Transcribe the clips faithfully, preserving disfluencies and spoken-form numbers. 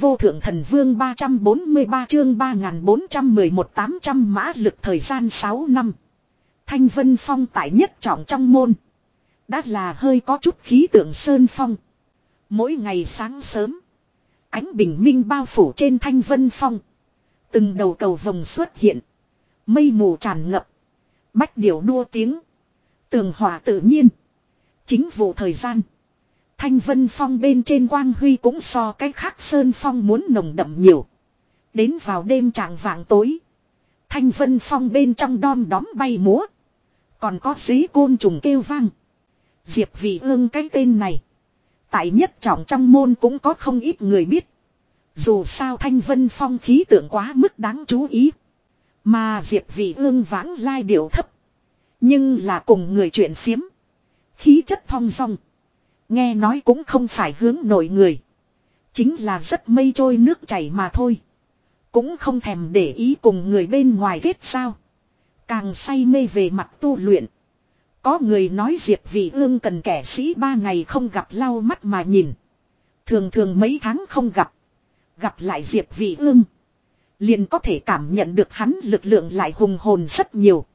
vô thượng thần vương ba trăm bốn mươi ba chương ba nghìn bốn trăm mười một tám trăm mã lực thời gian sáu năm. Thanh Vân Phong tại nhất trọng trong môn. Đã là hơi có chút khí tượng sơn phong. Mỗi ngày sáng sớm. Ánh bình minh bao phủ trên Thanh Vân Phong. Từng đầu cầu vồng xuất hiện. Mây mù tràn ngập. Bách điểu đua tiếng. Tường hòa tự nhiên. Chính vụ thời gian. Thanh Vân Phong bên trên quang huy cũng so cái khác sơn phong muốn nồng đậm nhiều. Đến vào đêm trạng vạng tối. Thanh Vân Phong bên trong đom đóm bay múa. Còn có dế côn trùng kêu vang. Diệp Vị Ương cái tên này. Tại nhất trọng trong môn cũng có không ít người biết. Dù sao Thanh Vân Phong khí tượng quá mức đáng chú ý. Mà Diệp Vị Ương vãng lai điệu thấp. Nhưng là cùng người chuyện phiếm. Khí chất thong dong. Nghe nói cũng không phải hướng nội người. Chính là rất mây trôi nước chảy mà thôi. Cũng không thèm để ý cùng người bên ngoài kết giao. Càng say mê về mặt tu luyện. Có người nói Diệp Vị Ương cần kẻ sĩ ba ngày không gặp lau mắt mà nhìn. Thường thường mấy tháng không gặp. Gặp lại Diệp Vị Ương. Liền có thể cảm nhận được hắn lực lượng lại hùng hồn rất nhiều.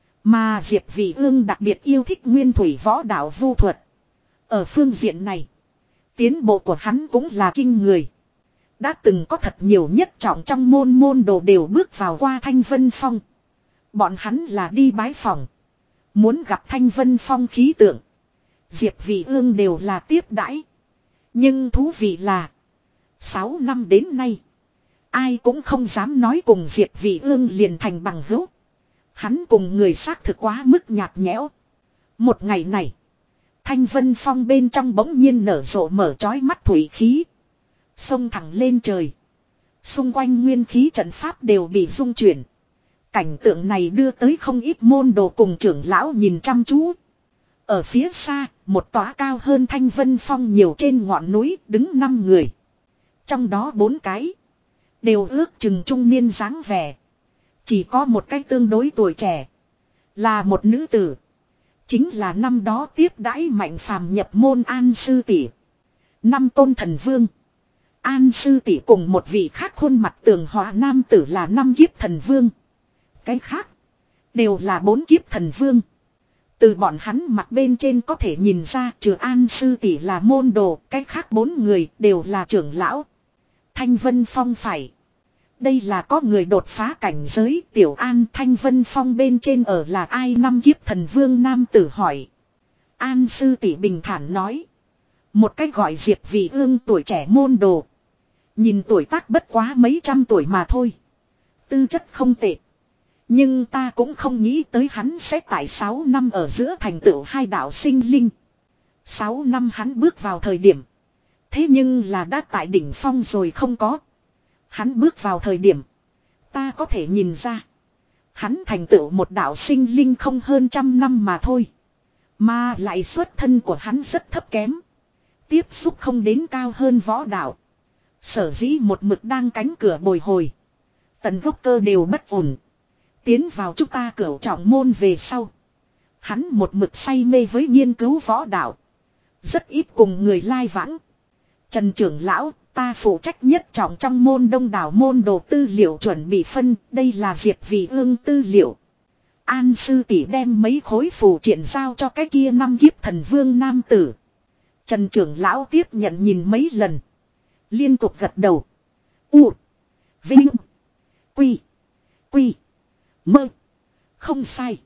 Mà Diệp Vị Ương đặc biệt yêu thích nguyên thủy võ đạo vu thuật. Ở phương diện này. Tiến bộ của hắn cũng là kinh người. Đã từng có thật nhiều nhất trọng trong môn môn đồ đều bước vào qua Thanh Vân Phong. Bọn hắn là đi bái phòng. Muốn gặp Thanh Vân Phong khí tượng. Diệp Vị Ương đều là tiếp đãi. Nhưng thú vị là. Sáu năm đến nay. Ai cũng không dám nói cùng Diệp Vị Ương liền thành bằng hữu. Hắn cùng người xác thực quá mức nhạt nhẽo. Một ngày này. Thanh Vân Phong bên trong bỗng nhiên nở rộ mở chói mắt thủy khí. Xông thẳng lên trời. Xung quanh nguyên khí trận pháp đều bị rung chuyển. Cảnh tượng này đưa tới không ít môn đồ cùng trưởng lão nhìn chăm chú. Ở phía xa, một tòa cao hơn Thanh Vân Phong nhiều trên ngọn núi đứng năm người. Trong đó bốn cái. Đều ước chừng trung niên dáng vẻ. Chỉ có một cái tương đối tuổi trẻ. Là một nữ tử. Chính là năm đó tiếp đãi Mạnh Phàm nhập môn An Sư Tỷ. Năm tôn thần vương. An Sư Tỷ cùng một vị khác khuôn mặt tường hòa nam tử là năm kiếp thần vương. Cái khác. Đều là bốn kiếp thần vương. Từ bọn hắn mặt bên trên có thể nhìn ra trừ An Sư Tỷ là môn đồ. Cái khác bốn người đều là trưởng lão. Thanh Vân Phong phải. Đây là có người đột phá cảnh giới. Tiểu An Thanh Vân Phong bên trên ở là ai? Năm kiếp thần vương nam tử hỏi. An Sư Tỷ bình thản nói. Một cách gọi Diệp Vị Ương tuổi trẻ môn đồ. Nhìn tuổi tác bất quá mấy trăm tuổi mà thôi. Tư chất không tệ. Nhưng ta cũng không nghĩ tới hắn sẽ tại sáu năm ở giữa thành tựu hai đạo sinh linh. Sáu năm hắn bước vào thời điểm. Thế nhưng là đã tại đỉnh phong rồi không có. Hắn bước vào thời điểm. Ta có thể nhìn ra. Hắn thành tựu một đạo sinh linh không hơn trăm năm mà thôi. Mà lại xuất thân của hắn rất thấp kém. Tiếp xúc không đến cao hơn võ đạo. Sở dĩ một mực đang cánh cửa bồi hồi. Tần gốc cơ đều bất ổn. Tiến vào chúng ta cửu trọng môn về sau. Hắn một mực say mê với nghiên cứu võ đạo. Rất ít cùng người lai vãng. Trần trưởng lão, ta phụ trách nhất trọng trong môn đông đảo môn đồ tư liệu chuẩn bị phân. Đây là Diệp Vị Ương tư liệu. An Sư Tỷ đem mấy khối phù triện giao cho cái kia năm kiếp thần vương nam tử. Trần trưởng lão tiếp nhận nhìn mấy lần. Liên tục gật đầu. U. Vinh. Quy. Quy. Mơ. Không sai.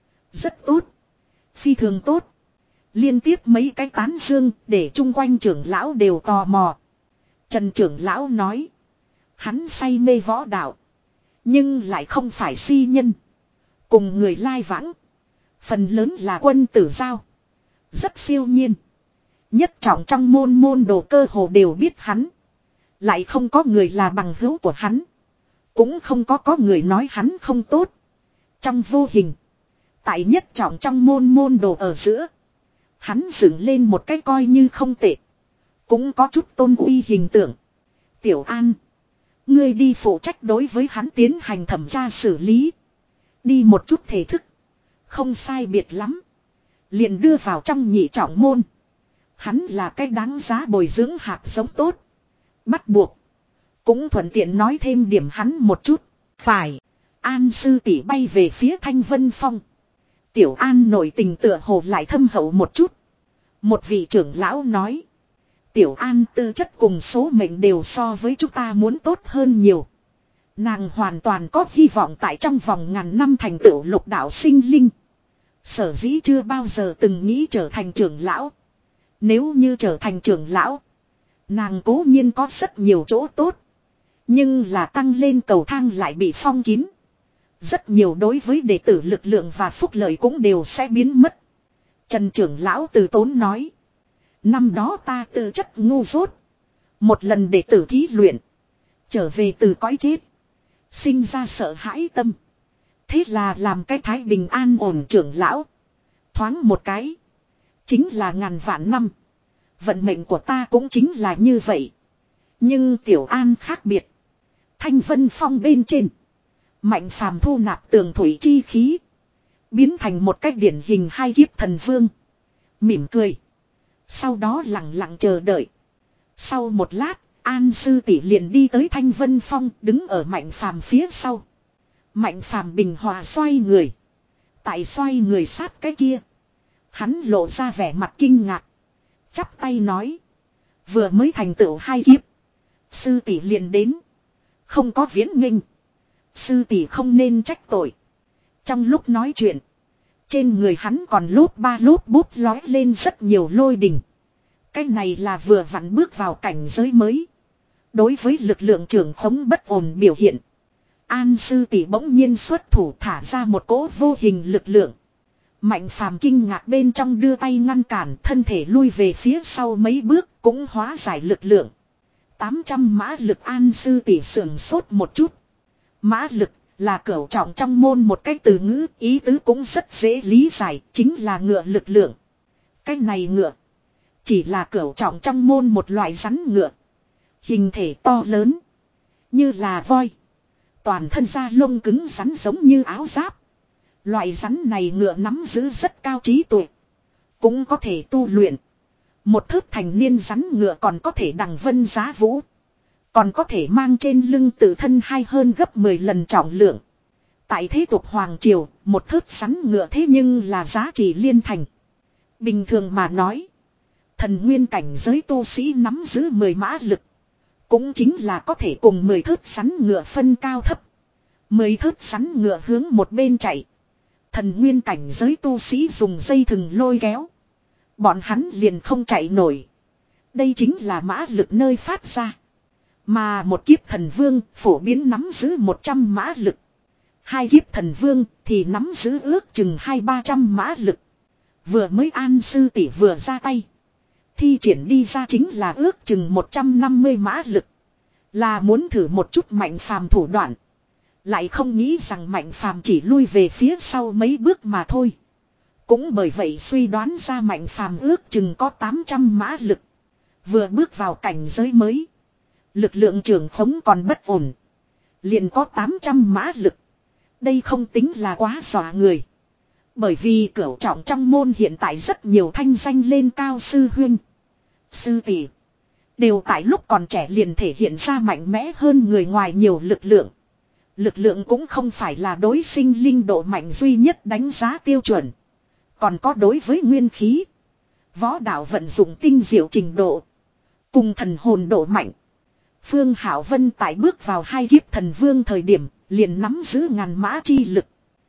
Rất tốt. Phi thường tốt. Liên tiếp mấy cái tán dương để chung quanh trưởng lão đều tò mò. Trần trưởng lão nói. Hắn say mê võ đạo. Nhưng lại không phải si nhân. Cùng người lai vãng. Phần lớn là quân tử giao. Rất siêu nhiên. Nhất trọng trong môn môn đồ cơ hồ đều biết hắn. Lại không có người là bằng hữu của hắn. Cũng không có có người nói hắn không tốt. Trong vô hình. Tại nhất trọng trong môn môn đồ ở giữa. Hắn dựng lên một cái coi như không tệ. Cũng có chút tôn uy hình tượng. Tiểu An. Ngươi đi phụ trách đối với hắn tiến hành thẩm tra xử lý. Đi một chút thể thức. Không sai biệt lắm. Liền đưa vào trong nhị trọng môn. Hắn là cái đáng giá bồi dưỡng hạt giống tốt. Bắt buộc. Cũng thuận tiện nói thêm điểm hắn một chút. Phải. An sư tỷ bay về phía Thanh Vân Phong. Tiểu An nội tình tựa hồ lại thâm hậu một chút. Một vị trưởng lão nói. Tiểu An tư chất cùng số mệnh đều so với chúng ta muốn tốt hơn nhiều. Nàng hoàn toàn có hy vọng tại trong vòng ngàn năm thành tựu lục đạo sinh linh. Sở dĩ chưa bao giờ từng nghĩ trở thành trưởng lão. Nếu như trở thành trưởng lão, nàng cố nhiên có rất nhiều chỗ tốt. Nhưng là tăng lên cầu thang lại bị phong kín. Rất nhiều đối với đệ tử lực lượng và phúc lợi cũng đều sẽ biến mất. Trần trưởng lão từ tốn nói. Năm đó ta tư chất ngu dốt. Một lần đệ tử thí luyện. Trở về từ cõi chết. Sinh ra sợ hãi tâm. Thế là làm cái thái bình an ổn trưởng lão. Thoáng một cái. Chính là ngàn vạn năm. Vận mệnh của ta cũng chính là như vậy. Nhưng Tiểu An khác biệt. Thanh Vân Phong bên trên. Mạnh phàm thu nạp tường thủy chi khí. Biến thành một cách điển hình hai kiếp thần vương. Mỉm cười. Sau đó lặng lặng chờ đợi. Sau một lát, An sư tỷ liền đi tới Thanh Vân Phong, đứng ở Mạnh phàm phía sau. Mạnh phàm bình hòa xoay người. Tại xoay người sát cái kia. Hắn lộ ra vẻ mặt kinh ngạc. Chắp tay nói. Vừa mới thành tựu hai kiếp. Sư tỷ liền đến. Không có viễn nghênh. Sư tỷ không nên trách tội. Trong lúc nói chuyện. Trên người hắn còn lốp ba lốp bút lói lên rất nhiều lôi đình. Cái này là vừa vặn bước vào cảnh giới mới. Đối với lực lượng trưởng khống bất ổn biểu hiện. An sư tỷ bỗng nhiên xuất thủ thả ra một cỗ vô hình lực lượng. Mạnh phàm kinh ngạc bên trong đưa tay ngăn cản, thân thể lui về phía sau mấy bước cũng hóa giải lực lượng. tám trăm mã lực. An sư tỷ sưởng sốt một chút. Mã lực là cửu trọng trong môn một cái từ ngữ, ý tứ cũng rất dễ lý giải, chính là ngựa lực lượng. Cái này ngựa chỉ là cửu trọng trong môn một loại rắn ngựa. Hình thể to lớn, như là voi. Toàn thân da lông cứng rắn giống như áo giáp. Loại rắn này ngựa nắm giữ rất cao trí tuệ. Cũng có thể tu luyện. Một thớt thành niên rắn ngựa còn có thể đằng vân giá vũ. Còn có thể mang trên lưng tự thân hay hơn gấp mười lần trọng lượng. Tại thế tục Hoàng Triều, một thớt rắn ngựa thế nhưng là giá trị liên thành. Bình thường mà nói, thần nguyên cảnh giới tu sĩ nắm giữ mười mã lực. Cũng chính là có thể cùng mười thớt rắn ngựa phân cao thấp. mười thớt rắn ngựa hướng một bên chạy. Thần nguyên cảnh giới tu sĩ dùng dây thừng lôi kéo. Bọn hắn liền không chạy nổi. Đây chính là mã lực nơi phát ra. Mà một kiếp thần vương phổ biến nắm giữ một trăm mã lực. Hai kiếp thần vương thì nắm giữ ước chừng hai ba trăm mã lực. Vừa mới An sư tỷ vừa ra tay. Thi triển đi ra chính là ước chừng một trăm năm mươi mã lực. Là muốn thử một chút Mạnh phàm thủ đoạn. Lại không nghĩ rằng Mạnh phàm chỉ lui về phía sau mấy bước mà thôi. Cũng bởi vậy suy đoán ra Mạnh phàm ước chừng có tám trăm mã lực. Vừa bước vào cảnh giới mới. Lực lượng trưởng khống còn bất ổn. Liền có tám trăm mã lực. Đây không tính là quá dọa người. Bởi vì cửu trọng trong môn hiện tại rất nhiều thanh danh lên cao sư huynh, sư tỷ đều tại lúc còn trẻ liền thể hiện ra mạnh mẽ hơn người ngoài nhiều lực lượng. Lực lượng cũng không phải là đối sinh linh độ mạnh duy nhất đánh giá tiêu chuẩn. Còn có đối với nguyên khí, võ đạo vận dụng tinh diệu trình độ, cùng thần hồn độ mạnh. Phương Hảo Vân tại bước vào hai kiếp thần vương thời điểm, liền nắm giữ ngàn mã chi lực.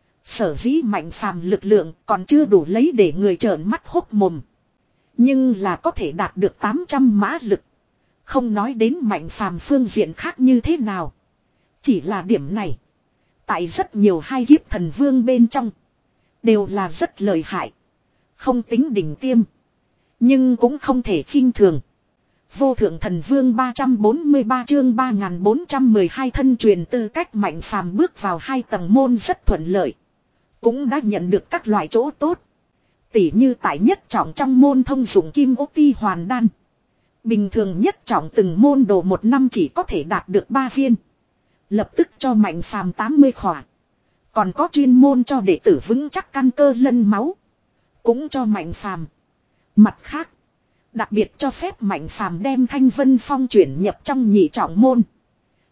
Sở dĩ Mạnh phàm lực lượng còn chưa đủ lấy để người trợn mắt hốc mồm. Nhưng là có thể đạt được tám trăm mã lực. Không nói đến Mạnh phàm phương diện khác như thế nào. Chỉ là điểm này, tại rất nhiều hai kiếp thần vương bên trong, đều là rất lợi hại. Không tính đỉnh tiêm, nhưng cũng không thể khinh thường. Vô thượng thần vương ba trăm bốn mươi ba chương ba nghìn bốn trăm mười hai thân truyền tư cách. Mạnh phàm bước vào hai tầng môn rất thuận lợi. Cũng đã nhận được các loại chỗ tốt. Tỉ như tại nhất trọng trong môn thông dụng kim ô ti hoàn đan. Bình thường nhất trọng từng môn đồ một năm chỉ có thể đạt được ba viên. Lập tức cho Mạnh phàm tám mươi khỏa. Còn có chuyên môn cho đệ tử vững chắc căn cơ lân máu. Cũng cho Mạnh phàm. Mặt khác, đặc biệt cho phép Mạnh phàm đem Thanh Vân Phong chuyển nhập trong nhị trọng môn.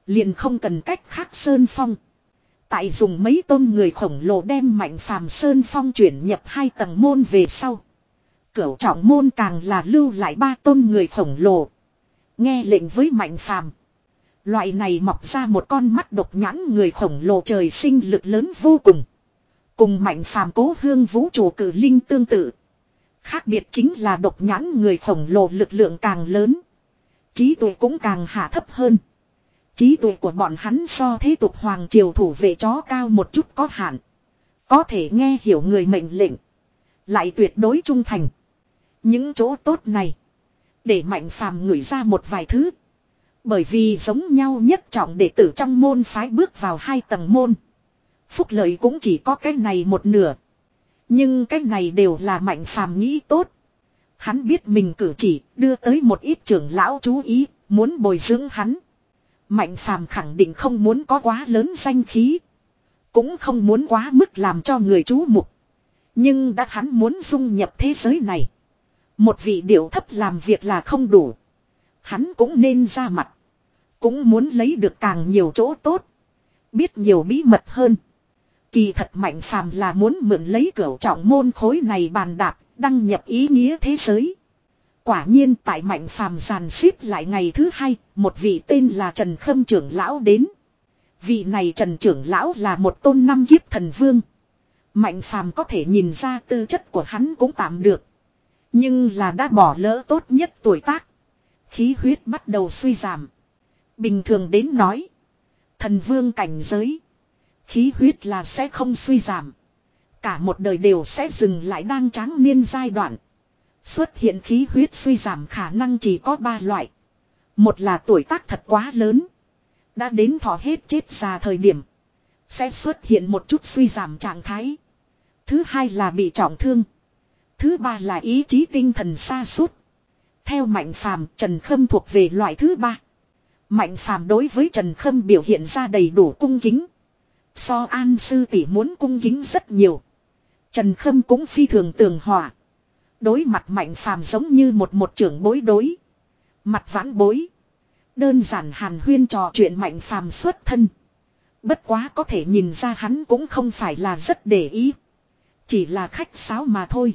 Liền không cần cách khác Sơn Phong. Tại dùng mấy tôn người khổng lồ đem Mạnh Phàm Sơn Phong chuyển nhập hai tầng môn về sau. Cửu trọng môn càng là lưu lại ba tôn người khổng lồ. Nghe lệnh với Mạnh Phàm. Loại này mọc ra một con mắt độc nhãn người khổng lồ trời sinh lực lớn vô cùng. Cùng Mạnh Phàm cố hương vũ trụ cử linh tương tự. Khác biệt chính là độc nhãn người khổng lồ lực lượng càng lớn. Trí tuệ cũng càng hạ thấp hơn. Trí tuệ của bọn hắn so thế tục hoàng triều thủ vệ chó cao một chút có hạn. Có thể nghe hiểu người mệnh lệnh. Lại tuyệt đối trung thành. Những chỗ tốt này. Để Mạnh Phàm ngửi ra một vài thứ. Bởi vì giống nhau nhất trọng đệ tử trong môn phái bước vào hai tầng môn. Phúc lợi cũng chỉ có cái này một nửa. Nhưng cái này đều là Mạnh Phàm nghĩ tốt. Hắn biết mình cử chỉ đưa tới một ít trưởng lão chú ý, muốn bồi dưỡng hắn. Mạnh Phàm khẳng định không muốn có quá lớn danh khí. Cũng không muốn quá mức làm cho người chú mục. Nhưng đã hắn muốn dung nhập thế giới này. Một vị điệu thấp làm việc là không đủ. Hắn cũng nên ra mặt. Cũng muốn lấy được càng nhiều chỗ tốt. Biết nhiều bí mật hơn. Kỳ thật Mạnh Phàm là muốn mượn lấy cửu trọng môn khối này bàn đạp, đăng nhập ý nghĩa thế giới. Quả nhiên tại Mạnh Phàm dàn xếp lại ngày thứ hai, một vị tên là Trần Khâm trưởng lão đến. Vị này Trần trưởng lão là một tôn năm kiếp thần vương. Mạnh Phàm có thể nhìn ra tư chất của hắn cũng tạm được. Nhưng là đã bỏ lỡ tốt nhất tuổi tác. Khí huyết bắt đầu suy giảm. Bình thường đến nói. Thần vương cảnh giới. Khí huyết là sẽ không suy giảm. Cả một đời đều sẽ dừng lại đang tráng niên giai đoạn. Xuất hiện khí huyết suy giảm khả năng chỉ có ba loại. Một là tuổi tác thật quá lớn. Đã đến thọ hết chết già thời điểm. Sẽ xuất hiện một chút suy giảm trạng thái. Thứ hai là bị trọng thương. Thứ ba là ý chí tinh thần sa sút. Theo Mạnh Phàm, Trần Khâm thuộc về loại thứ ba. Mạnh Phàm đối với Trần Khâm biểu hiện ra đầy đủ cung kính. So An sư tỷ muốn cung kính rất nhiều. Trần Khâm cũng phi thường tường hòa. Đối mặt Mạnh Phàm giống như một một trưởng bối đối. Mặt vãn bối. Đơn giản hàn huyên trò chuyện Mạnh Phàm xuất thân. Bất quá có thể nhìn ra hắn cũng không phải là rất để ý. Chỉ là khách sáo mà thôi.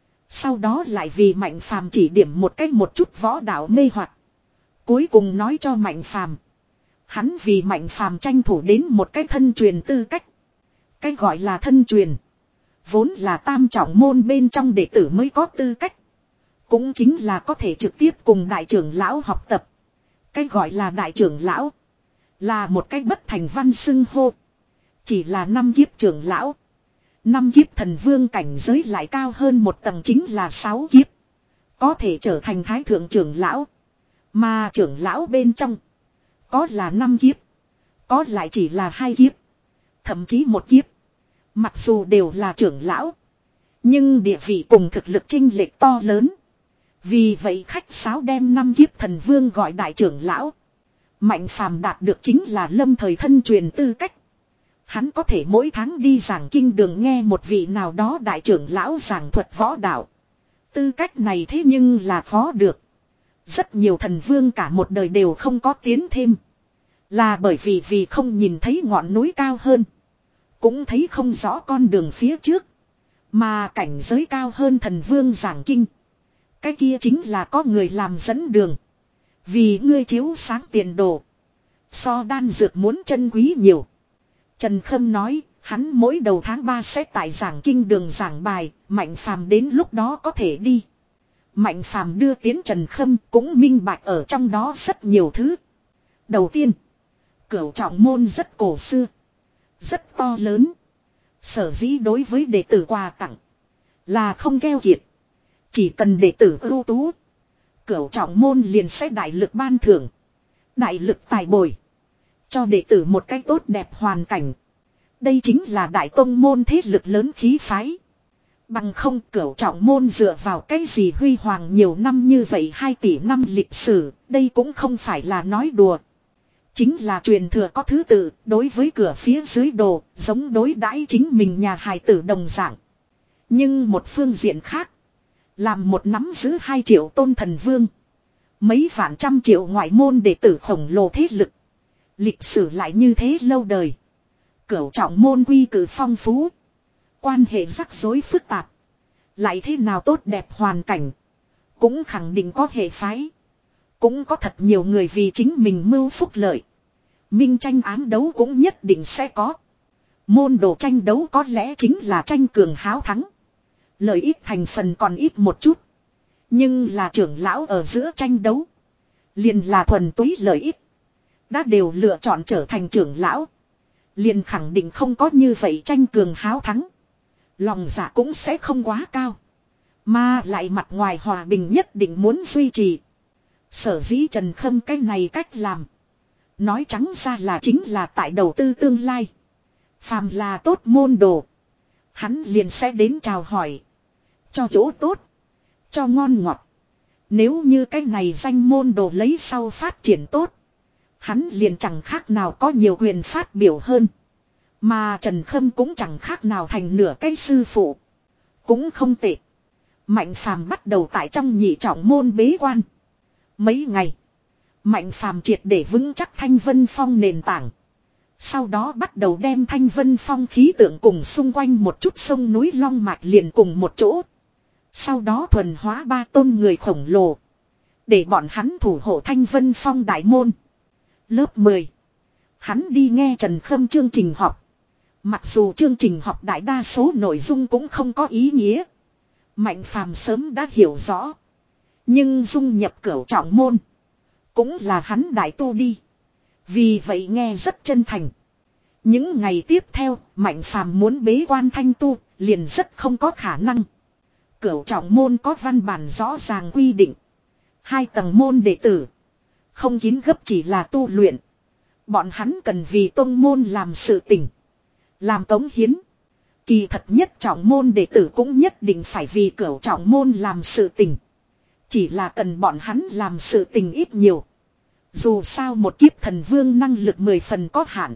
Sau đó lại vì Mạnh Phàm chỉ điểm một cách một chút võ đạo mê hoặc. Cuối cùng nói cho Mạnh Phàm, hắn vì Mạnh Phàm tranh thủ đến một cái thân truyền tư cách. Cái gọi là thân truyền, vốn là tam trọng môn bên trong đệ tử mới có tư cách. Cũng chính là có thể trực tiếp cùng đại trưởng lão học tập. Cái gọi là đại trưởng lão, là một cái bất thành văn xưng hô. Chỉ là năm kiếp trưởng lão. Năm kiếp thần vương cảnh giới lại cao hơn một tầng chính là sáu kiếp. Có thể trở thành thái thượng trưởng lão. Mà trưởng lão bên trong, có là năm kiếp, có lại chỉ là hai kiếp, thậm chí một kiếp. Mặc dù đều là trưởng lão, nhưng địa vị cùng thực lực chênh lệch to lớn. Vì vậy khách sáo đem năm kiếp thần vương gọi đại trưởng lão. Mạnh Phàm đạt được chính là lâm thời thân truyền tư cách. Hắn có thể mỗi tháng đi giảng kinh đường nghe một vị nào đó đại trưởng lão giảng thuật võ đạo. Tư cách này thế nhưng là khó được. Rất nhiều thần vương cả một đời đều không có tiến thêm. Là bởi vì vì không nhìn thấy ngọn núi cao hơn. Cũng thấy không rõ con đường phía trước. Mà cảnh giới cao hơn thần vương giảng kinh. Cái kia chính là có người làm dẫn đường. Vì ngươi chiếu sáng tiền đồ. So đan dược muốn chân quý nhiều. Trần Khâm nói, hắn mỗi đầu tháng ba sẽ tại giảng kinh đường giảng bài, Mạnh Phàm đến lúc đó có thể đi. Mạnh Phàm đưa tiến Trần Khâm cũng minh bạch ở trong đó rất nhiều thứ. Đầu tiên, cửu trọng môn rất cổ xưa, rất to lớn. Sở dĩ đối với đệ tử quà tặng là không keo kiệt. Chỉ cần đệ tử ưu tú, cửu trọng môn liền sẽ đại lực ban thưởng, đại lực tài bồi, cho đệ tử một cách tốt đẹp hoàn cảnh. Đây chính là đại tông môn thế lực lớn khí phái. Bằng không cửu trọng môn dựa vào cái gì huy hoàng nhiều năm như vậy, hai tỷ năm lịch sử, đây cũng không phải là nói đùa. Chính là truyền thừa có thứ tự, đối với cửa phía dưới đồ, giống đối đãi chính mình nhà hài tử đồng dạng. Nhưng một phương diện khác, làm một nắm giữ hai triệu tôn thần vương, mấy vạn trăm triệu ngoại môn đệ tử khổng lồ thế lực. Lịch sử lại như thế lâu đời. Cửu trọng môn quy cử phong phú. Quan hệ rắc rối phức tạp. Lại thế nào tốt đẹp hoàn cảnh. Cũng khẳng định có hệ phái. Cũng có thật nhiều người vì chính mình mưu phúc lợi. Minh tranh ám đấu cũng nhất định sẽ có. Môn đồ tranh đấu có lẽ chính là tranh cường háo thắng. Lợi ích thành phần còn ít một chút. Nhưng là trưởng lão ở giữa tranh đấu. Liền là thuần túy lợi ích. Đã đều lựa chọn trở thành trưởng lão. Liền khẳng định không có như vậy tranh cường háo thắng. Lòng dạ cũng sẽ không quá cao. Mà lại mặt ngoài hòa bình nhất định muốn duy trì. Sở dĩ Trần Khâm cái này cách làm. Nói trắng ra là chính là tại đầu tư tương lai. Phàm là tốt môn đồ. Hắn liền sẽ đến chào hỏi. Cho chỗ tốt. Cho ngon ngọt. Nếu như cái này danh môn đồ lấy sau phát triển tốt. Hắn liền chẳng khác nào có nhiều quyền phát biểu hơn. Mà Trần Khâm cũng chẳng khác nào thành nửa cái sư phụ. Cũng không tệ. Mạnh Phàm bắt đầu tại trong nhị trọng môn bế quan. Mấy ngày. Mạnh Phàm triệt để vững chắc Thanh Vân Phong nền tảng. Sau đó bắt đầu đem Thanh Vân Phong khí tượng cùng xung quanh một chút sông núi long mạch liền cùng một chỗ. Sau đó thuần hóa ba tôn người khổng lồ. Để bọn hắn thủ hộ Thanh Vân Phong đại môn. Lớp mười. Hắn đi nghe Trần Khâm chương trình học. Mặc dù chương trình học đại đa số nội dung cũng không có ý nghĩa. Mạnh Phàm sớm đã hiểu rõ. Nhưng dung nhập cửu trọng môn. Cũng là hắn đại tu đi. Vì vậy nghe rất chân thành. Những ngày tiếp theo, Mạnh Phàm muốn bế quan thanh tu, liền rất không có khả năng. Cửu trọng môn có văn bản rõ ràng quy định. Hai tầng môn đệ tử. Không kín gấp chỉ là tu luyện. Bọn hắn cần vì tông môn làm sự tỉnh. Làm cống hiến. Kỳ thật nhất trọng môn đệ tử cũng nhất định phải vì cửu trọng môn làm sự tỉnh. Chỉ là cần bọn hắn làm sự tình ít nhiều. Dù sao một kiếp thần vương năng lực mười phần có hạn.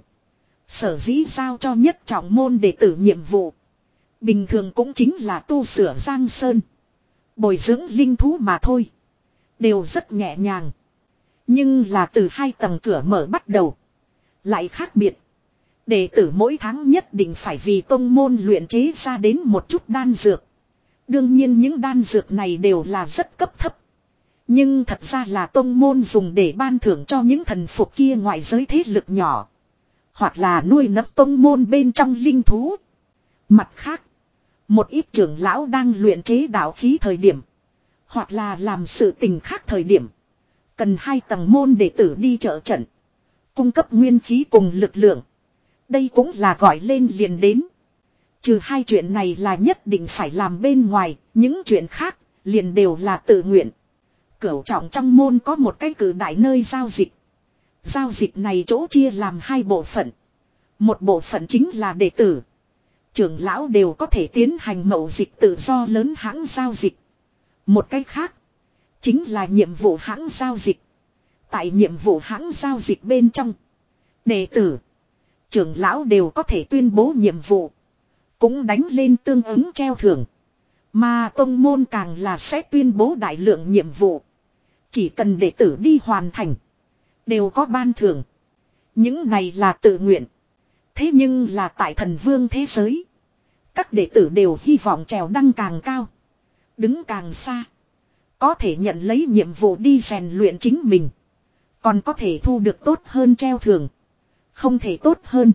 Sở dĩ giao cho nhất trọng môn đệ tử nhiệm vụ. Bình thường cũng chính là tu sửa giang sơn. Bồi dưỡng linh thú mà thôi. Đều rất nhẹ nhàng. Nhưng là từ hai tầng cửa mở bắt đầu. Lại khác biệt. Đệ tử mỗi tháng nhất định phải vì tông môn luyện chế ra đến một chút đan dược. Đương nhiên những đan dược này đều là rất cấp thấp. Nhưng thật ra là tông môn dùng để ban thưởng cho những thần phục kia ngoại giới thế lực nhỏ. Hoặc là nuôi nấng tông môn bên trong linh thú. Mặt khác, một ít trưởng lão đang luyện chế đạo khí thời điểm. Hoặc là làm sự tình khác thời điểm. Cần hai tầng môn đệ tử đi trợ trận. Cung cấp nguyên khí cùng lực lượng. Đây cũng là gọi lên liền đến. Trừ hai chuyện này là nhất định phải làm bên ngoài, những chuyện khác liền đều là tự nguyện. Cửu trọng trong môn có một cái cử đại nơi giao dịch. Giao dịch này chỗ chia làm hai bộ phận. Một bộ phận chính là đệ tử. Trưởng lão đều có thể tiến hành mậu dịch tự do lớn hãng giao dịch. Một cái khác chính là nhiệm vụ hãng giao dịch. Tại nhiệm vụ hãng giao dịch bên trong, đệ tử, trưởng lão đều có thể tuyên bố nhiệm vụ. Cũng đánh lên tương ứng treo thưởng. Mà tông môn càng là sẽ tuyên bố đại lượng nhiệm vụ. Chỉ cần đệ tử đi hoàn thành. Đều có ban thưởng. Những này là tự nguyện. Thế nhưng là tại thần vương thế giới. Các đệ tử đều hy vọng trèo đăng càng cao. Đứng càng xa. Có thể nhận lấy nhiệm vụ đi rèn luyện chính mình. Còn có thể thu được tốt hơn treo thưởng. Không thể tốt hơn.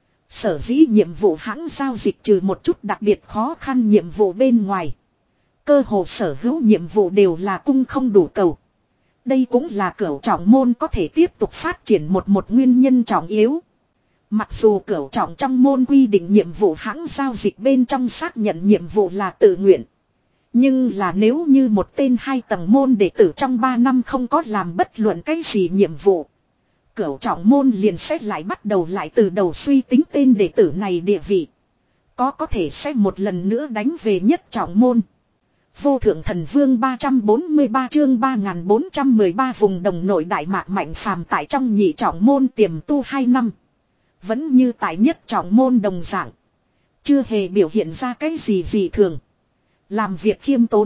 Sở dĩ nhiệm vụ hãng giao dịch trừ một chút đặc biệt khó khăn nhiệm vụ bên ngoài. Cơ hồ sở hữu nhiệm vụ đều là cung không đủ cầu. Đây cũng là cửu trọng môn có thể tiếp tục phát triển một một nguyên nhân trọng yếu. Mặc dù cửu trọng trong môn quy định nhiệm vụ hãng giao dịch bên trong xác nhận nhiệm vụ là tự nguyện. Nhưng là nếu như một tên hai tầng môn đệ tử trong ba năm không có làm bất luận cái gì nhiệm vụ. Cửu trọng môn liền sẽ lại bắt đầu lại từ đầu suy tính tên đệ tử này địa vị. Có có thể sẽ một lần nữa đánh về nhất trọng môn. Vô thượng thần vương ba trăm bốn mươi ba chương ba nghìn bốn trăm mười ba vùng đồng nội đại mạc Mạnh Phàm tại trong nhị trọng môn tiềm tu hai năm. Vẫn như tại nhất trọng môn đồng dạng. Chưa hề biểu hiện ra cái gì gì thường. Làm việc khiêm tốn.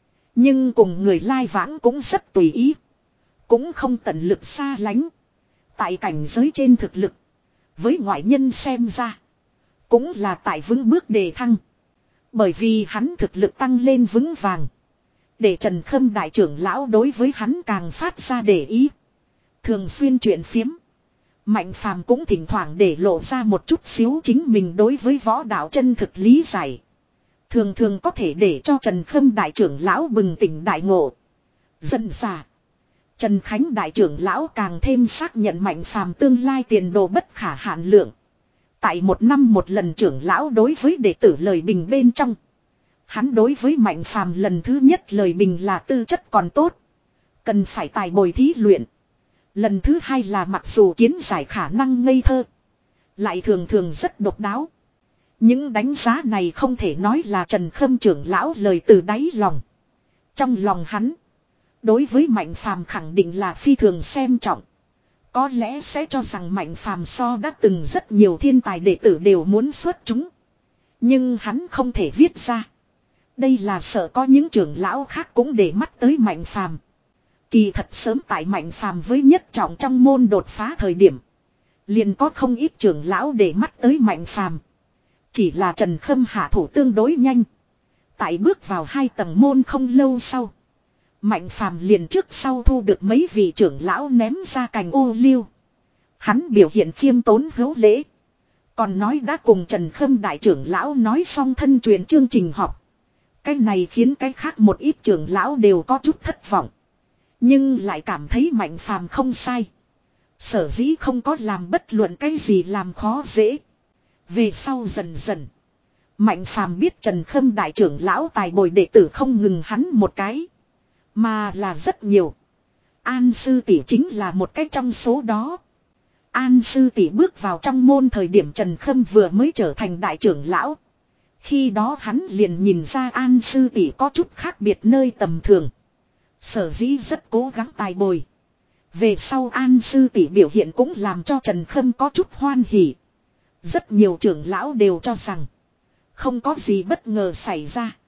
Nhưng cùng người lai vãng cũng rất tùy ý. Cũng không tận lực xa lánh. Tại cảnh giới trên thực lực. Với ngoại nhân xem ra. Cũng là tại vững bước đề thăng. Bởi vì hắn thực lực tăng lên vững vàng. Để Trần Khâm đại trưởng lão đối với hắn càng phát ra để ý. Thường xuyên chuyện phiếm. Mạnh Phàm cũng thỉnh thoảng để lộ ra một chút xíu chính mình đối với võ đạo chân thực lý giải. Thường thường có thể để cho Trần Khâm đại trưởng lão bừng tỉnh đại ngộ. Dần dà. Trần Khánh đại trưởng lão càng thêm xác nhận Mạnh Phàm tương lai tiền đồ bất khả hạn lượng. Tại một năm một lần trưởng lão đối với đệ tử lời bình bên trong. Hắn đối với Mạnh Phàm lần thứ nhất lời bình là tư chất còn tốt. Cần phải tài bồi thí luyện. Lần thứ hai là mặc dù kiến giải khả năng ngây thơ. Lại thường thường rất độc đáo. Những đánh giá này không thể nói là Trần Khâm trưởng lão lời từ đáy lòng. Trong lòng hắn. Đối với Mạnh Phàm khẳng định là phi thường xem trọng. Có lẽ sẽ cho rằng Mạnh Phàm so đã từng rất nhiều thiên tài đệ tử đều muốn xuất chúng. Nhưng hắn không thể viết ra. Đây là sợ có những trưởng lão khác cũng để mắt tới Mạnh Phàm. Kỳ thật sớm tại Mạnh Phàm với nhất trọng trong môn đột phá thời điểm. Liền có không ít trưởng lão để mắt tới Mạnh Phàm. Chỉ là Trần Khâm hạ thủ tương đối nhanh. Tại bước vào hai tầng môn không lâu sau. Mạnh Phàm liền trước sau thu được mấy vị trưởng lão ném ra cành ô liu. Hắn biểu hiện khiêm tốn hữu lễ. Còn nói đã cùng Trần Khâm đại trưởng lão nói xong thân truyền chương trình học. Cái này khiến cái khác một ít trưởng lão đều có chút thất vọng. Nhưng lại cảm thấy Mạnh Phàm không sai. Sở dĩ không có làm bất luận cái gì làm khó dễ. Về sau dần dần. Mạnh Phàm biết Trần Khâm đại trưởng lão tài bồi đệ tử không ngừng hắn một cái. Mà là rất nhiều. An sư tỷ chính là một cái trong số đó. An sư tỷ bước vào trong môn thời điểm Trần Khâm vừa mới trở thành đại trưởng lão. Khi đó hắn liền nhìn ra An sư tỷ có chút khác biệt nơi tầm thường. Sở dĩ rất cố gắng tài bồi. Về sau An sư tỷ biểu hiện cũng làm cho Trần Khâm có chút hoan hỉ. Rất nhiều trưởng lão đều cho rằng không có gì bất ngờ xảy ra.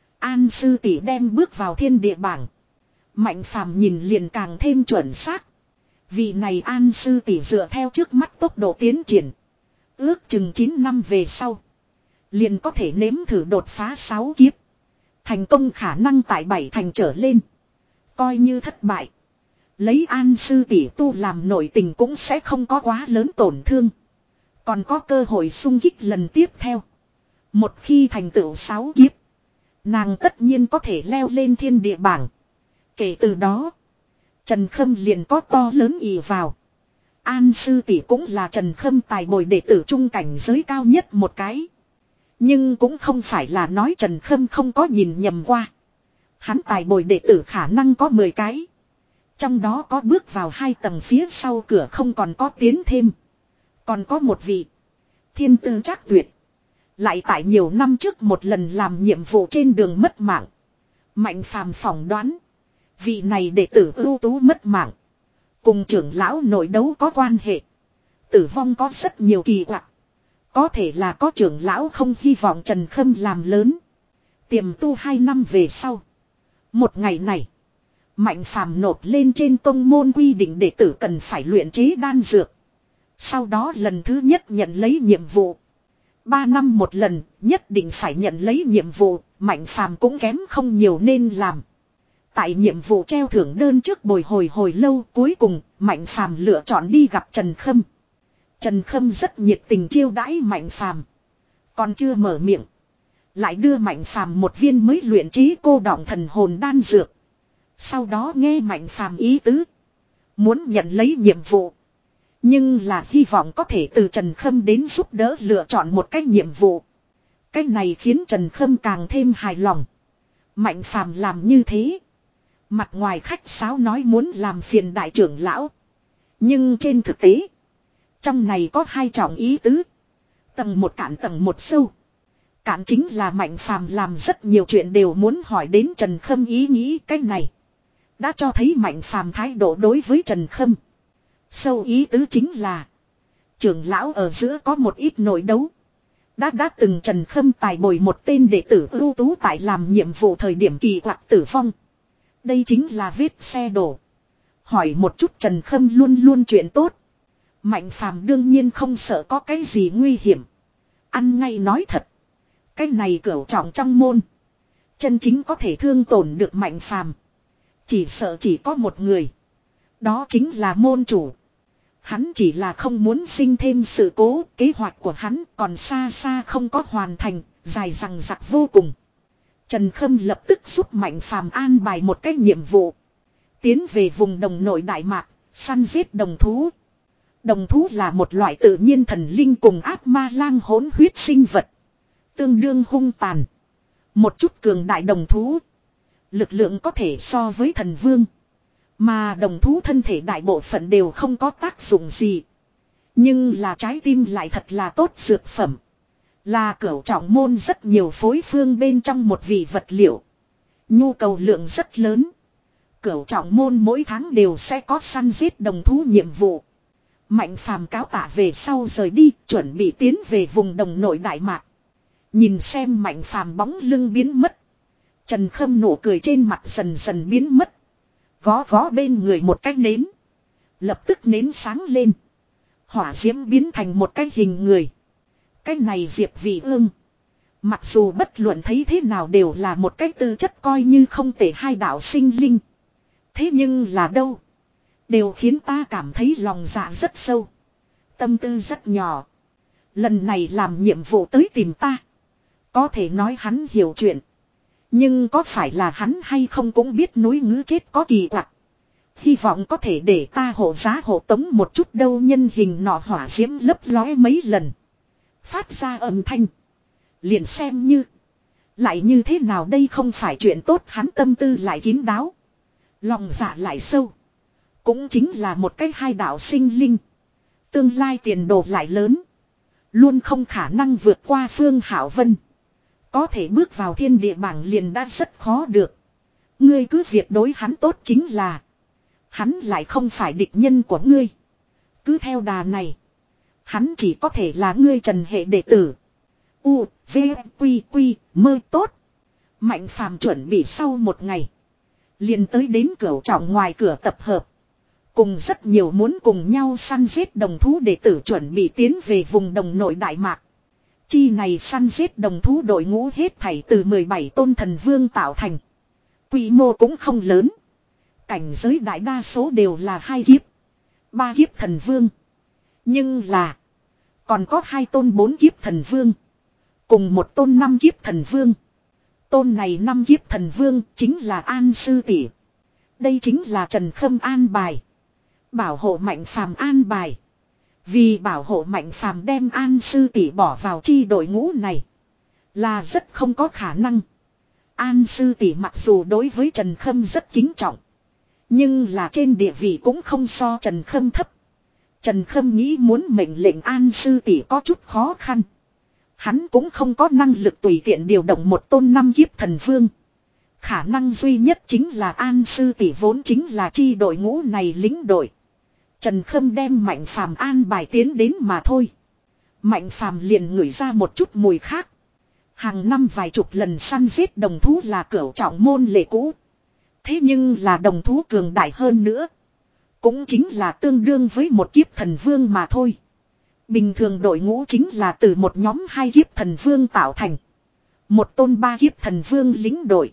An sư tỷ đem bước vào thiên địa bảng. Mạnh Phàm nhìn liền càng thêm chuẩn xác. Vì này An sư tỷ dựa theo trước mắt tốc độ tiến triển. Ước chừng chín năm về sau. Liền có thể nếm thử đột phá sáu kiếp. Thành công khả năng tại bảy thành trở lên. Coi như thất bại. Lấy An sư tỷ tu làm nội tình cũng sẽ không có quá lớn tổn thương. Còn có cơ hội xung kích lần tiếp theo. Một khi thành tựu sáu kiếp. Nàng tất nhiên có thể leo lên thiên địa bảng. Kể từ đó. Trần Khâm liền có to lớn ỷ vào. An sư tỷ cũng là Trần Khâm tài bồi đệ tử trung cảnh giới cao nhất một cái. Nhưng cũng không phải là nói Trần Khâm không có nhìn nhầm qua. Hắn tài bồi đệ tử khả năng có mười cái. Trong đó có bước vào hai tầng phía sau cửa không còn có tiến thêm. Còn có một vị. Thiên tư trác tuyệt. Lại tại nhiều năm trước một lần làm nhiệm vụ trên đường mất mạng. Mạnh Phàm phỏng đoán. Vị này đệ tử ưu tú mất mạng. Cùng trưởng lão nội đấu có quan hệ. Tử vong có rất nhiều kỳ quặc. Có thể là có trưởng lão không hy vọng Trần Khâm làm lớn. Tiềm tu hai năm về sau. Một ngày này. Mạnh Phàm nộp lên trên tông môn quy định đệ tử cần phải luyện chế đan dược. Sau đó lần thứ nhất nhận lấy nhiệm vụ. Ba năm một lần nhất định phải nhận lấy nhiệm vụ. Mạnh Phàm cũng kém không nhiều nên làm. Tại nhiệm vụ treo thưởng đơn trước bồi hồi hồi lâu cuối cùng Mạnh Phàm lựa chọn đi gặp Trần Khâm. Trần Khâm rất nhiệt tình chiêu đãi Mạnh Phàm. Còn chưa mở miệng. Lại đưa Mạnh Phàm một viên mới luyện chế cô đọng thần hồn đan dược. Sau đó nghe Mạnh Phàm ý tứ. Muốn nhận lấy nhiệm vụ. Nhưng là hy vọng có thể từ Trần Khâm đến giúp đỡ lựa chọn một cách nhiệm vụ. Cách này khiến Trần Khâm càng thêm hài lòng. Mạnh Phàm làm như thế. Mặt ngoài khách sáo nói muốn làm phiền đại trưởng lão. Nhưng trên thực tế. Trong này có hai trọng ý tứ. Tầng một cạn tầng một sâu. Cạn chính là Mạnh Phàm làm rất nhiều chuyện đều muốn hỏi đến Trần Khâm ý nghĩ cái này. Đã cho thấy Mạnh Phàm thái độ đối với Trần Khâm. Sâu ý tứ chính là. Trưởng lão ở giữa có một ít nội đấu. Đã đã từng Trần Khâm tài bồi một tên đệ tử ưu tú tại làm nhiệm vụ thời điểm kỳ quặc tử vong. Đây chính là vết xe đổ. Hỏi một chút Trần Khâm luôn luôn chuyện tốt. Mạnh phàm đương nhiên không sợ có cái gì nguy hiểm. Ăn ngay nói thật. Cái này cửu trọng trong môn. Chân chính có thể thương tổn được mạnh phàm. Chỉ sợ chỉ có một người. Đó chính là môn chủ. Hắn chỉ là không muốn sinh thêm sự cố. Kế hoạch của hắn còn xa xa không có hoàn thành. Dài dằng dặc vô cùng. Trần Khâm lập tức giúp mạnh phàm an bài một cái nhiệm vụ. Tiến về vùng đồng nội Đại Mạc. Săn giết đồng thú. Đồng thú là một loại tự nhiên thần linh cùng ác ma lang hỗn huyết sinh vật. Tương đương hung tàn. Một chút cường đại đồng thú. Lực lượng có thể so với thần vương. Mà đồng thú thân thể đại bộ phận đều không có tác dụng gì. Nhưng là trái tim lại thật là tốt dược phẩm. Là cửu trọng môn rất nhiều phối phương bên trong một vị vật liệu. Nhu cầu lượng rất lớn. Cửu trọng môn mỗi tháng đều sẽ có săn giết đồng thú nhiệm vụ. Mạnh phàm cáo tạ về sau rời đi, chuẩn bị tiến về vùng đồng nội Đại Mạc. Nhìn xem mạnh phàm bóng lưng biến mất. Trần Khâm nụ cười trên mặt dần dần biến mất. Gó gó bên người một cái nến. Lập tức nến sáng lên. Hỏa diễm biến thành một cái hình người. Cái này Diệp Vị Ương. Mặc dù bất luận thấy thế nào đều là một cái tư chất coi như không tệ hai đạo sinh linh. Thế nhưng là đâu? Đều khiến ta cảm thấy lòng dạ rất sâu. Tâm tư rất nhỏ. Lần này làm nhiệm vụ tới tìm ta. Có thể nói hắn hiểu chuyện. Nhưng có phải là hắn hay không cũng biết núi ngữ chết có kỳ quặc. Hy vọng có thể để ta hộ giá hộ tống một chút đâu. Nhân hình nọ hỏa diễm lấp lóe mấy lần. Phát ra âm thanh. Liền xem như. Lại như thế nào đây không phải chuyện tốt. Hắn tâm tư lại kín đáo. Lòng dạ lại sâu. Cũng chính là một cái hai đạo sinh linh. Tương lai tiền đồ lại lớn. Luôn không khả năng vượt qua Phương Hảo Vân. Có thể bước vào thiên địa bảng liền đã rất khó được. Ngươi cứ việc đối hắn tốt chính là. Hắn lại không phải địch nhân của ngươi. Cứ theo đà này. Hắn chỉ có thể là ngươi Trần hệ đệ tử. U, V, Quy, Quy, mơ tốt. Mạnh phàm chuẩn bị sau một ngày. Liền tới đến cửu trọng ngoài cửa tập hợp. Cùng rất nhiều muốn cùng nhau săn giết đồng thú đệ tử chuẩn bị tiến về vùng đồng nội Đại Mạc. Chi này săn giết đồng thú đội ngũ hết thảy từ mười bảy tôn thần vương tạo thành. Quy mô cũng không lớn. Cảnh giới đại đa số đều là hai kiếp. Ba kiếp thần vương. Nhưng là. Còn có hai tôn bốn kiếp thần vương. Cùng một tôn năm kiếp thần vương. Tôn này năm kiếp thần vương chính là An Sư Tỷ. Đây chính là Trần Khâm an bài. Bảo hộ Mạnh Phàm an bài. Vì bảo hộ Mạnh Phàm đem An Sư Tỷ bỏ vào chi đội ngũ này. Là rất không có khả năng. An Sư Tỷ mặc dù đối với Trần Khâm rất kính trọng. Nhưng là trên địa vị cũng không so Trần Khâm thấp. Trần Khâm nghĩ muốn mệnh lệnh An Sư Tỷ có chút khó khăn. Hắn cũng không có năng lực tùy tiện điều động một tôn năm kiếp thần vương. Khả năng duy nhất chính là An Sư Tỷ vốn chính là chi đội ngũ này lính đội. Trần Khâm đem Mạnh Phàm an bài tiến đến mà thôi. Mạnh Phàm liền ngửi ra một chút mùi khác. Hàng năm vài chục lần săn giết đồng thú là cửu trọng môn lệ cũ. Thế nhưng là đồng thú cường đại hơn nữa. Cũng chính là tương đương với một kiếp thần vương mà thôi. Bình thường đội ngũ chính là từ một nhóm hai kiếp thần vương tạo thành. Một tôn ba kiếp thần vương lính đội.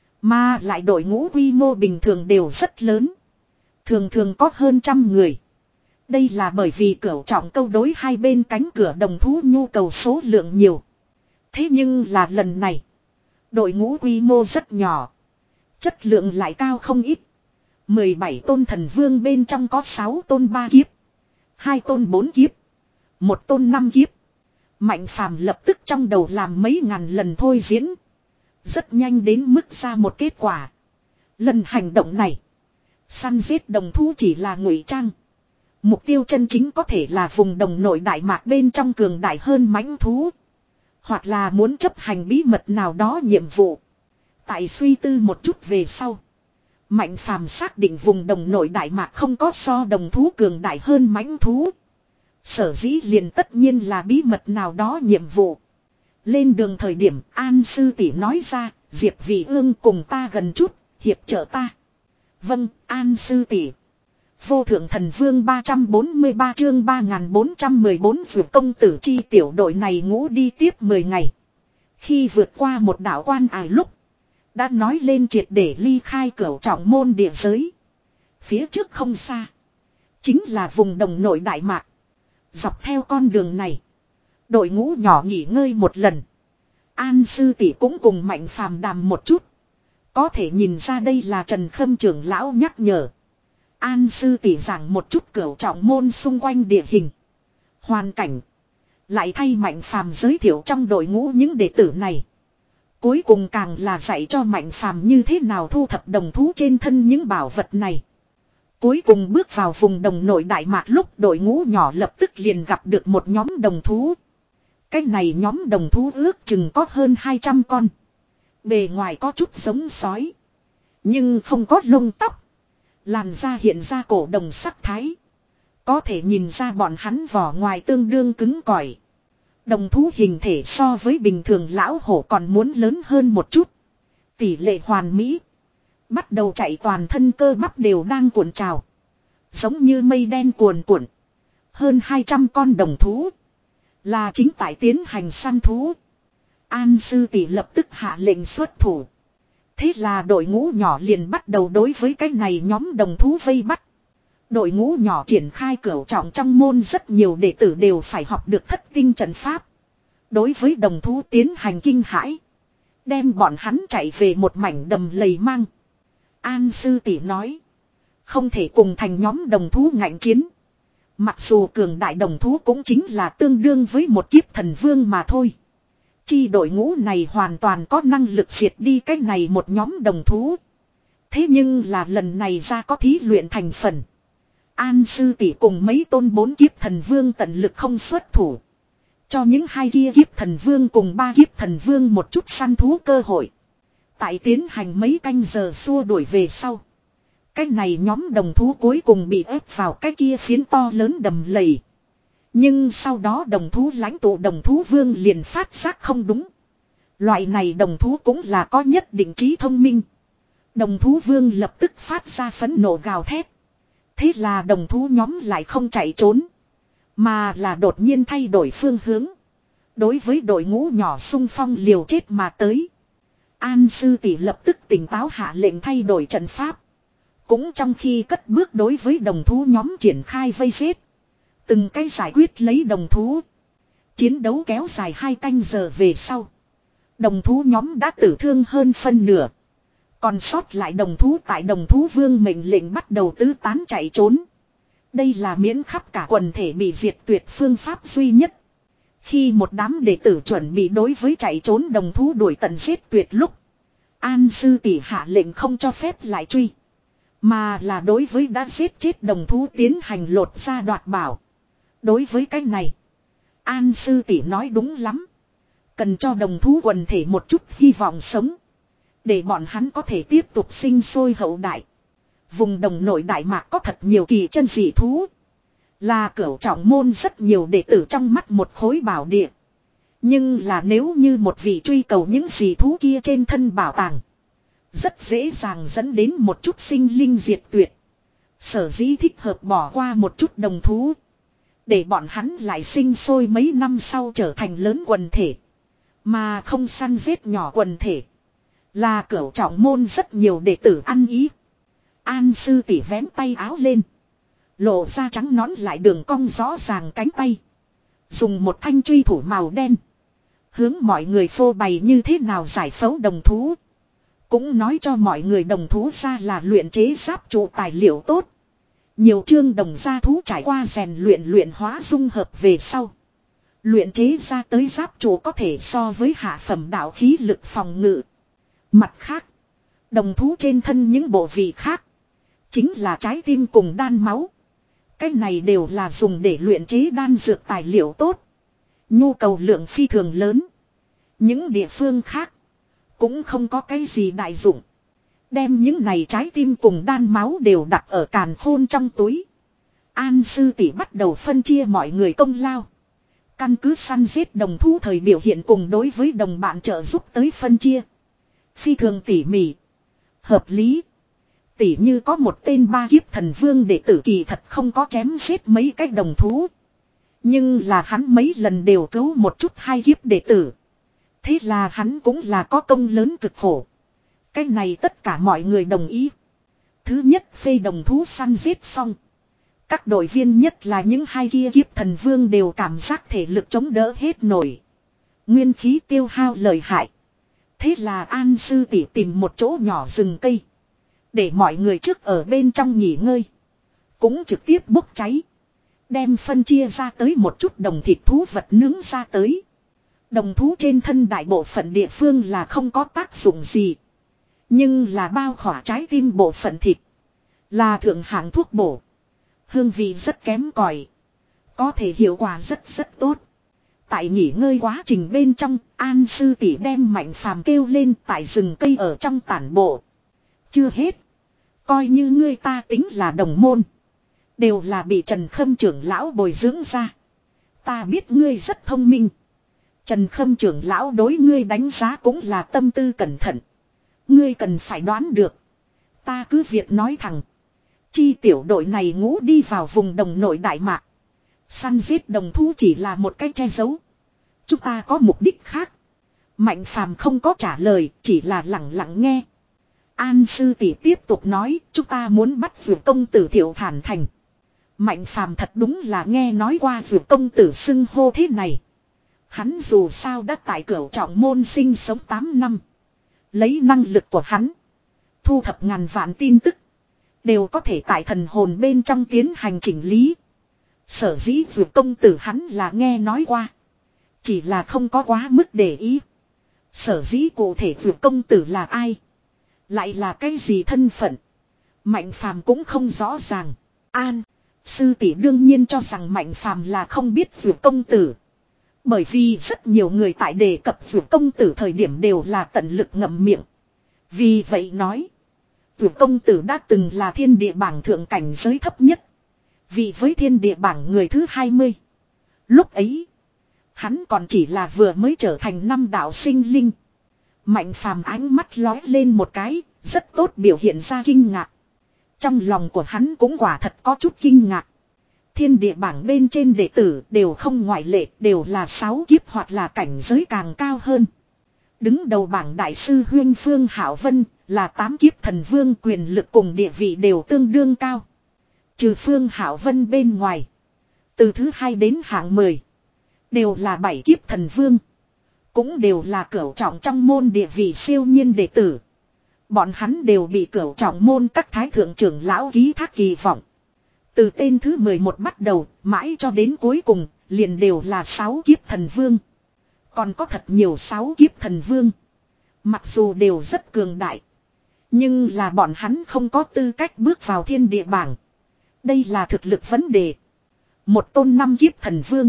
Mà lại đội ngũ quy mô bình thường đều rất lớn. Thường thường có hơn trăm người. Đây là bởi vì cửu trọng câu đối hai bên cánh cửa đồng thú nhu cầu số lượng nhiều. Thế nhưng là lần này. Đội ngũ quy mô rất nhỏ. Chất lượng lại cao không ít. mười bảy tôn thần vương bên trong có sáu tôn ba kiếp. hai tôn bốn kiếp. Một tôn năm kiếp. Mạnh Phàm lập tức trong đầu làm mấy ngàn lần thôi diễn. Rất nhanh đến mức ra một kết quả. Lần hành động này. Săn giết đồng thú chỉ là ngụy trang. Mục tiêu chân chính có thể là vùng đồng nội Đại Mạc bên trong cường đại hơn mãnh thú. Hoặc là muốn chấp hành bí mật nào đó nhiệm vụ. Tại suy tư một chút về sau. Mạnh Phàm xác định vùng đồng nội Đại Mạc không có so đồng thú cường đại hơn mãnh thú. Sở dĩ liền tất nhiên là bí mật nào đó nhiệm vụ. Lên đường thời điểm An Sư Tỷ nói ra, Diệp Vị Ương cùng ta gần chút, hiệp trợ ta. Vâng, An Sư Tỷ. Vô thượng thần vương ba trăm bốn mươi ba chương ba nghìn bốn trăm mười bốn vượt công tử chi tiểu đội này ngủ đi tiếp mười ngày. Khi vượt qua một đảo quan ải lúc. Đã nói lên triệt để ly khai cửu trọng môn địa giới. Phía trước không xa. Chính là vùng đồng nội Đại Mạc. Dọc theo con đường này. Đội ngũ nhỏ nghỉ ngơi một lần. An sư tỷ cũng cùng Mạnh Phàm đàm một chút. Có thể nhìn ra đây là Trần Khâm trưởng lão nhắc nhở. An sư tỷ giảng một chút cửu trọng môn xung quanh địa hình. Hoàn cảnh. Lại thay Mạnh Phàm giới thiệu trong đội ngũ những đệ tử này. Cuối cùng càng là dạy cho Mạnh Phàm như thế nào thu thập đồng thú trên thân những bảo vật này. Cuối cùng bước vào vùng đồng nội Đại Mạc lúc đội ngũ nhỏ lập tức liền gặp được một nhóm đồng thú. Cái này nhóm đồng thú ước chừng có hơn hai trăm con. Bề ngoài có chút giống sói. Nhưng không có lông tóc. Làn da hiện ra cổ đồng sắc thái. Có thể nhìn ra bọn hắn vỏ ngoài tương đương cứng cỏi. Đồng thú hình thể so với bình thường lão hổ còn muốn lớn hơn một chút. Tỷ lệ hoàn mỹ. Bắt đầu chạy toàn thân cơ bắp đều đang cuộn trào. Giống như mây đen cuồn cuộn. Hơn hai trăm con đồng thú. Là chính tại tiến hành săn thú. An sư tỷ lập tức hạ lệnh xuất thủ. Thế là đội ngũ nhỏ liền bắt đầu đối với cái này nhóm đồng thú vây bắt. Đội ngũ nhỏ triển khai cửu trọng trong môn rất nhiều đệ tử đều phải học được thất tinh trận pháp. Đối với đồng thú tiến hành kinh hãi. Đem bọn hắn chạy về một mảnh đầm lầy mang. An sư tỷ nói. Không thể cùng thành nhóm đồng thú ngạnh chiến. Mặc dù cường đại đồng thú cũng chính là tương đương với một kiếp thần vương mà thôi. Chi đội ngũ này hoàn toàn có năng lực diệt đi cái này một nhóm đồng thú. Thế nhưng là lần này ra có thí luyện thành phần. An sư tỷ cùng mấy tôn bốn kiếp thần vương tận lực không xuất thủ. Cho những hai kia kiếp thần vương cùng ba kiếp thần vương một chút săn thú cơ hội. Tại tiến hành mấy canh giờ xua đuổi về sau. Cái này nhóm đồng thú cuối cùng bị ép vào cái kia phiến to lớn đầm lầy. Nhưng sau đó đồng thú lãnh tụ đồng thú vương liền phát giác không đúng. Loại này đồng thú cũng là có nhất định trí thông minh. Đồng thú vương lập tức phát ra phẫn nộ gào thét. Thế là đồng thú nhóm lại không chạy trốn. Mà là đột nhiên thay đổi phương hướng. Đối với đội ngũ nhỏ xung phong liều chết mà tới. An sư tỷ lập tức tỉnh táo hạ lệnh thay đổi trận pháp. Cũng trong khi cất bước đối với đồng thú nhóm triển khai vây giết. Từng cái giải quyết lấy đồng thú. Chiến đấu kéo dài hai canh giờ về sau. Đồng thú nhóm đã tử thương hơn phân nửa. Còn sót lại đồng thú tại đồng thú vương mệnh lệnh bắt đầu tứ tán chạy trốn. Đây là miễn khắp cả quần thể bị diệt tuyệt phương pháp duy nhất. Khi một đám đệ tử chuẩn bị đối với chạy trốn đồng thú đuổi tận giết tuyệt lúc. An sư tỷ hạ lệnh không cho phép lại truy. Mà là đối với đã giết chết đồng thú tiến hành lột ra đoạt bảo. Đối với cái này. An sư tỷ nói đúng lắm. Cần cho đồng thú quần thể một chút hy vọng sống. Để bọn hắn có thể tiếp tục sinh sôi hậu đại. Vùng đồng nội Đại Mạc có thật nhiều kỳ chân dị thú. Là cửu trọng môn rất nhiều đệ tử trong mắt một khối bảo địa. Nhưng là nếu như một vị truy cầu những dị thú kia trên thân bảo tàng. Rất dễ dàng dẫn đến một chút sinh linh diệt tuyệt. Sở dĩ thích hợp bỏ qua một chút đồng thú. Để bọn hắn lại sinh sôi mấy năm sau trở thành lớn quần thể. Mà không săn giết nhỏ quần thể. Là cửu trọng môn rất nhiều đệ tử ăn ý. An sư tỷ vén tay áo lên. Lộ ra trắng nõn lại đường cong rõ ràng cánh tay. Dùng một thanh truy thủ màu đen. Hướng mọi người phô bày như thế nào giải phẫu đồng thú. Cũng nói cho mọi người đồng thú ra là luyện chế giáp trụ tài liệu tốt. Nhiều chương đồng gia thú trải qua rèn luyện luyện hóa dung hợp về sau. Luyện chế ra tới giáp trụ có thể so với hạ phẩm đạo khí lực phòng ngự. Mặt khác, đồng thú trên thân những bộ vị khác. Chính là trái tim cùng đan máu. Cái này đều là dùng để luyện chế đan dược tài liệu tốt. Nhu cầu lượng phi thường lớn. Những địa phương khác cũng không có cái gì đại dụng. Đem những này trái tim cùng đan máu đều đặt ở càn khôn trong túi. An sư tỷ bắt đầu phân chia mọi người công lao. Căn cứ săn giết đồng thú thời biểu hiện cùng đối với đồng bạn trợ giúp tới phân chia. Phi thường tỉ mỉ. Hợp lý. Tỉ như có một tên ba kiếp thần vương đệ tử kỳ thật không có chém giết mấy cái đồng thú. Nhưng là hắn mấy lần đều cứu một chút hai kiếp đệ tử. Thế là hắn cũng là có công lớn cực khổ. Cái này tất cả mọi người đồng ý. Thứ nhất phê đồng thú săn giết xong. Các đội viên nhất là những hai kia kiếp thần vương đều cảm giác thể lực chống đỡ hết nổi. Nguyên khí tiêu hao lợi hại. Thế là An sư tỷ tìm một chỗ nhỏ rừng cây. Để mọi người trước ở bên trong nghỉ ngơi. Cũng trực tiếp bốc cháy. Đem phân chia ra tới một chút đồng thịt thú vật nướng ra tới. Đồng thú trên thân đại bộ phận địa phương là không có tác dụng gì. Nhưng là bao khỏa trái tim bộ phận thịt. Là thượng hạng thuốc bổ. Hương vị rất kém cỏi. Có thể hiệu quả rất rất tốt. Tại nghỉ ngơi quá trình bên trong, An sư tỷ đem Mạnh Phàm kêu lên tại rừng cây ở trong tản bộ. Chưa hết. Coi như ngươi ta tính là đồng môn. Đều là bị Trần Khâm trưởng lão bồi dưỡng ra. Ta biết ngươi rất thông minh. Trần Khâm trưởng lão đối ngươi đánh giá cũng là tâm tư cẩn thận. Ngươi cần phải đoán được. Ta cứ việc nói thẳng. Chi tiểu đội này ngũ đi vào vùng đồng nội Đại Mạc. Săn giết đồng thú chỉ là một cái che giấu. Chúng ta có mục đích khác. Mạnh Phàm không có trả lời, chỉ là lặng lặng nghe. An sư tỷ tiếp tục nói, chúng ta muốn bắt Dược công tử Thiệu Thản Thành. Mạnh Phàm thật đúng là nghe nói qua Dược công tử xưng hô thế này. Hắn dù sao đã tại Cửu Trọng môn sinh sống tám năm. Lấy năng lực của hắn, thu thập ngàn vạn tin tức, đều có thể tại thần hồn bên trong tiến hành chỉnh lý. Sở dĩ Dược công tử hắn là nghe nói qua, chỉ là không có quá mức để ý. Sở dĩ cụ thể Dược công tử là ai, lại là cái gì thân phận, Mạnh Phàm cũng không rõ ràng. An sư tỷ đương nhiên cho rằng Mạnh Phàm là không biết Dược công tử. Bởi vì rất nhiều người tại đề cập Dược công tử thời điểm đều là tận lực ngậm miệng. Vì vậy nói, Dược công tử đã từng là thiên địa bảng thượng cảnh giới thấp nhất. Vì với thiên địa bảng người thứ hai mươi. Lúc ấy, hắn còn chỉ là vừa mới trở thành năm đạo sinh linh. Mạnh Phàm ánh mắt lóe lên một cái, rất tốt biểu hiện ra kinh ngạc. Trong lòng của hắn cũng quả thật có chút kinh ngạc. Thiên địa bảng bên trên đệ tử đều không ngoại lệ, đều là sáu kiếp hoặc là cảnh giới càng cao hơn. Đứng đầu bảng đại sư Huyên Phương Hảo Vân là tám kiếp thần vương, quyền lực cùng địa vị đều tương đương cao. Trừ Phương Hảo Vân bên ngoài, từ thứ hai đến hạng mười đều là bảy kiếp thần vương. Cũng đều là cửu trọng trong môn địa vị siêu nhiên đệ tử. Bọn hắn đều bị cửu trọng môn các thái thượng trưởng lão ký thác kỳ vọng. Từ tên thứ mười một bắt đầu, mãi cho đến cuối cùng, liền đều là sáu kiếp thần vương. Còn có thật nhiều sáu kiếp thần vương. Mặc dù đều rất cường đại, nhưng là bọn hắn không có tư cách bước vào thiên địa bảng. Đây là thực lực vấn đề. Một tôn năm kiếp thần vương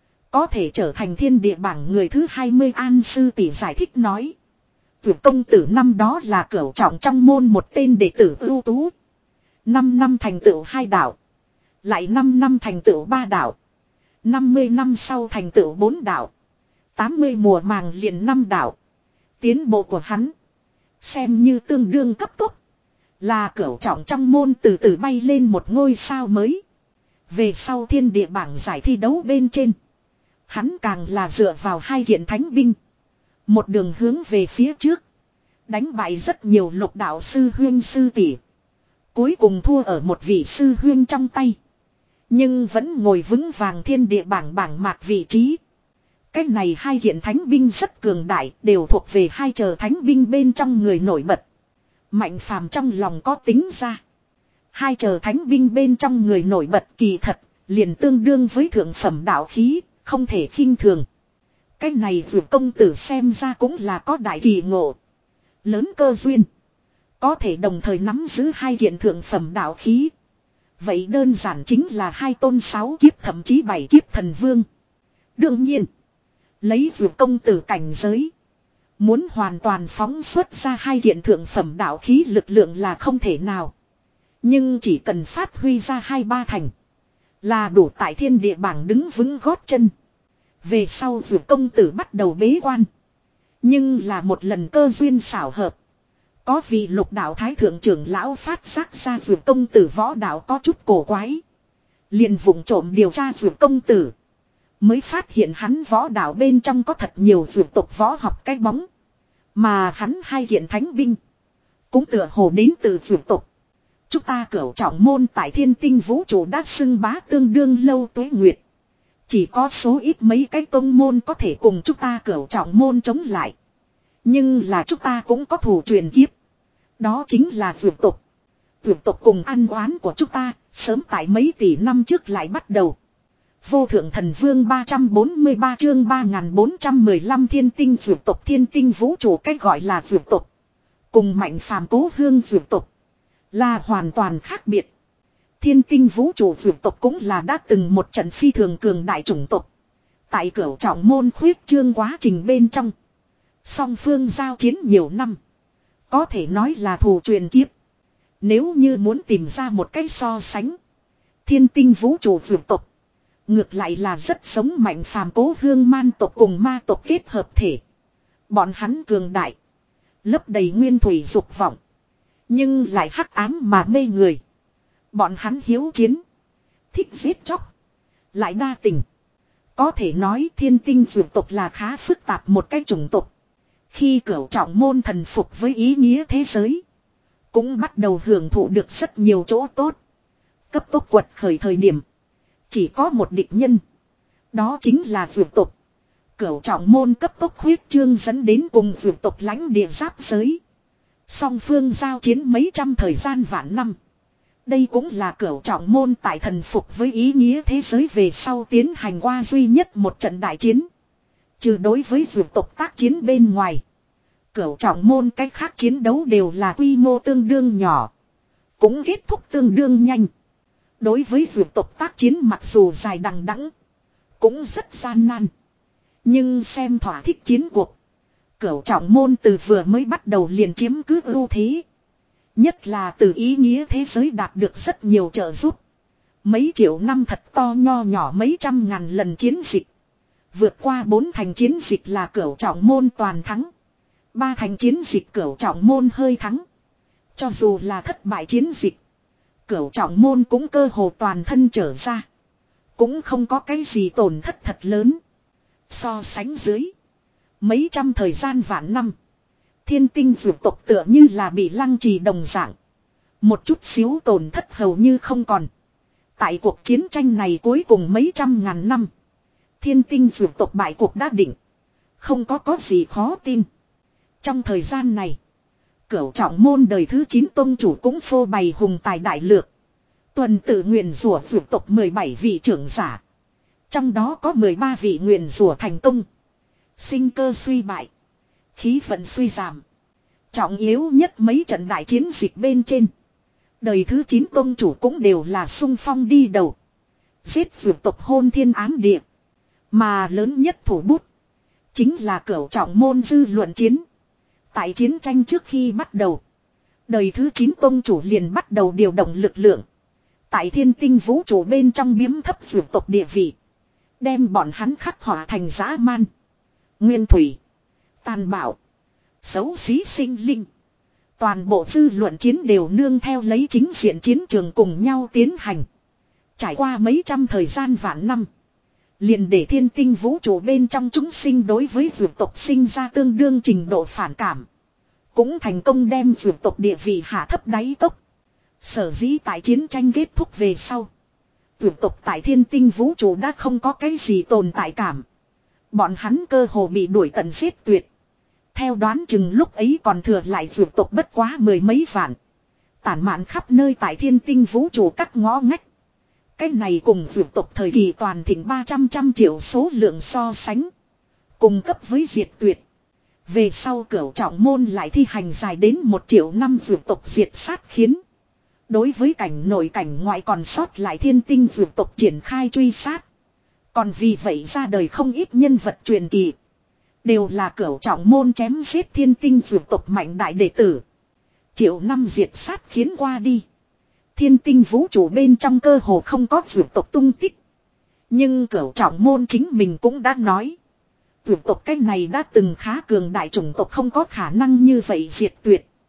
có thể trở thành thiên địa bảng người thứ hai mươi. An sư tỷ giải thích nói, Dược công tử năm đó là cửu trọng trong môn một tên đệ tử ưu tú. Năm năm thành tựu hai đạo, lại năm năm thành tựu ba đạo, năm mươi năm sau thành tựu bốn đạo, tám mươi mùa màng liền năm đạo. Tiến bộ của hắn xem như tương đương cấp tốc, là cửu trọng trong môn từ từ bay lên một ngôi sao mới. Về sau thiên địa bảng giải thi đấu bên trên, hắn càng là dựa vào hai kiện thánh binh, một đường hướng về phía trước, đánh bại rất nhiều lục đạo sư huyên sư tỷ. Cuối cùng thua ở một vị sư huyên trong tay, nhưng vẫn ngồi vững vàng thiên địa bảng bảng mạc vị trí. Cái này hai kiện thánh binh rất cường đại, đều thuộc về hai chờ thánh binh bên trong người nổi bật. Mạnh Phàm trong lòng có tính ra, hai chờ thánh binh bên trong người nổi bật kỳ thật liền tương đương với thượng phẩm đạo khí, không thể khinh thường. Cái này Dược công tử xem ra cũng là có đại kỳ ngộ, lớn cơ duyên, có thể đồng thời nắm giữ hai kiện thượng phẩm đạo khí. Vậy đơn giản chính là hai tôn sáu kiếp thậm chí bảy kiếp thần vương. Đương nhiên, lấy Dược công tử cảnh giới, muốn hoàn toàn phóng xuất ra hai kiện thượng phẩm đạo khí lực lượng là không thể nào. Nhưng chỉ cần phát huy ra hai ba thành, là đủ tại thiên địa bảng đứng vững gót chân. Về sau Dược công tử bắt đầu bế quan, nhưng là một lần cơ duyên xảo hợp, Có vị lục đạo thái thượng trưởng lão phát giác ra vượt công tử võ đạo có chút cổ quái. Liền vụng trộm điều tra vượt công tử. Mới phát hiện hắn võ đạo bên trong có thật nhiều vượt tộc võ học cái bóng. Mà hắn hai kiện thánh binh. Cũng tựa hồ đến từ vượt tộc. Chúng ta cửu trọng môn tại thiên tinh vũ trụ đã xưng bá tương đương lâu tuế nguyệt. Chỉ có số ít mấy cái tông môn có thể cùng chúng ta cửu trọng môn chống lại. Nhưng là chúng ta cũng có thủ truyền kiếp. Đó chính là vượt tộc. Vượt tộc cùng ăn oán của chúng ta, sớm tại mấy tỷ năm trước lại bắt đầu. Vô thượng thần vương ba trăm bốn mươi ba chương ba nghìn bốn trăm mười lăm thiên tinh vượt tộc thiên tinh vũ trụ cách gọi là vượt tộc. Cùng mạnh phàm cố hương vượt tộc. Là hoàn toàn khác biệt. Thiên tinh vũ trụ vượt tộc cũng là đã từng một trận phi thường cường đại chủng tộc. Tại cửu trọng môn khuyết trương quá trình bên trong. Song phương giao chiến nhiều năm. Có thể nói là thù truyền kiếp. Nếu như muốn tìm ra một cái so sánh. Thiên tinh vũ trụ vượt tộc. Ngược lại là rất sống mạnh phàm cố hương man tộc cùng ma tộc kết hợp thể. Bọn hắn cường đại. Lấp đầy nguyên thủy dục vọng. Nhưng lại hắc ám mà mê người. Bọn hắn hiếu chiến. Thích giết chóc. Lại đa tình. Có thể nói thiên tinh vượt tộc là khá phức tạp một cái chủng tộc. Khi cửu trọng môn thần phục với ý nghĩa thế giới. Cũng bắt đầu hưởng thụ được rất nhiều chỗ tốt. Cấp tốc quật khởi thời điểm. Chỉ có một địch nhân. Đó chính là vượt tộc. Cửu trọng môn cấp tốc huyết trương dẫn đến cùng vượt tộc lãnh địa giáp giới. Song phương giao chiến mấy trăm thời gian vạn năm. Đây cũng là cửu trọng môn tại thần phục với ý nghĩa thế giới về sau tiến hành qua duy nhất một trận đại chiến. Trừ đối với vượt tộc tác chiến bên ngoài. Cửu trọng môn cách khác chiến đấu đều là quy mô tương đương nhỏ. Cũng kết thúc tương đương nhanh. Đối với vượt tộc tác chiến mặc dù dài đằng đẵng, cũng rất gian nan. Nhưng xem thỏa thích chiến cuộc. Cửu trọng môn từ vừa mới bắt đầu liền chiếm cứ ưu thế. Nhất là từ ý nghĩa thế giới đạt được rất nhiều trợ giúp. Mấy triệu năm thật to nho nhỏ mấy trăm ngàn lần chiến dịch. Vượt qua bốn thành chiến dịch là cửu trọng môn toàn thắng. Ba thành chiến dịch cửu trọng môn hơi thắng. Cho dù là thất bại chiến dịch. Cửu trọng môn cũng cơ hồ toàn thân trở ra. Cũng không có cái gì tổn thất thật lớn. So sánh dưới. Mấy trăm thời gian vạn năm. Thiên tinh vượt tộc tựa như là bị lăng trì đồng dạng. Một chút xíu tổn thất hầu như không còn. Tại cuộc chiến tranh này cuối cùng mấy trăm ngàn năm. Thiên tinh vượt tộc bại cuộc đã định. Không có có gì khó tin. Trong thời gian này. Cửu trọng môn đời thứ chín tông chủ cũng phô bày hùng tài đại lược. Tuần tự nguyện rủa vượt tộc mười bảy vị trưởng giả. Trong đó có mười ba vị nguyện rủa thành công. Sinh cơ suy bại. Khí vận suy giảm. Trọng yếu nhất mấy trận đại chiến dịch bên trên. Đời thứ chín tông chủ cũng đều là sung phong đi đầu. Giết vượt tộc hôn thiên ám địa. Mà lớn nhất thủ bút. Chính là cửu trọng môn dư luận chiến. Tại chiến tranh trước khi bắt đầu. Đời thứ chín tông chủ liền bắt đầu điều động lực lượng. Tại thiên tinh vũ trụ bên trong biếm thấp vượt tộc địa vị. Đem bọn hắn khắc họa thành dã man. Nguyên thủy. Tàn bạo. Xấu xí sinh linh. Toàn bộ dư luận chiến đều nương theo lấy chính diện chiến trường cùng nhau tiến hành. Trải qua mấy trăm thời gian vạn năm. Liền để thiên tinh vũ trụ bên trong chúng sinh đối với vượt tộc sinh ra tương đương trình độ phản cảm. Cũng thành công đem vượt tộc địa vị hạ thấp đáy cốc. Sở dĩ tại chiến tranh kết thúc về sau. Vượt tộc tại thiên tinh vũ trụ đã không có cái gì tồn tại cảm. Bọn hắn cơ hồ bị đuổi tận giết tuyệt. Theo đoán chừng lúc ấy còn thừa lại vượt tộc bất quá mười mấy vạn. Tản mạn khắp nơi tại thiên tinh vũ trụ các ngõ ngách. Cái này cùng vượt tộc thời kỳ toàn thịnh ba trăm trăm triệu số lượng so sánh. Cùng cấp với diệt tuyệt. Về sau cửu trọng môn lại thi hành dài đến một triệu năm vượt tộc diệt sát khiến. Đối với cảnh nội cảnh ngoại còn sót lại thiên tinh vượt tộc triển khai truy sát. Còn vì vậy ra đời không ít nhân vật truyền kỳ. Đều là cửu trọng môn chém giết thiên tinh vượt tộc mạnh đại đệ tử. Triệu năm diệt sát khiến qua đi. Thiên tinh vũ trụ bên trong cơ hồ không có vượt tộc tung tích. Nhưng cửu trọng môn chính mình cũng đã nói. Vượt tộc cái này đã từng khá cường đại chủng tộc không có khả năng như vậy diệt tuyệt.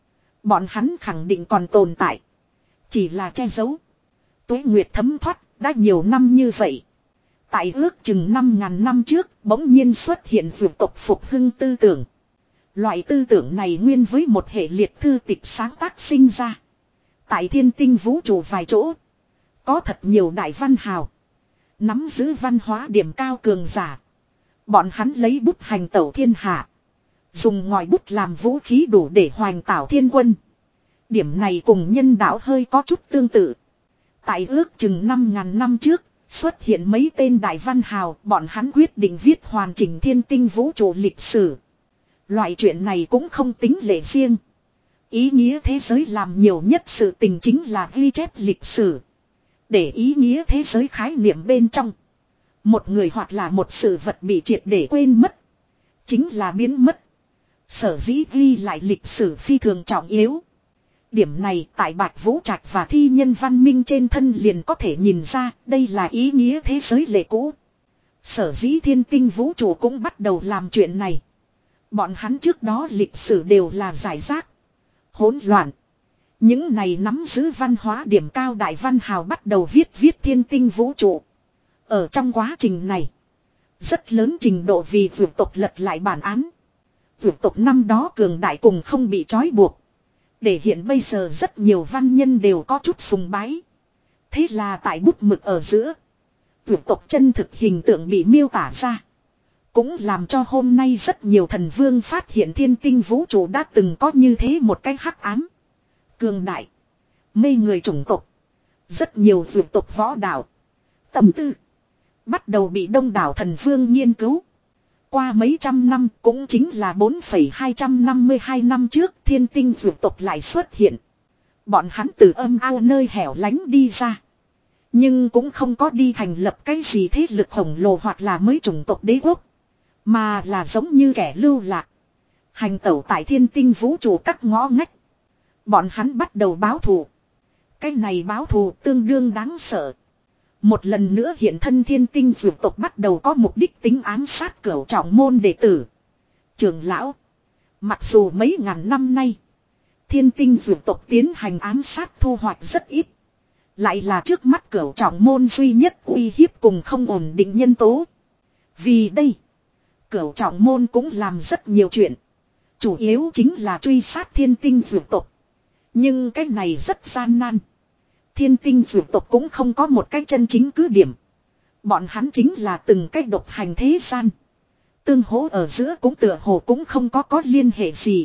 Bọn hắn khẳng định còn tồn tại. Chỉ là che giấu. Tuế nguyệt thấm thoát, đã nhiều năm như vậy. Tại ước chừng năm ngàn năm trước, bỗng nhiên xuất hiện vượt tộc phục hưng tư tưởng. Loại tư tưởng này nguyên với một hệ liệt thư tịch sáng tác sinh ra. Tại thiên tinh vũ trụ vài chỗ. Có thật nhiều đại văn hào. Nắm giữ văn hóa điểm cao cường giả. Bọn hắn lấy bút hành tẩu thiên hạ. Dùng ngòi bút làm vũ khí đủ để hoành tảo thiên quân. Điểm này cùng nhân đạo hơi có chút tương tự. Tại ước chừng năm ngàn năm trước, xuất hiện mấy tên đại văn hào, bọn hắn quyết định viết hoàn chỉnh thiên tinh vũ trụ lịch sử. Loại chuyện này cũng không tính lệ riêng. Ý nghĩa thế giới làm nhiều nhất sự tình chính là ghi chép lịch sử. Để ý nghĩa thế giới khái niệm bên trong. Một người hoặc là một sự vật bị triệt để quên mất. Chính là biến mất. Sở dĩ ghi lại lịch sử phi thường trọng yếu. Điểm này tại Bạch Vũ Trạch và thi nhân văn minh trên thân liền có thể nhìn ra đây là ý nghĩa thế giới lệ cũ. Sở dĩ thiên tinh vũ trụ cũng bắt đầu làm chuyện này. Bọn hắn trước đó lịch sử đều là giải rác. Hỗn loạn. Những này nắm giữ văn hóa điểm cao đại văn hào bắt đầu viết viết thiên tinh vũ trụ. Ở trong quá trình này. Rất lớn trình độ vì vượt tộc lật lại bản án. Vượt tộc năm đó cường đại cùng không bị trói buộc. Để hiện bây giờ rất nhiều văn nhân đều có chút sùng bái. Thế là tại bút mực ở giữa. Vượt tộc chân thực hình tượng bị miêu tả ra. Cũng làm cho hôm nay rất nhiều thần vương phát hiện thiên tinh vũ trụ đã từng có như thế một cái hắc ám. Cường đại. Mê người chủng tộc. Rất nhiều vượt tộc võ đạo. Tâm tư. Bắt đầu bị đông đảo thần vương nghiên cứu. Qua mấy trăm năm cũng chính là bốn phẩy hai năm hai năm trước thiên tinh vượt tộc lại xuất hiện. Bọn hắn từ âm ao nơi hẻo lánh đi ra. Nhưng cũng không có đi thành lập cái gì thế lực khổng lồ hoặc là mới chủng tộc đế quốc. Mà là giống như kẻ lưu lạc. Hành tẩu tại thiên tinh vũ trụ các ngõ ngách. Bọn hắn bắt đầu báo thù. Cái này báo thù tương đương đáng sợ. Một lần nữa hiện thân thiên tinh vượt tộc bắt đầu có mục đích tính ám sát cửu trọng môn đệ tử. Trưởng lão. Mặc dù mấy ngàn năm nay. Thiên tinh vượt tộc tiến hành ám sát thu hoạch rất ít. Lại là trước mắt cửu trọng môn duy nhất uy hiếp cùng không ổn định nhân tố. Vì đây. Cửu trọng môn cũng làm rất nhiều chuyện. Chủ yếu chính là truy sát thiên tinh vượt tộc. Nhưng cái này rất gian nan. Thiên tinh vượt tộc cũng không có một cái chân chính cứ điểm. Bọn hắn chính là từng cái độc hành thế gian. Tương hỗ ở giữa cũng tựa hồ cũng không có có liên hệ gì.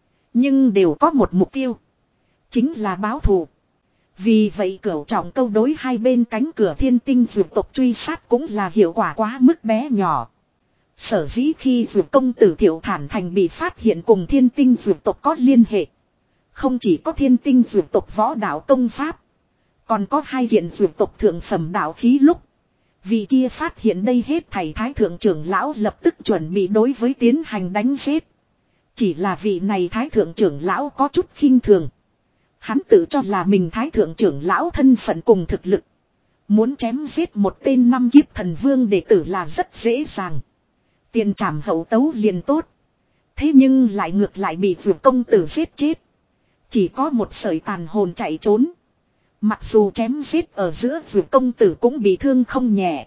Nhưng đều có một mục tiêu. Chính là báo thù. Vì vậy cửu trọng câu đối hai bên cánh cửa thiên tinh vượt tộc truy sát cũng là hiệu quả quá mức bé nhỏ. Sở dĩ khi vượt công tử Thiệu Thản Thành bị phát hiện cùng thiên tinh vượt tộc có liên hệ. Không chỉ có thiên tinh vượt tộc võ đạo công pháp. Còn có hai kiện vượt tộc thượng phẩm đạo khí lúc. Vì kia phát hiện đây hết thầy thái thượng trưởng lão lập tức chuẩn bị đối với tiến hành đánh giết. Chỉ là vị này thái thượng trưởng lão có chút khinh thường. Hắn tự cho là mình thái thượng trưởng lão thân phận cùng thực lực. Muốn chém giết một tên năm kiếp thần vương đệ tử là rất dễ dàng. Tiền trảm hậu tấu liền tốt. Thế nhưng lại ngược lại bị vượt công tử giết chết. Chỉ có một sợi tàn hồn chạy trốn. Mặc dù chém giết ở giữa vượt công tử cũng bị thương không nhẹ.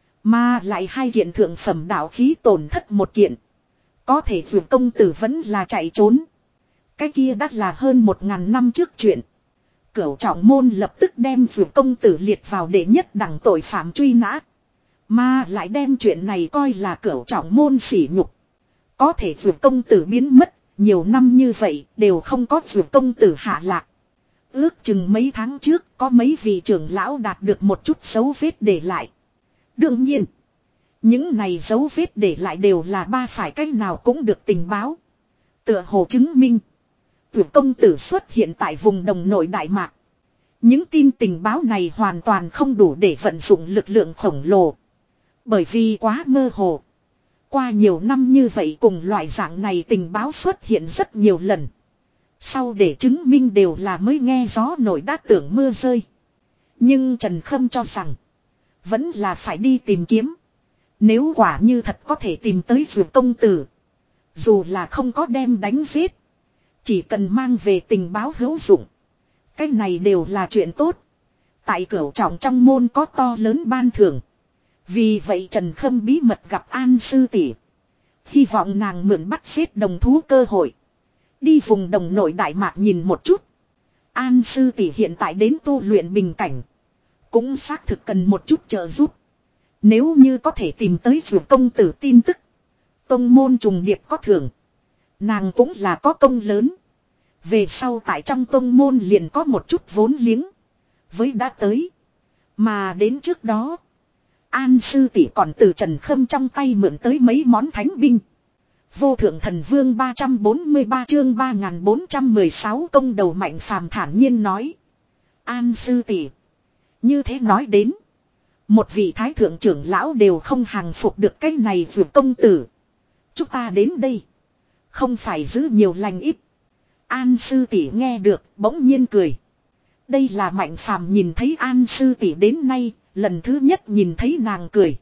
Mà lại hai kiện thượng phẩm đạo khí tổn thất một kiện. Có thể vượt công tử vẫn là chạy trốn. Cái kia đã là hơn một ngàn năm trước chuyện. Cửu trọng môn lập tức đem vượt công tử liệt vào đệ nhất đẳng tội phạm truy nã. Mà lại đem chuyện này coi là cửu trọng môn sỉ nhục. Có thể vượt công tử biến mất. Nhiều năm như vậy đều không có vượt công tử hạ lạc. Ước chừng mấy tháng trước có mấy vị trưởng lão đạt được một chút dấu vết để lại. Đương nhiên. Những này dấu vết để lại đều là ba phải cách nào cũng được tình báo. Tựa hồ chứng minh. Vượt công tử xuất hiện tại vùng đồng nội Đại Mạc. Những tin tình báo này hoàn toàn không đủ để vận dụng lực lượng khổng lồ. Bởi vì quá mơ hồ. Qua nhiều năm như vậy cùng loại dạng này tình báo xuất hiện rất nhiều lần. Sau để chứng minh đều là mới nghe gió nổi đã tưởng mưa rơi. Nhưng Trần Khâm cho rằng. Vẫn là phải đi tìm kiếm. Nếu quả như thật có thể tìm tới vượt công tử. Dù là không có đem đánh giết. Chỉ cần mang về tình báo hữu dụng. Cái này đều là chuyện tốt. Tại cửu trọng trong môn có to lớn ban thưởng. Vì vậy Trần Khâm bí mật gặp An sư tỷ. Hy vọng nàng mượn bắt xếp đồng thú cơ hội. Đi vùng đồng nội Đại Mạc nhìn một chút. An sư tỷ hiện tại đến tu luyện bình cảnh. Cũng xác thực cần một chút trợ giúp. Nếu như có thể tìm tới Dược công tử tin tức. Tông môn trùng điệp có thưởng. Nàng cũng là có công lớn. Về sau tại trong tông môn liền có một chút vốn liếng. Với đã tới. Mà đến trước đó. An sư tỷ còn từ Trần Khâm trong tay mượn tới mấy món thánh binh. Vô thượng thần vương ba trăm bốn mươi ba chương ba nghìn bốn trăm mười sáu công đầu Mạnh Phàm thản nhiên nói. An sư tỷ. Như thế nói đến. Một vị thái thượng trưởng lão đều không hàng phục được cái này Dược công tử. Chúng ta đến đây. Không phải giữ nhiều lành ít. An sư tỷ nghe được bỗng nhiên cười. Đây là Mạnh Phàm nhìn thấy An sư tỷ đến nay. Lần thứ nhất nhìn thấy nàng cười.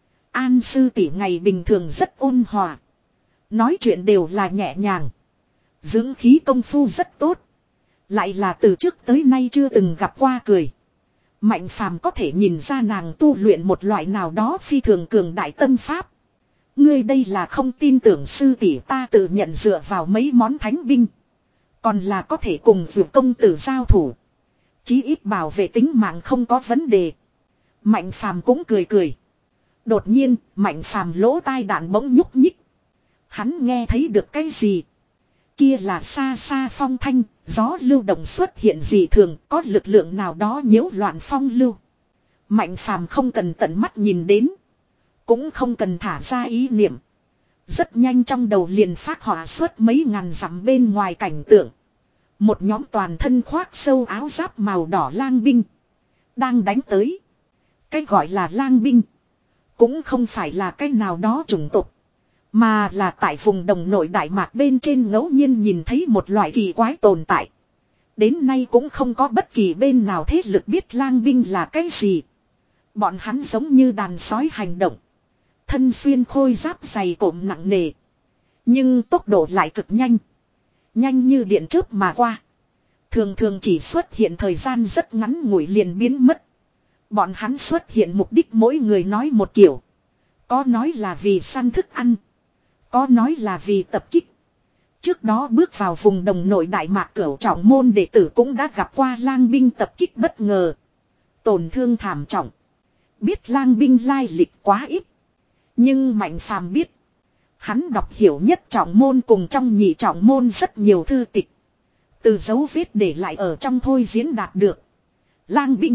An sư tỷ ngày bình thường rất ôn hòa. Nói chuyện đều là nhẹ nhàng. Dưỡng khí công phu rất tốt. Lại là từ trước tới nay chưa từng gặp qua cười. Mạnh Phàm có thể nhìn ra nàng tu luyện một loại nào đó phi thường cường đại tâm pháp. Ngươi đây là không tin tưởng sư tỷ ta tự nhận dựa vào mấy món thánh binh. Còn là có thể cùng Dược công tử giao thủ. Chí ít bảo vệ tính mạng không có vấn đề. Mạnh Phàm cũng cười cười. Đột nhiên, Mạnh Phàm lỗ tai đạn bỗng nhúc nhích. Hắn nghe thấy được cái gì? Kia là xa xa phong thanh, gió lưu động xuất hiện dị thường, có lực lượng nào đó nhiễu loạn phong lưu. Mạnh Phàm không cần tận mắt nhìn đến, cũng không cần thả ra ý niệm. Rất nhanh trong đầu liền phát họa suốt mấy ngàn dặm bên ngoài cảnh tượng. Một nhóm toàn thân khoác sâu áo giáp màu đỏ lang binh đang đánh tới. Cái gọi là lang binh cũng không phải là cái nào đó chủng tộc, mà là tại vùng đồng nội Đại Mạc bên trên ngẫu nhiên nhìn thấy một loại kỳ quái tồn tại. Đến nay cũng không có bất kỳ bên nào thế lực biết lang binh là cái gì. Bọn hắn giống như đàn sói hành động. Thân xuyên khôi giáp dày cộm nặng nề. Nhưng tốc độ lại cực nhanh. Nhanh như điện chớp mà qua. Thường thường chỉ xuất hiện thời gian rất ngắn ngủi liền biến mất. Bọn hắn xuất hiện mục đích mỗi người nói một kiểu. Có nói là vì săn thức ăn. Có nói là vì tập kích. Trước đó bước vào vùng đồng nội Đại Mạc cửu trọng môn đệ tử cũng đã gặp qua lang binh tập kích bất ngờ. Tổn thương thảm trọng. Biết lang binh lai lịch quá ít. Nhưng Mạnh Phàm biết. Hắn đọc hiểu nhất trọng môn cùng trong nhị trọng môn rất nhiều thư tịch. Từ dấu vết để lại ở trong thôi diễn đạt được. Lang binh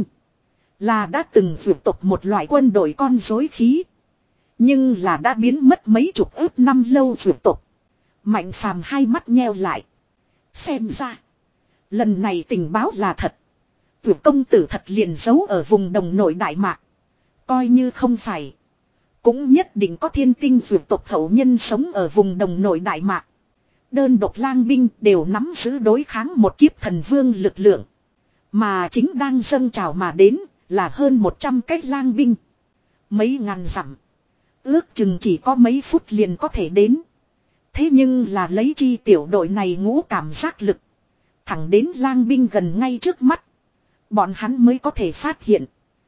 là đã từng vượt tộc một loại quân đội con rối khí. Nhưng là đã biến mất mấy chục ước năm lâu vượt tộc. Mạnh Phàm hai mắt nheo lại. Xem ra. Lần này tình báo là thật. Vượt công tử thật liền giấu ở vùng đồng nội Đại Mạc. Coi như không phải. Cũng nhất định có thiên tinh vượt tộc hậu nhân sống ở vùng đồng nội Đại Mạc. Đơn độc lang binh đều nắm giữ đối kháng một kiếp thần vương lực lượng. Mà chính đang dâng trào mà đến là hơn một trăm cái lang binh. Mấy ngàn dặm. Ước chừng chỉ có mấy phút liền có thể đến. Thế nhưng là lấy chi tiểu đội này ngũ cảm giác lực. Thẳng đến lang binh gần ngay trước mắt. Bọn hắn mới có thể phát hiện.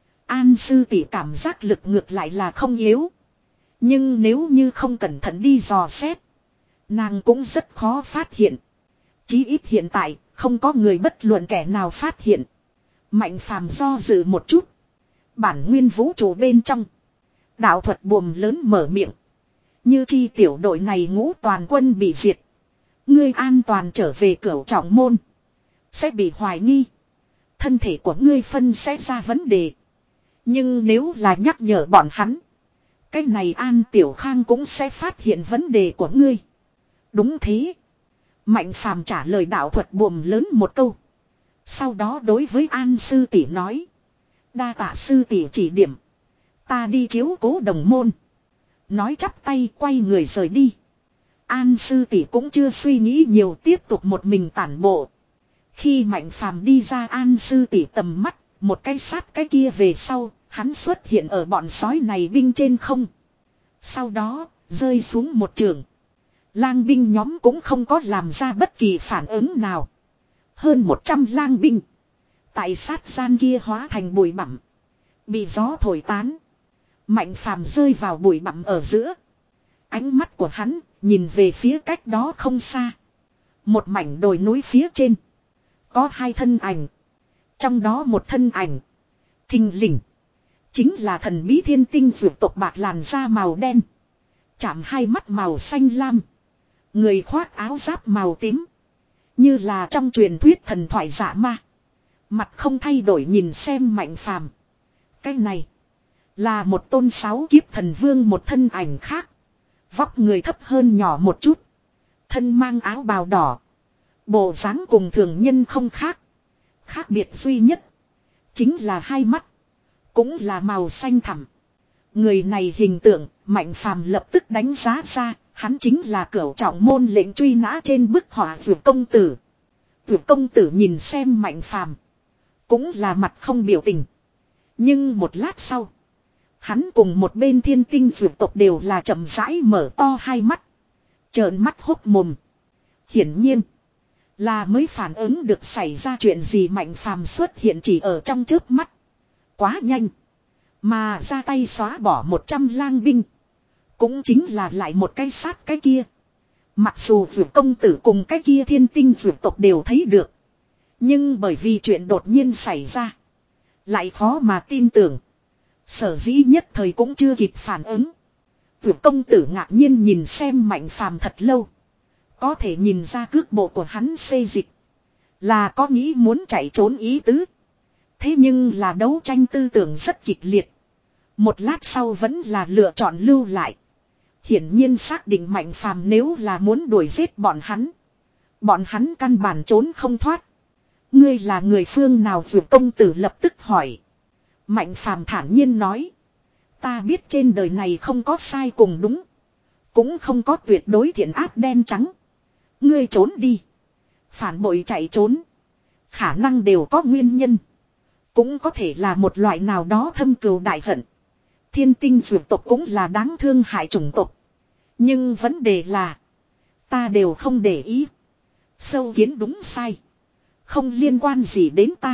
An sư tỷ cảm giác lực ngược lại là không yếu. Nhưng nếu như không cẩn thận đi dò xét. Nàng cũng rất khó phát hiện. Chí ít hiện tại không có người bất luận kẻ nào phát hiện. Mạnh Phàm do dự một chút. Bản nguyên vũ trụ bên trong. Đạo thuật buồm lớn mở miệng. Như chi tiểu đội này ngũ toàn quân bị diệt. Ngươi an toàn trở về cửu trọng môn. Sẽ bị hoài nghi. Thân thể của ngươi phân sẽ ra vấn đề. Nhưng nếu là nhắc nhở bọn hắn. Cái này An Tiểu Khang cũng sẽ phát hiện vấn đề của ngươi. Đúng thế. Mạnh Phàm trả lời đạo thuật buồm lớn một câu. Sau đó đối với An sư tỷ nói. Đa tạ sư tỷ chỉ điểm. Ta đi chiếu cố đồng môn. Nói chắp tay quay người rời đi. An sư tỷ cũng chưa suy nghĩ nhiều tiếp tục một mình tản bộ. Khi Mạnh Phàm đi ra An sư tỷ tầm mắt. Một cái sát cái kia về sau. Hắn xuất hiện ở bọn sói này binh trên không. Sau đó rơi xuống một trường. Lang binh nhóm cũng không có làm ra bất kỳ phản ứng nào. Hơn một trăm lang binh. Tại sát gian kia hóa thành bụi bặm. Bị gió thổi tán. Mạnh Phàm rơi vào bụi bặm ở giữa. Ánh mắt của hắn nhìn về phía cách đó không xa. Một mảnh đồi núi phía trên. Có hai thân ảnh. Trong đó một thân ảnh. Thình lình. Chính là thần bí thiên tinh vượt tộc bạc làn da màu đen. Chạm hai mắt màu xanh lam. Người khoác áo giáp màu tím. Như là trong truyền thuyết thần thoại giả ma. Mặt không thay đổi nhìn xem Mạnh Phàm. Cái này. Là một tôn sáu kiếp thần vương một thân ảnh khác. Vóc người thấp hơn nhỏ một chút. Thân mang áo bào đỏ. Bộ dáng cùng thường nhân không khác. Khác biệt duy nhất. Chính là hai mắt. Cũng là màu xanh thẳm. Người này hình tượng Mạnh Phàm lập tức đánh giá ra. Hắn chính là cửu trọng môn lệnh truy nã trên bức họa Vượt công tử. Vượt công tử nhìn xem Mạnh Phàm. Cũng là mặt không biểu tình. Nhưng một lát sau. Hắn cùng một bên thiên tinh vượt tộc đều là chậm rãi mở to hai mắt. Trợn mắt hốc mồm. Hiển nhiên. Là mới phản ứng được xảy ra chuyện gì Mạnh Phàm xuất hiện chỉ ở trong chớp mắt. Quá nhanh. Mà ra tay xóa bỏ một trăm lang binh. Cũng chính là lại một cái sát cái kia. Mặc dù vượt công tử cùng cái kia thiên tinh vượt tộc đều thấy được. Nhưng bởi vì chuyện đột nhiên xảy ra. Lại khó mà tin tưởng. Sở dĩ nhất thời cũng chưa kịp phản ứng. Vượt công tử ngạc nhiên nhìn xem Mạnh Phàm thật lâu. Có thể nhìn ra cước bộ của hắn xê dịch. Là có nghĩ muốn chạy trốn ý tứ. Thế nhưng là đấu tranh tư tưởng rất kịch liệt. Một lát sau vẫn là lựa chọn lưu lại. Hiển nhiên xác định Mạnh Phàm nếu là muốn đuổi giết bọn hắn. Bọn hắn căn bản trốn không thoát. Ngươi là người phương nào Vượt công tử lập tức hỏi. Mạnh Phàm thản nhiên nói. Ta biết trên đời này không có sai cùng đúng. Cũng không có tuyệt đối thiện ác đen trắng. Ngươi trốn đi. Phản bội chạy trốn. Khả năng đều có nguyên nhân. Cũng có thể là một loại nào đó thâm cừu đại hận. Thiên tinh vượt tộc cũng là đáng thương hại chủng tộc. Nhưng vấn đề là. Ta đều không để ý. Sâu kiến đúng sai. Không liên quan gì đến ta.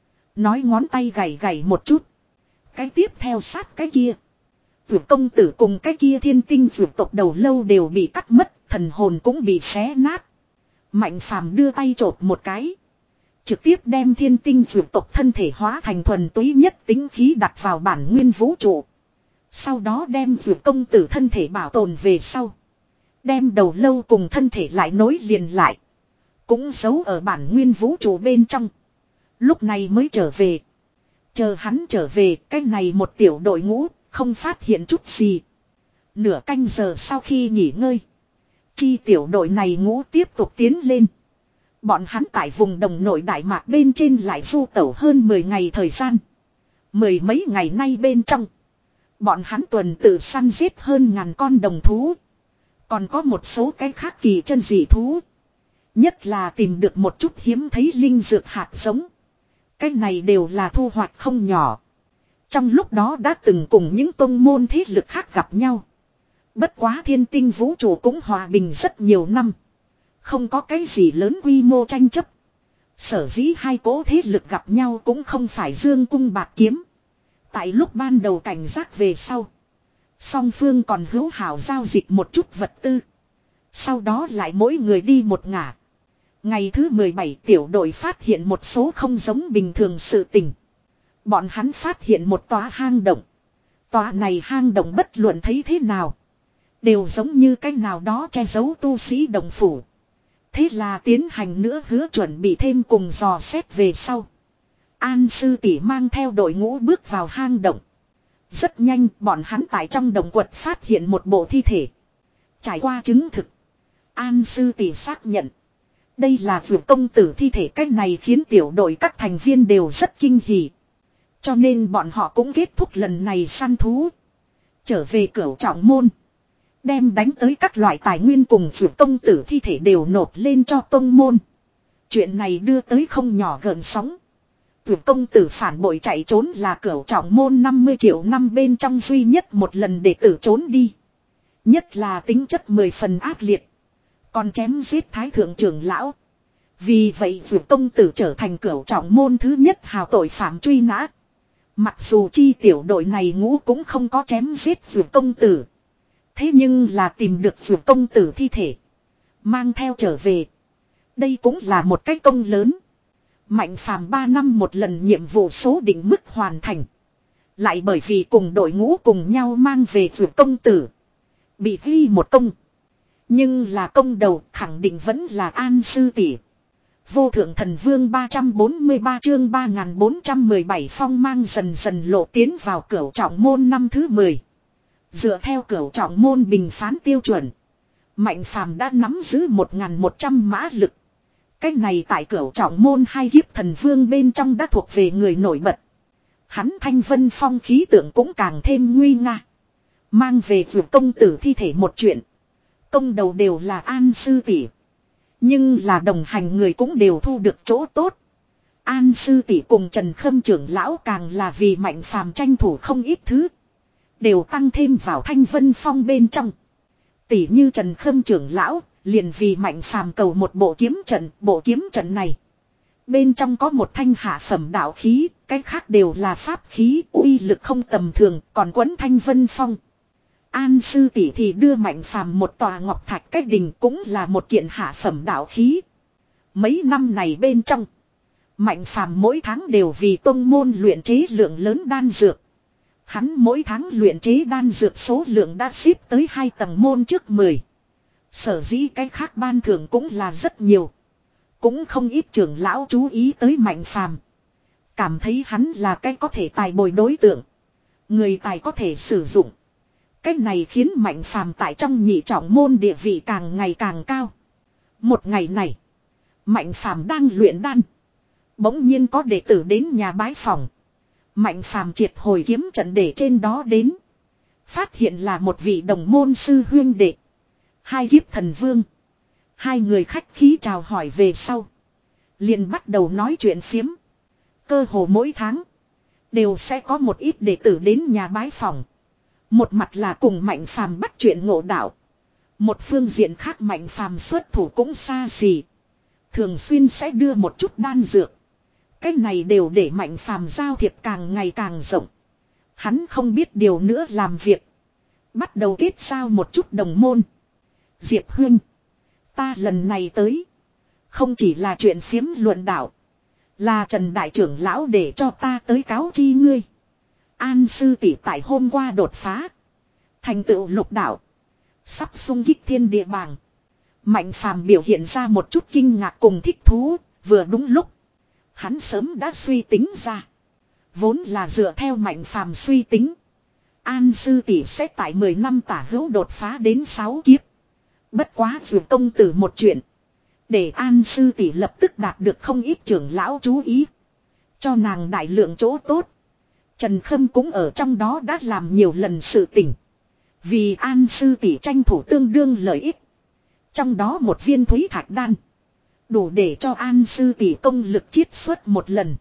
Nói ngón tay gảy gảy một chút. Cái tiếp theo sát cái kia. Vượt công tử cùng cái kia thiên tinh vượt tộc đầu lâu đều bị cắt mất. Thần hồn cũng bị xé nát. Mạnh Phàm đưa tay chộp một cái. Trực tiếp đem thiên tinh vượt tộc thân thể hóa thành thuần túy nhất tính khí đặt vào bản nguyên vũ trụ. Sau đó đem vượt công tử thân thể bảo tồn về sau. Đem đầu lâu cùng thân thể lại nối liền lại. Cũng giấu ở bản nguyên vũ trụ bên trong. Lúc này mới trở về. Chờ hắn trở về, cái này một tiểu đội ngũ, không phát hiện chút gì. Nửa canh giờ sau khi nghỉ ngơi. Chi tiểu đội này ngũ tiếp tục tiến lên. Bọn hắn tại vùng đồng nội Đại Mạc bên trên lại du tẩu hơn mười ngày thời gian. Mười mấy ngày nay bên trong. Bọn hắn tuần tự săn giết hơn ngàn con đồng thú. Còn có một số cái khác kỳ chân dị thú. Nhất là tìm được một chút hiếm thấy linh dược hạt giống. Cái này đều là thu hoạch không nhỏ. Trong lúc đó đã từng cùng những tông môn thế lực khác gặp nhau. Bất quá thiên tinh vũ trụ cũng hòa bình rất nhiều năm. Không có cái gì lớn quy mô tranh chấp. Sở dĩ hai cố thế lực gặp nhau cũng không phải dương cung bạc kiếm. Tại lúc ban đầu cảnh giác về sau. Song phương còn hữu hảo giao dịch một chút vật tư. Sau đó lại mỗi người đi một ngả. Ngày thứ mười bảy tiểu đội phát hiện một số không giống bình thường sự tình. Bọn hắn phát hiện một tòa hang động. Tòa này hang động bất luận thấy thế nào. Đều giống như cái nào đó che giấu tu sĩ đồng phủ. Thế là tiến hành nữa hứa chuẩn bị thêm cùng dò xét về sau. An sư tỷ mang theo đội ngũ bước vào hang động. Rất nhanh bọn hắn tại trong động quật phát hiện một bộ thi thể. Trải qua chứng thực. An sư tỷ xác nhận. Đây là Vượt công tử thi thể, cách này khiến tiểu đội các thành viên đều rất kinh hỉ. Cho nên bọn họ cũng kết thúc lần này săn thú. Trở về cửu trọng môn. Đem đánh tới các loại tài nguyên cùng Vượt công tử thi thể đều nộp lên cho tông môn. Chuyện này đưa tới không nhỏ gợn sóng. Vượt công tử phản bội chạy trốn là cửu trọng môn năm mươi triệu năm bên trong duy nhất một lần để tử trốn đi. Nhất là tính chất mười phần ác liệt. Còn chém giết thái thượng trưởng lão. Vì vậy Dược công tử trở thành cửu trọng môn thứ nhất hào tội phạm truy nã. Mặc dù chi tiểu đội này ngũ cũng không có chém giết Dược công tử. Thế nhưng là tìm được Dược công tử thi thể. Mang theo trở về. Đây cũng là một cái công lớn. Mạnh phàm ba năm một lần nhiệm vụ số định mức hoàn thành. Lại bởi vì cùng đội ngũ cùng nhau mang về Dược công tử. Bị ghi một công. Nhưng là công đầu khẳng định vẫn là An sư tỷ. Vô thượng thần vương ba trăm bốn mươi ba chương ba nghìn bốn trăm mười bảy phong mang dần dần lộ tiến vào cửu trọng môn năm thứ mười. Dựa theo cửu trọng môn bình phán tiêu chuẩn. Mạnh phàm đã nắm giữ một nghìn một trăm mã lực. Cách này tại cửu trọng môn hai kiếp thần vương bên trong đã thuộc về người nổi bật. Hắn thanh vân phong khí tượng cũng càng thêm nguy nga. Mang về Dược công tử thi thể một chuyện. Công đầu đều là An sư tỷ. Nhưng là đồng hành người cũng đều thu được chỗ tốt. An sư tỷ cùng Trần Khâm trưởng lão càng là vì Mạnh phàm tranh thủ không ít thứ. Đều tăng thêm vào thanh vân phong bên trong. Tỷ như Trần Khâm trưởng lão liền vì Mạnh phàm cầu một bộ kiếm trận. Bộ kiếm trận này bên trong có một thanh hạ phẩm đạo khí. Cái khác đều là pháp khí uy lực không tầm thường. Còn quấn thanh vân phong. An sư tỷ thì đưa Mạnh phàm một tòa ngọc thạch cách đình cũng là một kiện hạ phẩm đạo khí. Mấy năm này bên trong. Mạnh phàm mỗi tháng đều vì tông môn luyện chế lượng lớn đan dược. Hắn mỗi tháng luyện chế đan dược số lượng đã xếp tới hai tầng môn trước mười. Sở dĩ cái khác ban thưởng cũng là rất nhiều. Cũng không ít trưởng lão chú ý tới Mạnh phàm. Cảm thấy hắn là cái có thể tài bồi đối tượng. Người tài có thể sử dụng. Cái này khiến Mạnh phàm tại trong nhị trọng môn địa vị càng ngày càng cao. Một ngày này. Mạnh phàm đang luyện đan. Bỗng nhiên có đệ tử đến nhà bái phòng. Mạnh phàm triệt hồi kiếm trận để trên đó đến. Phát hiện là một vị đồng môn sư huyên đệ. Hai kiếp thần vương. Hai người khách khí chào hỏi về sau. Liền bắt đầu nói chuyện phiếm. Cơ hồ mỗi tháng. Đều sẽ có một ít đệ tử đến nhà bái phòng. Một mặt là cùng Mạnh phàm bắt chuyện ngộ đạo. Một phương diện khác Mạnh phàm xuất thủ cũng xa xỉ. Thường xuyên sẽ đưa một chút đan dược. Cái này đều để Mạnh phàm giao thiệp càng ngày càng rộng. Hắn không biết điều nữa làm việc. Bắt đầu kết giao một chút đồng môn. Diệp huynh. Ta lần này tới. Không chỉ là chuyện phiếm luận đạo. Là Trần Đại trưởng lão để cho ta tới cáo chi ngươi. An sư tỷ tại hôm qua đột phá. Thành tựu lục đạo. Sắp xung kích thiên địa bảng. Mạnh phàm biểu hiện ra một chút kinh ngạc cùng thích thú. Vừa đúng lúc. Hắn sớm đã suy tính ra. Vốn là dựa theo Mạnh phàm suy tính. An sư tỷ sẽ tại mười năm tả hữu đột phá đến sáu kiếp. Bất quá Dược công tử một chuyện. Để An sư tỷ lập tức đạt được không ít trưởng lão chú ý. Cho nàng đại lượng chỗ tốt. Trần Khâm cũng ở trong đó đã làm nhiều lần sự tình. Vì An sư tỷ tranh thủ tương đương lợi ích. Trong đó một viên thúy thạch đan. Đủ để cho An sư tỷ công lực chiết xuất một lần.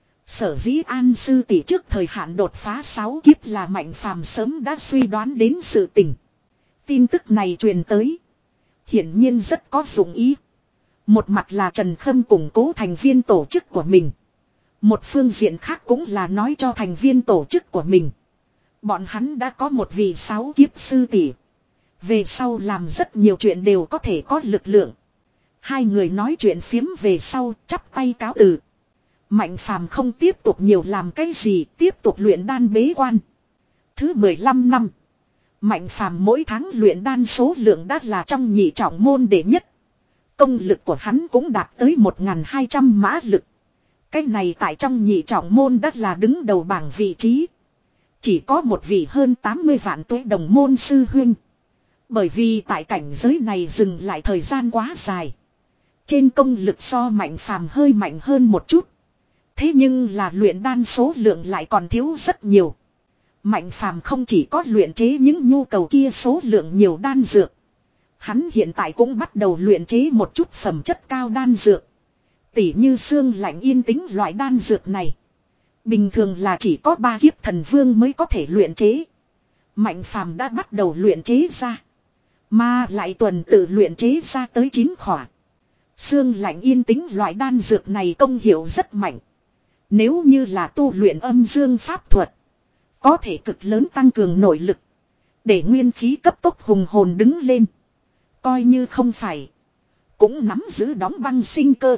Sở dĩ An sư tỷ trước thời hạn đột phá sáu kiếp là Mạnh phàm sớm đã suy đoán đến sự tình. Tin tức này truyền tới. Hiển nhiên rất có dụng ý. Một mặt là Trần Khâm củng cố thành viên tổ chức của mình. Một phương diện khác cũng là nói cho thành viên tổ chức của mình. Bọn hắn đã có một vị sáu kiếp sư tỷ. Về sau làm rất nhiều chuyện đều có thể có lực lượng. Hai người nói chuyện phiếm về sau chắp tay cáo từ. Mạnh phàm không tiếp tục nhiều làm cái gì, tiếp tục luyện đan bế quan. Thứ mười lăm năm. Mạnh phàm mỗi tháng luyện đan số lượng đã là trong nhị trọng môn đệ nhất. Công lực của hắn cũng đạt tới một nghìn hai trăm mã lực. Cái này tại trong nhị trọng môn đã là đứng đầu bảng vị trí. Chỉ có một vị hơn tám mươi vạn tuổi đồng môn sư huynh. Bởi vì tại cảnh giới này dừng lại thời gian quá dài. Trên công lực so Mạnh phàm hơi mạnh hơn một chút. Thế nhưng là luyện đan số lượng lại còn thiếu rất nhiều. Mạnh phàm không chỉ có luyện chế những nhu cầu kia số lượng nhiều đan dược. Hắn hiện tại cũng bắt đầu luyện chế một chút phẩm chất cao đan dược. Tỉ như xương lạnh yên tĩnh loại đan dược này. Bình thường là chỉ có ba kiếp thần vương mới có thể luyện chế. Mạnh phàm đã bắt đầu luyện chế ra. Mà lại tuần tự luyện chế ra tới chín khỏa. Xương lạnh yên tĩnh loại đan dược này công hiệu rất mạnh. Nếu như là tu luyện âm dương pháp thuật, có thể cực lớn tăng cường nội lực. Để nguyên khí cấp tốc hùng hồn đứng lên. Coi như không phải, cũng nắm giữ đóng băng sinh cơ.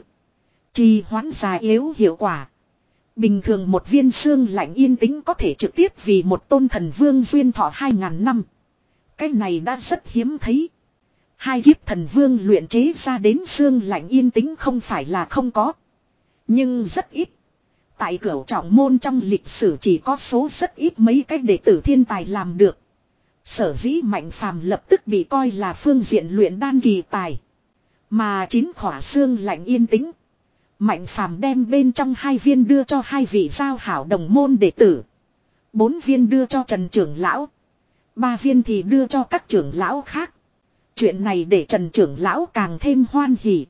Trì hoãn già yếu hiệu quả. Bình thường một viên xương lạnh yên tĩnh có thể trực tiếp vì một tôn thần vương duyên thọ hai ngàn năm. Cái này đã rất hiếm thấy. Hai kiếp thần vương luyện chế ra đến xương lạnh yên tĩnh không phải là không có. Nhưng rất ít. Tại cửu trọng môn trong lịch sử chỉ có số rất ít mấy cái đệ tử thiên tài làm được. Sở dĩ Mạnh Phàm lập tức bị coi là phương diện luyện đan kỳ tài. Mà chín khỏa xương lạnh yên tĩnh, Mạnh Phàm đem bên trong hai viên đưa cho hai vị giao hảo đồng môn đệ tử. Bốn viên đưa cho Trần trưởng lão. Ba viên thì đưa cho các trưởng lão khác. Chuyện này để Trần trưởng lão càng thêm hoan hỉ.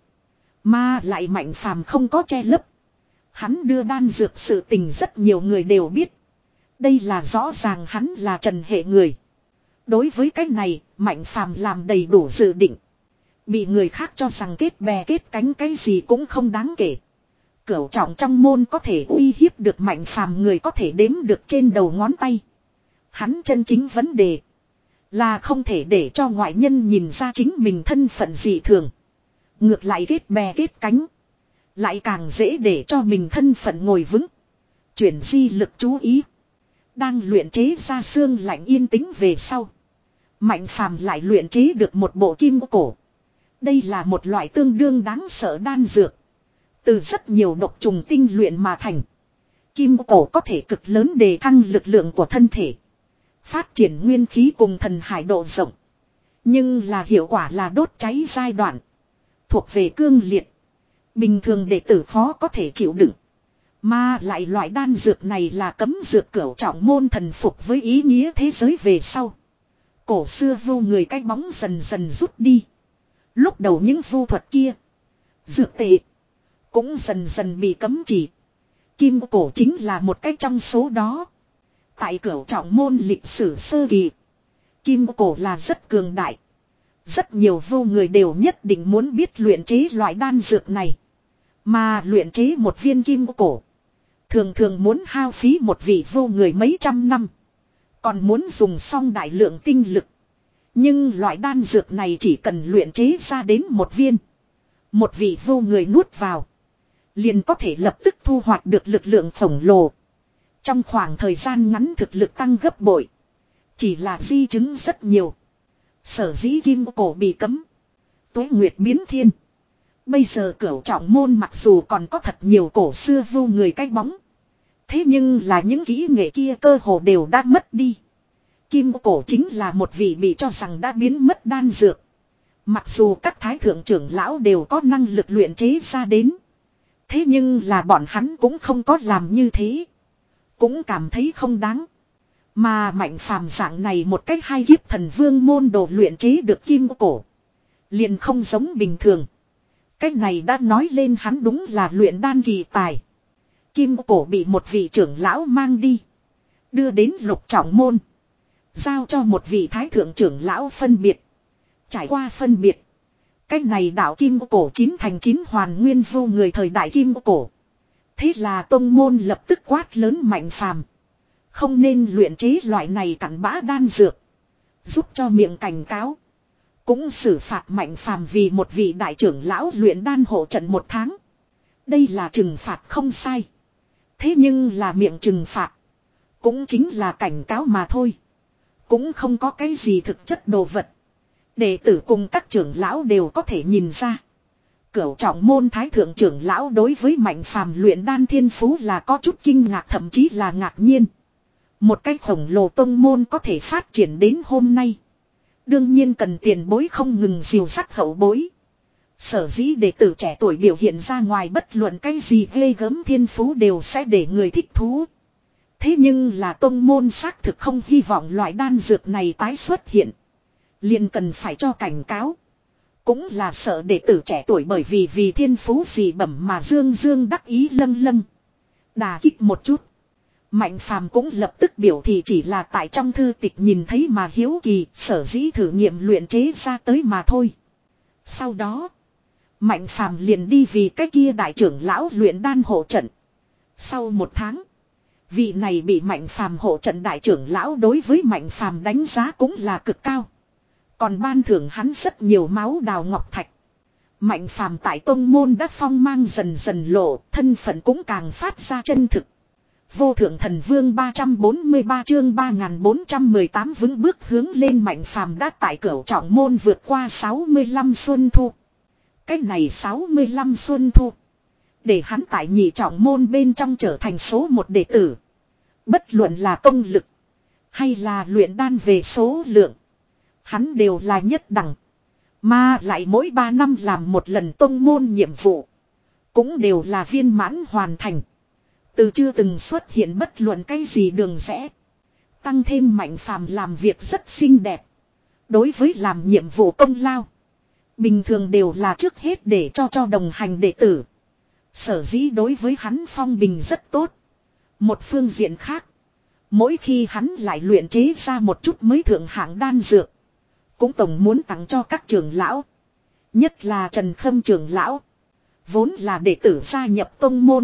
Mà lại Mạnh Phàm không có che lấp. Hắn đưa đan dược sự tình rất nhiều người đều biết. Đây là rõ ràng hắn là Trần hệ người. Đối với cái này, Mạnh Phàm làm đầy đủ dự định. Bị người khác cho rằng kết bè kết cánh cái gì cũng không đáng kể. Cửu trọng trong môn có thể uy hiếp được Mạnh Phàm người có thể đếm được trên đầu ngón tay. Hắn chân chính vấn đề là không thể để cho ngoại nhân nhìn ra chính mình thân phận dị thường. Ngược lại kết bè kết cánh, lại càng dễ để cho mình thân phận ngồi vững. Chuyển di lực chú ý. Đang luyện chế ra xương lạnh yên tĩnh về sau, Mạnh Phàm lại luyện chế được một bộ kim cổ. Đây là một loại tương đương đáng sợ đan dược. Từ rất nhiều độc trùng tinh luyện mà thành. Kim cổ có thể cực lớn đề thăng lực lượng của thân thể. Phát triển nguyên khí cùng thần hải độ rộng. Nhưng là hiệu quả là đốt cháy giai đoạn. Thuộc về cương liệt. Bình thường đệ tử khó có thể chịu đựng. Mà lại loại đan dược này là cấm dược cửu trọng môn thần phục với ý nghĩa thế giới về sau. Cổ xưa vô người cái bóng dần dần rút đi. Lúc đầu những vu thuật kia, dược tệ, cũng dần dần bị cấm chỉ. Kim cổ chính là một cái trong số đó. Tại cửu trọng môn lịch sử sơ kỳ, kim cổ là rất cường đại. Rất nhiều vô người đều nhất định muốn biết luyện chế loại đan dược này. Mà luyện chế một viên kim cổ, thường thường muốn hao phí một vị vô người mấy trăm năm. Còn muốn dùng xong đại lượng tinh lực. Nhưng loại đan dược này chỉ cần luyện chế ra đến một viên, một vị vô người nuốt vào, liền có thể lập tức thu hoạch được lực lượng khổng lồ. Trong khoảng thời gian ngắn thực lực tăng gấp bội. Chỉ là di chứng rất nhiều. Sở dĩ kim cổ bị cấm. Tuế nguyệt biến thiên. Bây giờ cửu trọng môn mặc dù còn có thật nhiều cổ xưa vô người cái bóng. Thế nhưng là những kỹ nghệ kia cơ hồ đều đã mất đi. Kim cổ chính là một vị bị cho rằng đã biến mất đan dược. Mặc dù các thái thượng trưởng lão đều có năng lực luyện chế ra đến. Thế nhưng là bọn hắn cũng không có làm như thế. Cũng cảm thấy không đáng. Mà Mạnh Phàm dạng này một cách hai kiếp thần vương môn đồ luyện chế được kim cổ, liền không giống bình thường. Cách này đã nói lên hắn đúng là luyện đan kỳ tài. Kim cổ bị một vị trưởng lão mang đi, đưa đến lục trọng môn, giao cho một vị thái thượng trưởng lão phân biệt. Trải qua phân biệt, cách này đạo kim cổ chín thành chín hoàn nguyên vô người thời đại kim cổ. Thế là tông môn lập tức quát lớn Mạnh Phàm, không nên luyện chế loại này cặn bã đan dược, giúp cho miệng cảnh cáo. Cũng xử phạt Mạnh Phàm vì một vị đại trưởng lão luyện đan hộ trận một tháng. Đây là trừng phạt không sai. Thế nhưng là miệng trừng phạt, cũng chính là cảnh cáo mà thôi. Cũng không có cái gì thực chất đồ vật. Đệ tử cùng các trưởng lão đều có thể nhìn ra. Cửu trọng môn thái thượng trưởng lão đối với Mạnh Phàm luyện đan thiên phú là có chút kinh ngạc, thậm chí là ngạc nhiên. Một cái khổng lồ tông môn có thể phát triển đến hôm nay, đương nhiên cần tiền bối không ngừng dìu dắt hậu bối. Sở dĩ đệ tử trẻ tuổi biểu hiện ra ngoài bất luận cái gì ghê gớm thiên phú đều sẽ để người thích thú. Thế nhưng là tông môn xác thực không hy vọng loại đan dược này tái xuất hiện, liền cần phải cho cảnh cáo. Cũng là sợ đệ tử trẻ tuổi bởi vì vì thiên phú dị bẩm mà dương dương đắc ý lâng lâng, đà kích một chút. Mạnh phàm cũng lập tức biểu thị chỉ là tại trong thư tịch nhìn thấy mà hiếu kỳ, sở dĩ thử nghiệm luyện chế ra tới mà thôi. Sau đó, Mạnh phàm liền đi vì cái kia đại trưởng lão luyện đan hộ trận. Sau một tháng, vị này bị Mạnh phàm hộ trận đại trưởng lão đối với Mạnh phàm đánh giá cũng là cực cao. Còn ban thưởng hắn rất nhiều máu đào ngọc thạch. Mạnh phàm tại tông môn đã phong mang dần dần lộ, thân phận cũng càng phát ra chân thực. Vô thượng thần vương ba trăm bốn mươi ba chương ba nghìn bốn trăm mười tám vững bước hướng lên Mạnh phàm đã tại cửu trọng môn vượt qua sáu mươi lăm xuân thu. Cái này sáu mươi lăm xuân thu, để hắn tại nhị trọng môn bên trong trở thành số một đệ tử. Bất luận là công lực, hay là luyện đan về số lượng, hắn đều là nhất đẳng. Mà lại mỗi ba năm làm một lần tông môn nhiệm vụ, cũng đều là viên mãn hoàn thành. Từ chưa từng xuất hiện bất luận cái gì đường rẽ. Tăng thêm Mạnh phàm làm việc rất xinh đẹp. Đối với làm nhiệm vụ công lao, bình thường đều là trước hết để cho cho đồng hành đệ tử. Sở dĩ đối với hắn phong bình rất tốt. Một phương diện khác, mỗi khi hắn lại luyện chế ra một chút mới thượng hạng đan dược, cũng tổng muốn tặng cho các trưởng lão. Nhất là Trần Khâm trưởng lão, vốn là đệ tử gia nhập tông môn,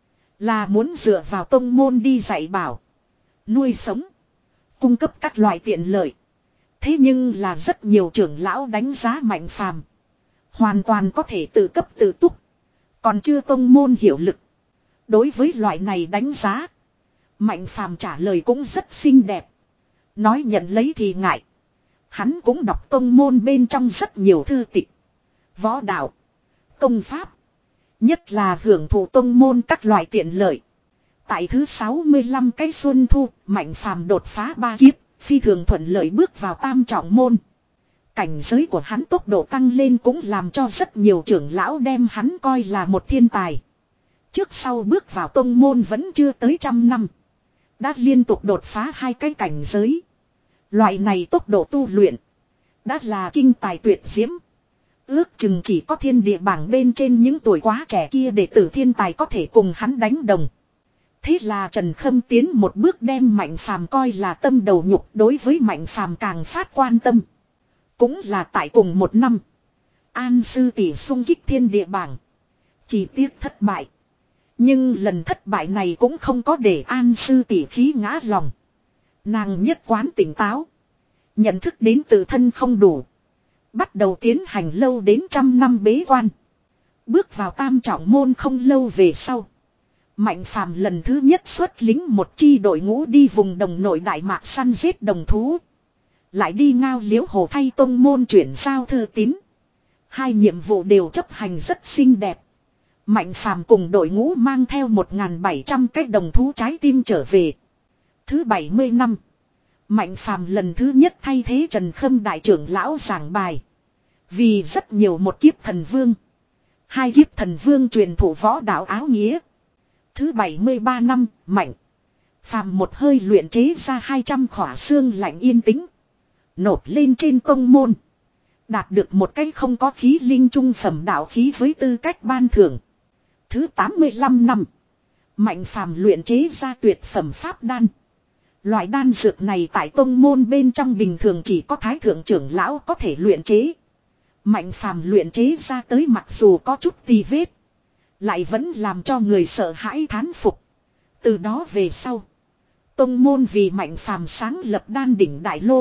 là muốn dựa vào tông môn đi dạy bảo, nuôi sống, cung cấp các loại tiện lợi. Thế nhưng là rất nhiều trưởng lão đánh giá Mạnh phàm hoàn toàn có thể tự cấp tự túc, còn chưa tông môn hiệu lực. Đối với loại này đánh giá, Mạnh phàm trả lời cũng rất xinh đẹp. Nói nhận lấy thì ngại. Hắn cũng đọc tông môn bên trong rất nhiều thư tịch, võ đạo, công pháp, nhất là hưởng thụ tông môn các loại tiện lợi. Tại thứ sáu mươi lăm cái xuân thu, Mạnh phàm đột phá ba kiếp, phi thường thuận lợi bước vào tam trọng môn. Cảnh giới của hắn tốc độ tăng lên cũng làm cho rất nhiều trưởng lão đem hắn coi là một thiên tài. Trước sau bước vào tông môn vẫn chưa tới trăm năm, đã liên tục đột phá hai cái cảnh giới. Loại này tốc độ tu luyện đã là kinh tài tuyệt diễm. Ước chừng chỉ có thiên địa bảng bên trên những tuổi quá trẻ kia đệ tử thiên tài có thể cùng hắn đánh đồng. Thế là Trần Khâm tiến một bước đem Mạnh phàm coi là tâm đầu nhục, đối với Mạnh phàm càng phát quan tâm. Cũng là tại cùng một năm, An sư tỷ xung kích thiên địa bảng, chỉ tiếc thất bại. Nhưng lần thất bại này cũng không có để An sư tỷ khí ngã lòng. Nàng nhất quán tỉnh táo, nhận thức đến tự thân không đủ, bắt đầu tiến hành lâu đến trăm năm bế quan. Bước vào tam trọng môn không lâu về sau, Mạnh phàm lần thứ nhất xuất lính một chi đội ngũ đi vùng đồng nội Đại Mạc săn giết đồng thú. Lại đi Ngao Liễu Hồ thay tông môn chuyển giao thư tín. Hai nhiệm vụ đều chấp hành rất xinh đẹp. Mạnh phàm cùng đội ngũ mang theo một nghìn bảy trăm cái đồng thú trái tim trở về. Thứ bảy mươi năm, Mạnh phàm lần thứ nhất thay thế Trần Khâm đại trưởng lão giảng bài. Vì rất nhiều một kiếp thần vương, hai kiếp thần vương truyền thụ võ đạo áo nghĩa. Thứ bảy mươi ba năm, Mạnh phàm một hơi luyện chế ra hai trăm khỏa xương lạnh yên tĩnh, nộp lên trên tông môn. Đạt được một cái không có khí linh trung phẩm đạo khí với tư cách ban thưởng. Thứ tám mươi lăm năm, Mạnh phàm luyện chế ra tuyệt phẩm pháp đan. Loại đan dược này tại tông môn bên trong bình thường chỉ có thái thượng trưởng lão có thể luyện chế. Mạnh phàm luyện chế ra tới mặc dù có chút tì vết, lại vẫn làm cho người sợ hãi thán phục. Từ đó về sau, tông môn vì Mạnh phàm sáng lập đan đỉnh đại lô.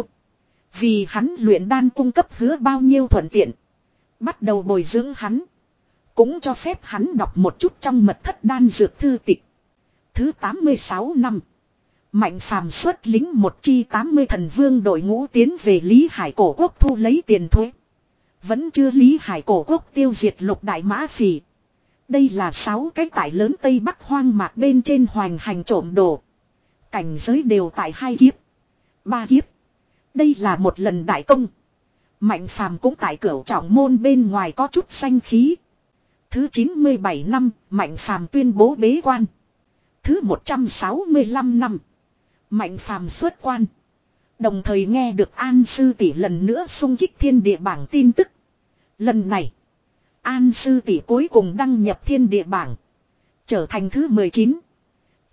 Vì hắn luyện đan cung cấp hứa bao nhiêu thuận tiện, bắt đầu bồi dưỡng hắn, cũng cho phép hắn đọc một chút trong mật thất đan dược thư tịch. Thứ tám mươi sáu năm, Mạnh phàm xuất lính một chi tám mươi thần vương đội ngũ tiến về Lý Hải Cổ Quốc thu lấy tiền thuế. Vẫn chưa Lý Hải Cổ Quốc tiêu diệt lục đại mã phỉ. Đây là sáu cái tại lớn Tây Bắc hoang mạc bên trên hoành hành trộm đồ. Cảnh giới đều tại hai kiếp, ba kiếp. Đây là một lần đại công. Mạnh phàm cũng tại cửu trọng môn bên ngoài có chút danh khí. Thứ chín mươi bảy năm, Mạnh phàm tuyên bố bế quan. Thứ một trăm sáu mươi lăm năm, Mạnh phàm xuất quan. Đồng thời nghe được An sư tỷ lần nữa xung kích thiên địa bảng tin tức. Lần này, An sư tỷ cuối cùng đăng nhập thiên địa bảng, trở thành thứ mười chín.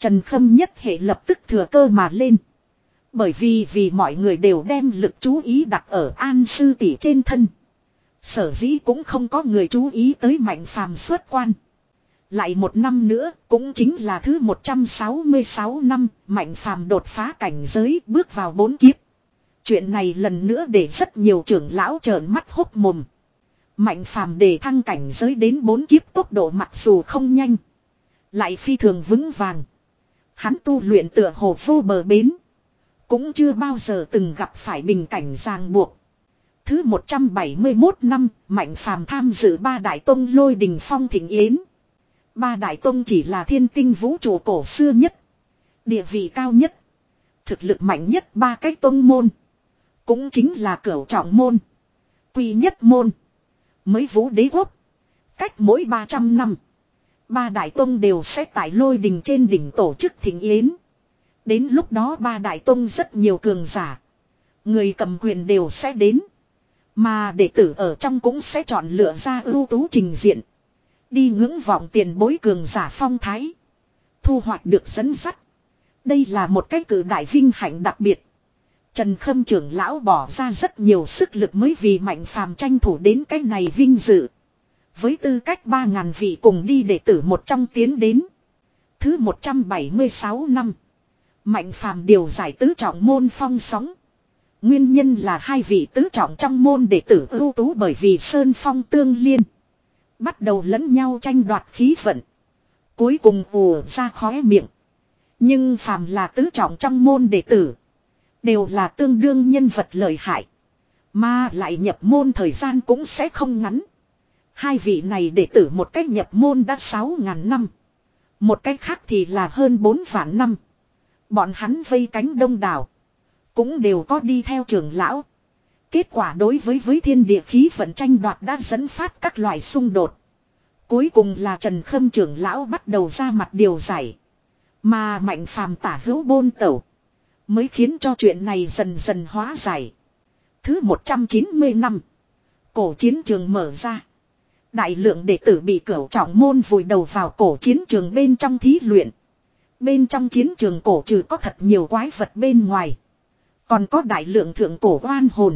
Trần Khâm nhất hệ lập tức thừa cơ mà lên. Bởi vì vì mọi người đều đem lực chú ý đặt ở An sư tỷ trên thân. Sở dĩ cũng không có người chú ý tới Mạnh Phàm xuất quan. Lại một năm nữa, cũng chính là thứ một trăm sáu mươi sáu năm, Mạnh Phàm đột phá cảnh giới bước vào bốn kiếp. Chuyện này lần nữa để rất nhiều trưởng lão trợn mắt hốc mồm. Mạnh Phàm đề thăng cảnh giới đến bốn kiếp tốc độ mặc dù không nhanh, lại phi thường vững vàng. Hắn tu luyện tựa hồ vô bờ bến, cũng chưa bao giờ từng gặp phải bình cảnh ràng buộc. Thứ một trăm bảy mươi mốt năm, Mạnh Phàm tham dự ba đại tông Lôi Đình Phong thịnh yến. Ba đại tông chỉ là thiên tinh vũ trụ cổ xưa nhất, địa vị cao nhất, thực lực mạnh nhất ba cái tông môn. Cũng chính là Cửu Trọng môn, Quy Nhất môn, mới Vũ Đế quốc. Cách mỗi ba trăm năm, ba đại tông đều sẽ tại Lôi Đình trên đỉnh tổ chức thịnh yến. Đến lúc đó ba đại tông rất nhiều cường giả, người cầm quyền đều sẽ đến. Mà đệ tử ở trong cũng sẽ chọn lựa ra ưu tú trình diện, đi ngưỡng vọng tiền bối cường giả phong thái, thu hoạch được dẫn dắt. Đây là một cái cử đại vinh hạnh đặc biệt. Trần Khâm trưởng lão bỏ ra rất nhiều sức lực mới vì Mạnh Phàm tranh thủ đến cái này vinh dự. Với tư cách ba ngàn vị cùng đi đệ tử một trong tiến đến. Thứ một trăm bảy mươi sáu năm, Mạnh Phàm điều giải tứ trọng môn phong sóng. Nguyên nhân là hai vị tứ trọng trong môn đệ tử ưu tú bởi vì sơn phong tương liên, bắt đầu lẫn nhau tranh đoạt khí vận. Cuối cùng ùa ra khóe miệng. Nhưng phàm là tứ trọng trong môn đệ tử, đều là tương đương nhân vật lợi hại, mà lại nhập môn thời gian cũng sẽ không ngắn. Hai vị này đệ tử một cách nhập môn đã sáu ngàn năm, một cách khác thì là hơn bốn vạn năm. Bọn hắn vây cánh đông đảo, cũng đều có đi theo trưởng lão. Kết quả đối với với thiên địa khí vận tranh đoạt đã dẫn phát các loại xung đột. Cuối cùng là Trần Khâm trưởng lão bắt đầu ra mặt điều giải, mà Mạnh Phàm tả hữu bôn tẩu, mới khiến cho chuyện này dần dần hóa giải. Thứ một trăm chín mươi năm, cổ chiến trường mở ra. Đại lượng đệ tử bị Cửu Trọng môn vùi đầu vào cổ chiến trường bên trong thí luyện. Bên trong chiến trường cổ trừ có thật nhiều quái vật bên ngoài, còn có đại lượng thượng cổ oan hồn,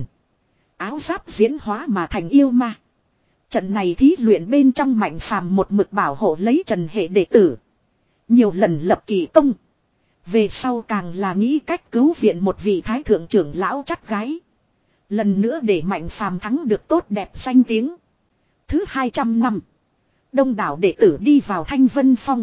áo giáp diễn hóa mà thành yêu ma. Trận này thí luyện bên trong Mạnh Phàm một mực bảo hộ lấy Trần hệ đệ tử, nhiều lần lập kỳ công. Về sau càng là nghĩ cách cứu viện một vị thái thượng trưởng lão chắt gái, lần nữa để Mạnh Phàm thắng được tốt đẹp danh tiếng. Thứ hai trăm năm, đông đảo đệ tử đi vào Thanh Vân Phong,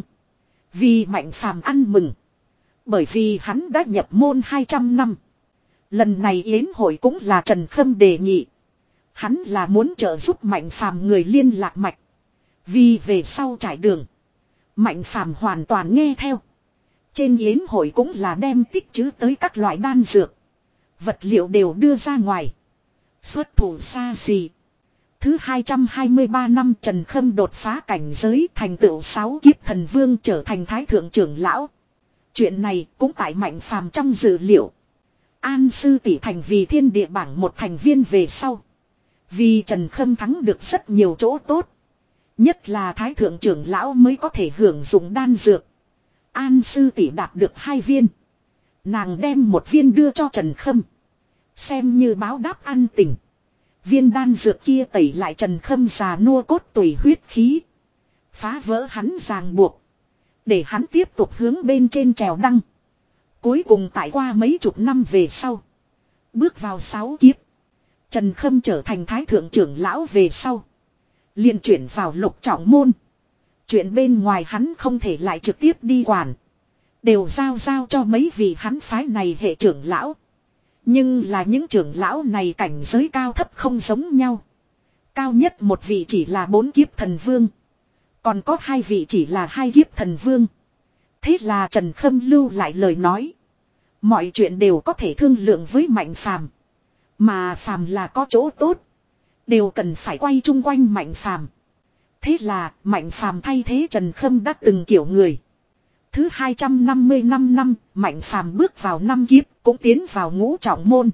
vì Mạnh Phàm ăn mừng, bởi vì hắn đã nhập môn hai trăm năm. Lần này yến hội cũng là Trần Khâm đề nghị. Hắn là muốn trợ giúp Mạnh Phàm người liên lạc mạch, vì về sau trải đường, Mạnh Phàm hoàn toàn nghe theo. Trên yến hội cũng là đem tích trữ tới các loại đan dược, vật liệu đều đưa ra ngoài, xuất thủ xa xỉ. Thứ hai trăm hai mươi ba năm Trần Khâm đột phá cảnh giới thành tựu sáu kiếp thần vương, trở thành thái thượng trưởng lão. Chuyện này cũng tại Mạnh Phàm trong dự liệu. An sư tỷ thành vì thiên địa bảng một thành viên về sau, vì Trần Khâm thắng được rất nhiều chỗ tốt. Nhất là thái thượng trưởng lão mới có thể hưởng dụng đan dược. An sư tỷ đạt được hai viên, nàng đem một viên đưa cho Trần Khâm, xem như báo đáp ăn tình. Viên đan dược kia tẩy lại Trần Khâm già nua cốt tủy huyết khí, phá vỡ hắn ràng buộc, để hắn tiếp tục hướng bên trên trèo đăng. Cuối cùng tại qua mấy chục năm về sau, bước vào sáu kiếp, Trần Khâm trở thành thái thượng trưởng lão về sau, liền chuyển vào lục trọng môn. Chuyện bên ngoài hắn không thể lại trực tiếp đi quản, đều giao giao cho mấy vị hắn phái này hệ trưởng lão. Nhưng là những trưởng lão này cảnh giới cao thấp không giống nhau. Cao nhất một vị chỉ là bốn kiếp thần vương, còn có hai vị chỉ là hai kiếp thần vương. Thế là Trần Khâm lưu lại lời nói, mọi chuyện đều có thể thương lượng với Mạnh Phàm, mà Phàm là có chỗ tốt, đều cần phải quay chung quanh Mạnh Phàm. Thế là Mạnh Phàm thay thế Trần Khâm đã từng kiểu người. Thứ hai trăm năm mươi lăm năm, Mạnh Phàm bước vào năm kiếp, cũng tiến vào ngũ trọng môn.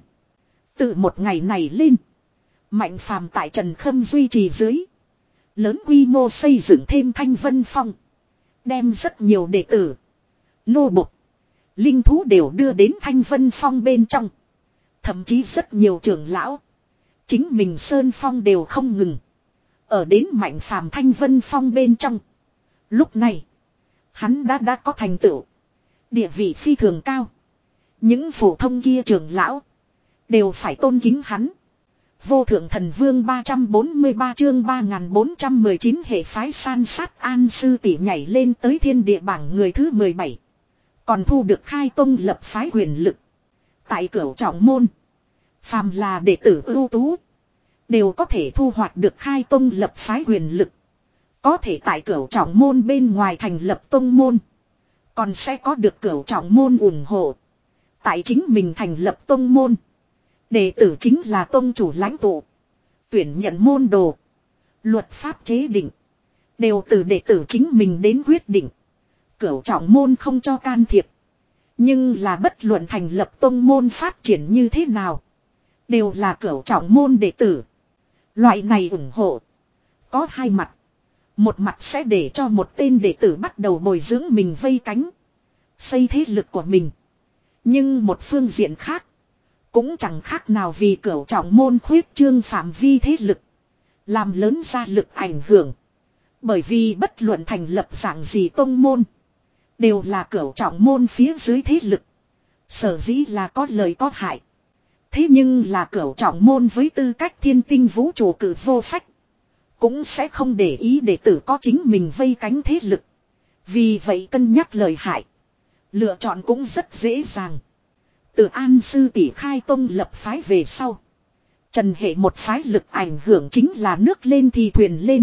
Từ một ngày này lên, Mạnh Phàm tại Trần Khâm duy trì dưới, lớn quy mô xây dựng thêm Thanh Vân Phong, đem rất nhiều đệ tử nô bộc, linh thú đều đưa đến Thanh Vân Phong bên trong. Thậm chí rất nhiều trưởng lão, chính mình Sơn Phong đều không ngừng. Ở đến Mạnh Phàm Thanh Vân Phong bên trong. Lúc này, hắn đã đã có thành tựu. Địa vị phi thường cao. Những phổ thông kia trưởng lão đều phải tôn kính hắn. Vô thượng thần vương ba trăm bốn mươi ba chương ba nghìn bốn trăm mười chín hệ phái san sát An sư tỷ nhảy lên tới thiên địa bảng người thứ mười bảy. Còn thu được khai tông lập phái quyền lực. Tại cửu trọng môn, phàm là đệ tử ưu tú, đều có thể thu hoạch được khai tông lập phái quyền lực. Có thể tại cửu trọng môn bên ngoài thành lập tông môn. Còn sẽ có được cửu trọng môn ủng hộ. Tại chính mình thành lập tông môn, đệ tử chính là tông chủ lãnh tụ. Tuyển nhận môn đồ, luật pháp chế định, đều từ đệ tử chính mình đến quyết định. Cửu trọng môn không cho can thiệp. Nhưng là bất luận thành lập tông môn phát triển như thế nào, đều là cửu trọng môn đệ tử. Loại này ủng hộ có hai mặt. Một mặt sẽ để cho một tên đệ tử bắt đầu bồi dưỡng mình vây cánh, xây thế lực của mình. Nhưng một phương diện khác, cũng chẳng khác nào vì cửu trọng môn khuyết trương phạm vi thế lực, làm lớn ra lực ảnh hưởng. Bởi vì bất luận thành lập dạng gì tông môn, đều là cửu trọng môn phía dưới thế lực. Sở dĩ là có lợi có hại. Thế nhưng là cửu trọng môn với tư cách thiên tinh vũ trụ cử vô phách, cũng sẽ không để ý đệ tử có chính mình vây cánh thế lực. Vì vậy cân nhắc lợi hại, lựa chọn cũng rất dễ dàng. Từ An sư tỷ khai tông lập phái về sau, Trần hệ một phái lực ảnh hưởng chính là nước lên thì thuyền lên.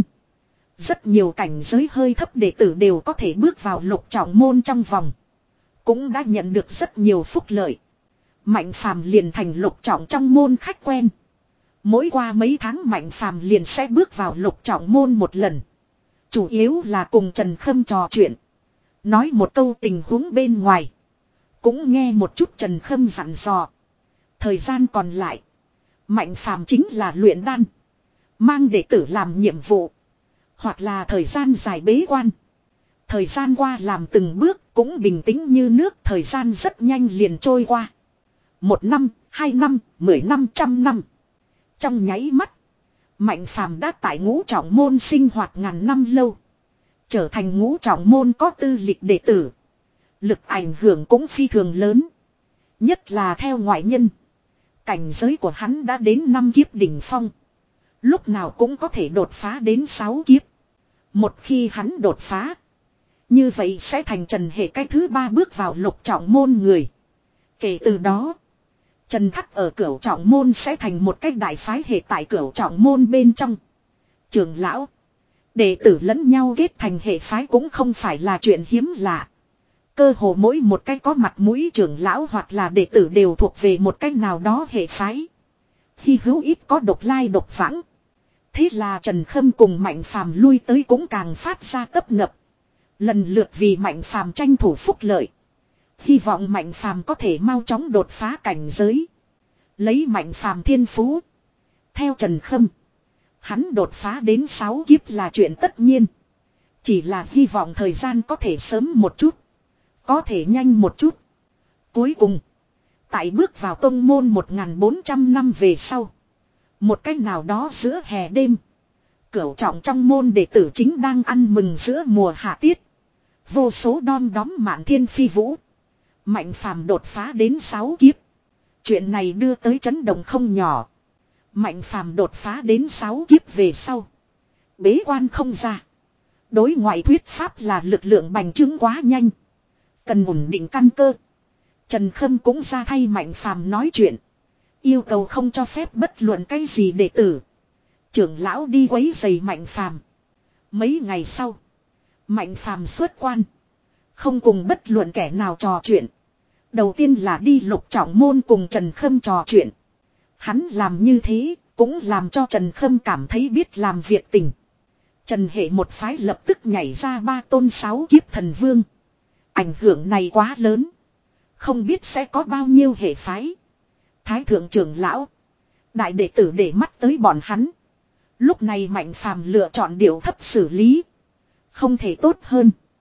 Rất nhiều cảnh giới hơi thấp đệ tử đều có thể bước vào lục trọng môn trong vòng, cũng đã nhận được rất nhiều phúc lợi. Mạnh Phàm liền thành lục trọng trong môn khách quen. Mỗi qua mấy tháng Mạnh Phàm liền sẽ bước vào lục trọng môn một lần. Chủ yếu là cùng Trần Khâm trò chuyện, nói một câu tình huống bên ngoài, cũng nghe một chút Trần Khâm dặn dò. Thời gian còn lại, Mạnh Phàm chính là luyện đan, mang đệ tử làm nhiệm vụ, hoặc là thời gian dài bế quan. Thời gian qua làm từng bước cũng bình tĩnh như nước, thời gian rất nhanh liền trôi qua. Một năm, hai năm, mười năm, trăm năm. Trong nháy mắt, Mạnh Phàm đã tại ngũ trọng môn sinh hoạt ngàn năm lâu, trở thành ngũ trọng môn có tư lịch đệ tử. Lực ảnh hưởng cũng phi thường lớn. Nhất là theo ngoại nhân, cảnh giới của hắn đã đến năm kiếp đỉnh phong, lúc nào cũng có thể đột phá đến sáu kiếp. Một khi hắn đột phá, như vậy sẽ thành Trần hệ cái thứ ba bước vào lục trọng môn người. Kể từ đó, Trần Thắc ở cửu trọng môn sẽ thành một cách đại phái hệ tại cửu trọng môn bên trong. Trưởng lão, đệ tử lẫn nhau kết thành hệ phái cũng không phải là chuyện hiếm lạ. Cơ hồ mỗi một cái có mặt mũi trưởng lão hoặc là đệ tử đều thuộc về một cách nào đó hệ phái. Hy hữu ít có độc lai độc vãng. Thế là Trần Khâm cùng Mạnh Phàm lui tới cũng càng phát ra tấp nập. Lần lượt vì Mạnh Phàm tranh thủ phúc lợi. Hy vọng Mạnh Phàm có thể mau chóng đột phá cảnh giới. Lấy Mạnh Phàm thiên phú, theo Trần Khâm, hắn đột phá đến sáu kiếp là chuyện tất nhiên. Chỉ là hy vọng thời gian có thể sớm một chút, có thể nhanh một chút. Cuối cùng, tại bước vào tông môn một nghìn bốn trăm năm về sau, một cách nào đó giữa hè đêm, cửu trọng trong môn đệ tử chính đang ăn mừng giữa mùa hạ tiết. Vô số đom đóm mạn thiên phi vũ. Mạnh Phàm đột phá đến sáu kiếp. Chuyện này đưa tới chấn động không nhỏ. Mạnh Phàm đột phá đến sáu kiếp về sau, bế quan không ra. Đối ngoại thuyết pháp là lực lượng bành trướng quá nhanh, cần ổn định căn cơ. Trần Khâm cũng ra thay Mạnh Phàm nói chuyện, yêu cầu không cho phép bất luận cái gì đệ tử, trưởng lão đi quấy rầy Mạnh Phàm. Mấy ngày sau, Mạnh Phàm xuất quan, không cùng bất luận kẻ nào trò chuyện. Đầu tiên là đi lục trọng môn cùng Trần Khâm trò chuyện. Hắn làm như thế cũng làm cho Trần Khâm cảm thấy biết làm việc tình. Trần hệ một phái lập tức nhảy ra ba tôn sáu kiếp thần vương. Ảnh hưởng này quá lớn, không biết sẽ có bao nhiêu hệ phái, thái thượng trưởng lão, đại đệ tử để mắt tới bọn hắn. Lúc này Mạnh Phàm lựa chọn điều thấp xử lý, không thể tốt hơn.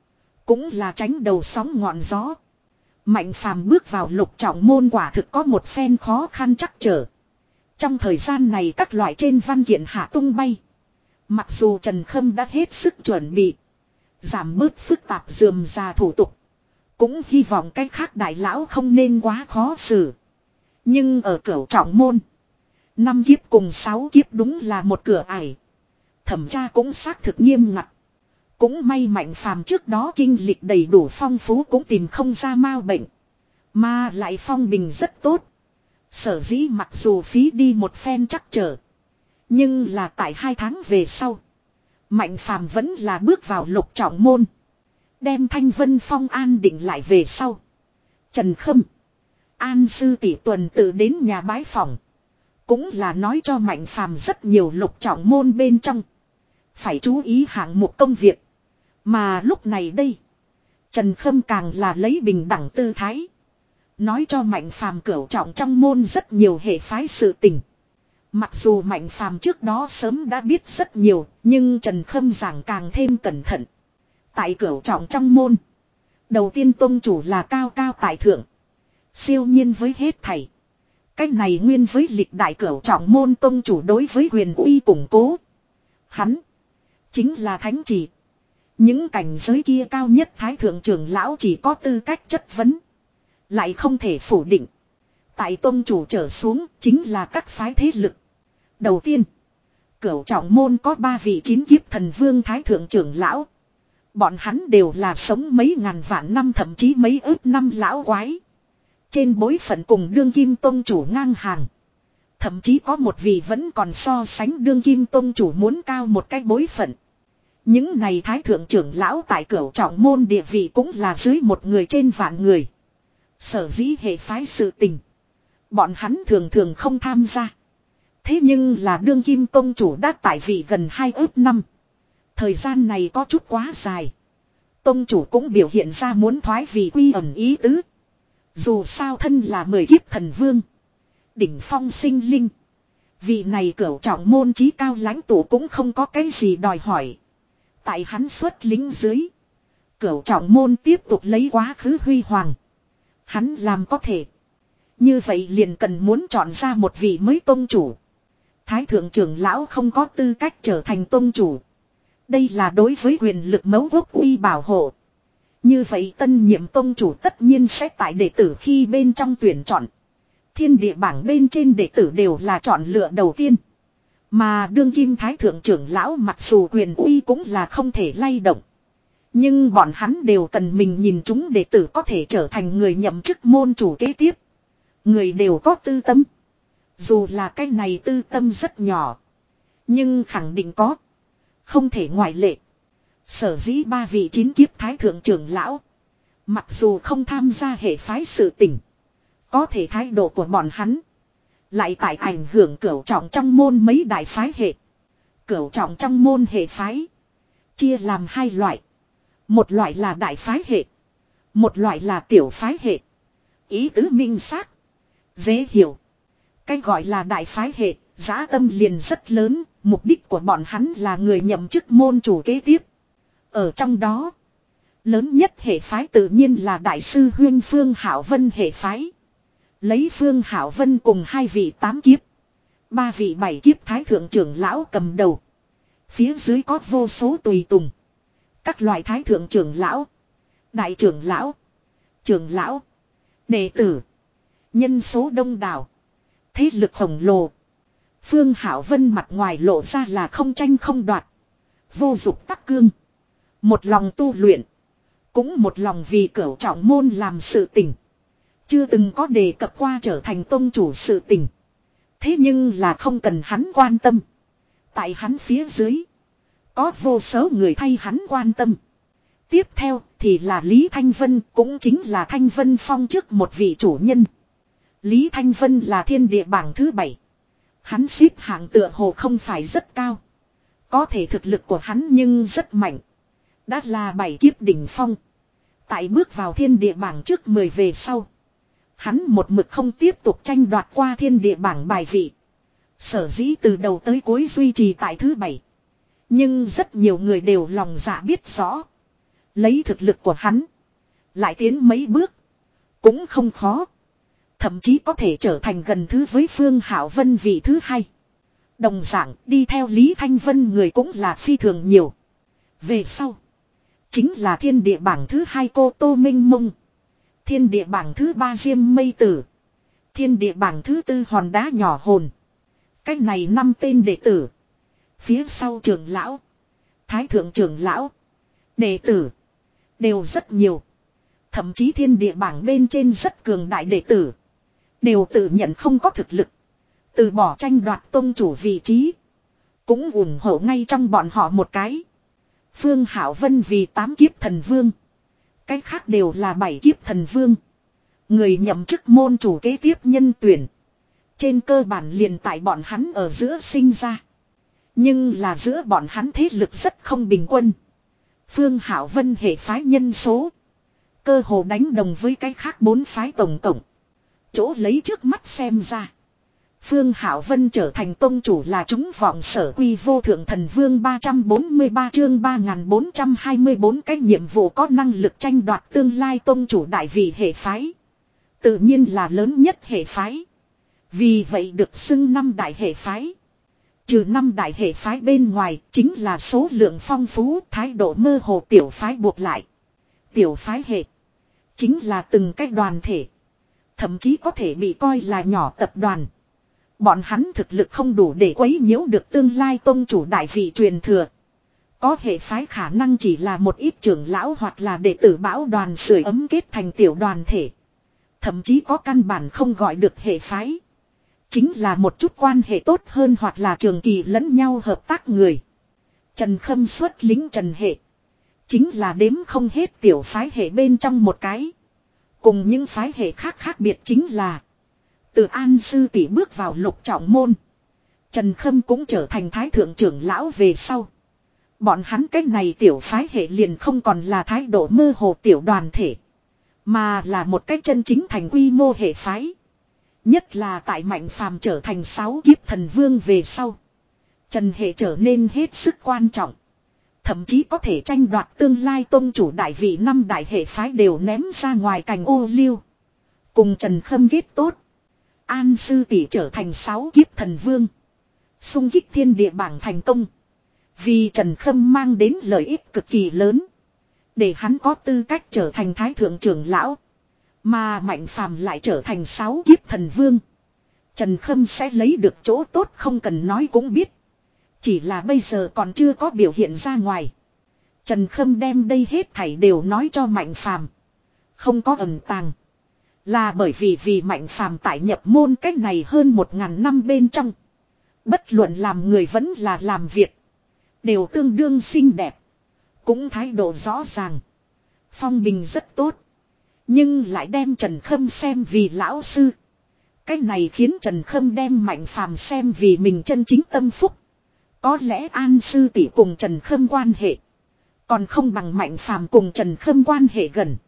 Cũng là tránh đầu sóng ngọn gió. Mạnh Phàm bước vào lục trọng môn quả thực có một phen khó khăn trắc trở. Trong thời gian này các loại trên văn kiện hạ tung bay. Mặc dù Trần Khâm đã hết sức chuẩn bị. Giảm bớt phức tạp rườm rà thủ tục. Cũng hy vọng cái khác đại lão không nên quá khó xử. Nhưng ở cửu trọng môn. Năm kiếp cùng sáu kiếp đúng là một cửa ải. Thẩm tra cũng xác thực nghiêm ngặt. Cũng may Mạnh Phàm trước đó kinh lịch đầy đủ phong phú cũng tìm không ra ma bệnh. Mà lại phong bình rất tốt. Sở dĩ mặc dù phí đi một phen chắc trở. Nhưng là tại hai tháng về sau. Mạnh Phàm vẫn là bước vào lục trọng môn. Đem Thanh Vân Phong an định lại về sau. Trần Khâm. An sư tỷ tuần tự đến nhà bái phỏng. Cũng là nói cho Mạnh Phàm rất nhiều lục trọng môn bên trong. Phải chú ý hạng mục công việc. Mà lúc này đây. Trần Khâm càng là lấy bình đẳng tư thái. Nói cho Mạnh Phàm cửu trọng trong môn rất nhiều hệ phái sự tình. Mặc dù Mạnh Phàm trước đó sớm đã biết rất nhiều. Nhưng Trần Khâm giảng càng thêm cẩn thận. Tại cửu trọng trong môn. Đầu tiên tôn chủ là cao cao tại thượng. Siêu nhiên với hết thảy. Cách này nguyên với lịch đại cửu trọng môn tôn chủ đối với quyền uy củng cố. Hắn. Chính là thánh chỉ. Những cảnh giới kia cao nhất thái thượng trưởng lão chỉ có tư cách chất vấn. Lại không thể phủ định. Tại tôn chủ trở xuống chính là các phái thế lực. Đầu tiên. Cửu trọng môn có ba vị chín kiếp thần vương thái thượng trưởng lão. Bọn hắn đều là sống mấy ngàn vạn năm thậm chí mấy ước năm lão quái. Trên bối phận cùng đương kim tôn chủ ngang hàng. Thậm chí có một vị vẫn còn so sánh đương kim tôn chủ muốn cao một cái bối phận. Những này thái thượng trưởng lão tại cửu trọng môn địa vị cũng là dưới một người trên vạn người. Sở dĩ hệ phái sự tình. Bọn hắn thường thường không tham gia. Thế nhưng là đương kim tôn chủ đã tại vị gần hai ước năm. Thời gian này có chút quá dài. Tôn chủ cũng biểu hiện ra muốn thoái vị quy ẩn ý tứ. Dù sao thân là mười kiếp thần vương. Đỉnh phong sinh linh. Vị này cửu trọng môn chí cao lãnh tụ cũng không có cái gì đòi hỏi. Tại hắn xuất lính dưới. Cửu trọng môn tiếp tục lấy quá khứ huy hoàng. Hắn làm có thể. Như vậy liền cần muốn chọn ra một vị mới tôn chủ. Thái thượng trưởng lão không có tư cách trở thành tôn chủ. Đây là đối với quyền lực mấu gốc uy bảo hộ. Như vậy tân nhiệm tôn chủ tất nhiên sẽ tại đệ tử khi bên trong tuyển chọn. Thiên địa bảng bên trên đệ tử đều là chọn lựa đầu tiên. Mà đương kim thái thượng trưởng lão mặc dù quyền uy cũng là không thể lay động. Nhưng bọn hắn đều cần mình nhìn chúng đệ tử có thể trở thành người nhậm chức môn chủ kế tiếp. Người đều có tư tâm. Dù là cái này tư tâm rất nhỏ. Nhưng khẳng định có. Không thể ngoại lệ. Sở dĩ ba vị chín kiếp thái thượng trưởng lão. Mặc dù không tham gia hệ phái sự tình. Có thể thái độ của bọn hắn. Lại tại ảnh hưởng cửu trọng trong môn mấy đại phái hệ. Cửu trọng trong môn hệ phái. Chia làm hai loại. Một loại là đại phái hệ. Một loại là tiểu phái hệ. Ý tứ minh xác. Dễ hiểu. Cái gọi là đại phái hệ. Giá tâm liền rất lớn. Mục đích của bọn hắn là người nhậm chức môn chủ kế tiếp. Ở trong đó. Lớn nhất hệ phái tự nhiên là đại sư huyên Phương Hảo Vân hệ phái. Lấy Phương Hảo Vân cùng hai vị tám kiếp. Ba vị bảy kiếp thái thượng trưởng lão cầm đầu. Phía dưới có vô số tùy tùng. Các loại thái thượng trưởng lão. Đại trưởng lão. Trưởng lão. Đệ tử. Nhân số đông đảo. Thế lực khổng lồ. Phương Hảo Vân mặt ngoài lộ ra là không tranh không đoạt. Vô dục tắc cương. Một lòng tu luyện. Cũng một lòng vì cửu trọng môn làm sự tình. Chưa từng có đề cập qua trở thành tôn chủ sự tình. Thế nhưng là không cần hắn quan tâm. Tại hắn phía dưới. Có vô số người thay hắn quan tâm. Tiếp theo thì là Lý Thanh Vân, cũng chính là Thanh Vân Phong trước một vị chủ nhân. Lý Thanh Vân là thiên địa bảng thứ bảy. Hắn xếp hạng tựa hồ không phải rất cao. Có thể thực lực của hắn nhưng rất mạnh. Đã là bảy kiếp đỉnh phong. Tại bước vào thiên địa bảng trước mười về sau. Hắn một mực không tiếp tục tranh đoạt qua thiên địa bảng bài vị. Sở dĩ từ đầu tới cuối duy trì tại thứ bảy. Nhưng rất nhiều người đều lòng dạ biết rõ. Lấy thực lực của hắn. Lại tiến mấy bước. Cũng không khó. Thậm chí có thể trở thành gần thứ với Phương Hạo Vân vị thứ hai. Đồng dạng đi theo Lý Thanh Vân người cũng là phi thường nhiều. Về sau. Chính là thiên địa bảng thứ hai cô Tô Minh Mông. Thiên địa bảng thứ ba Diêm Mây Tử. Thiên địa bảng thứ tư Hòn Đá Nhỏ Hồn. Cách này năm tên đệ tử. Phía sau trưởng lão. Thái thượng trưởng lão. Đệ tử. Đều rất nhiều. Thậm chí thiên địa bảng bên trên rất cường đại đệ tử. Đều tự nhận không có thực lực. Từ bỏ tranh đoạt tông chủ vị trí. Cũng ủng hộ ngay trong bọn họ một cái. Phương Hạo Vân vì tám kiếp thần vương. Cái khác đều là bảy kiếp thần vương. Người nhậm chức môn chủ kế tiếp nhân tuyển. Trên cơ bản liền tại bọn hắn ở giữa sinh ra. Nhưng là giữa bọn hắn thế lực rất không bình quân. Phương Hạo Vân hệ phái nhân số. Cơ hồ đánh đồng với cái khác bốn phái tổng cộng. Chỗ lấy trước mắt xem ra. Phương Hạo Vân trở thành tông chủ là chúng vọng sở quy vô thượng thần vương ba trăm bốn mươi ba chương ba nghìn bốn trăm hai mươi bốn cái nhiệm vụ có năng lực tranh đoạt tương lai tông chủ đại vị hệ phái. Tự nhiên là lớn nhất hệ phái. Vì vậy được xưng năm đại hệ phái. Trừ năm đại hệ phái bên ngoài chính là số lượng phong phú thái độ mơ hồ tiểu phái buộc lại. Tiểu phái hệ. Chính là từng cái đoàn thể. Thậm chí có thể bị coi là nhỏ tập đoàn. Bọn hắn thực lực không đủ để quấy nhiễu được tương lai tông chủ đại vị truyền thừa. Có hệ phái khả năng chỉ là một ít trưởng lão hoặc là đệ tử bão đoàn sưởi ấm kết thành tiểu đoàn thể. Thậm chí có căn bản không gọi được hệ phái. Chính là một chút quan hệ tốt hơn hoặc là trường kỳ lẫn nhau hợp tác người. Trần Khâm xuất lính Trần hệ. Chính là đếm không hết tiểu phái hệ bên trong một cái. Cùng những phái hệ khác khác biệt chính là. Từ An sư tỷ bước vào lục trọng môn. Trần Khâm cũng trở thành thái thượng trưởng lão về sau. Bọn hắn cái này tiểu phái hệ liền không còn là thái độ mơ hồ tiểu đoàn thể. Mà là một cái chân chính thành quy mô hệ phái. Nhất là tại Mạnh Phàm trở thành sáu kiếp thần vương về sau. Trần hệ trở nên hết sức quan trọng. Thậm chí có thể tranh đoạt tương lai tông chủ đại vị năm đại hệ phái đều ném ra ngoài cành ô liu. Cùng Trần Khâm ghét tốt. An sư tỷ trở thành sáu kiếp thần vương. Xung kích thiên địa bảng thành công. Vì Trần Khâm mang đến lợi ích cực kỳ lớn. Để hắn có tư cách trở thành thái thượng trưởng lão. Mà Mạnh Phàm lại trở thành sáu kiếp thần vương. Trần Khâm sẽ lấy được chỗ tốt không cần nói cũng biết. Chỉ là bây giờ còn chưa có biểu hiện ra ngoài. Trần Khâm đem đây hết thảy đều nói cho Mạnh Phàm. Không có ẩn tàng. Là bởi vì vì Mạnh Phàm tại nhập môn cách này hơn một ngàn năm bên trong. Bất luận làm người vẫn là làm việc. Đều tương đương xinh đẹp. Cũng thái độ rõ ràng. Phong bình rất tốt. Nhưng lại đem Trần Khâm xem vì lão sư. Cái này khiến Trần Khâm đem Mạnh Phàm xem vì mình chân chính tâm phúc. Có lẽ An sư tỷ cùng Trần Khâm quan hệ. Còn không bằng Mạnh Phàm cùng Trần Khâm quan hệ gần.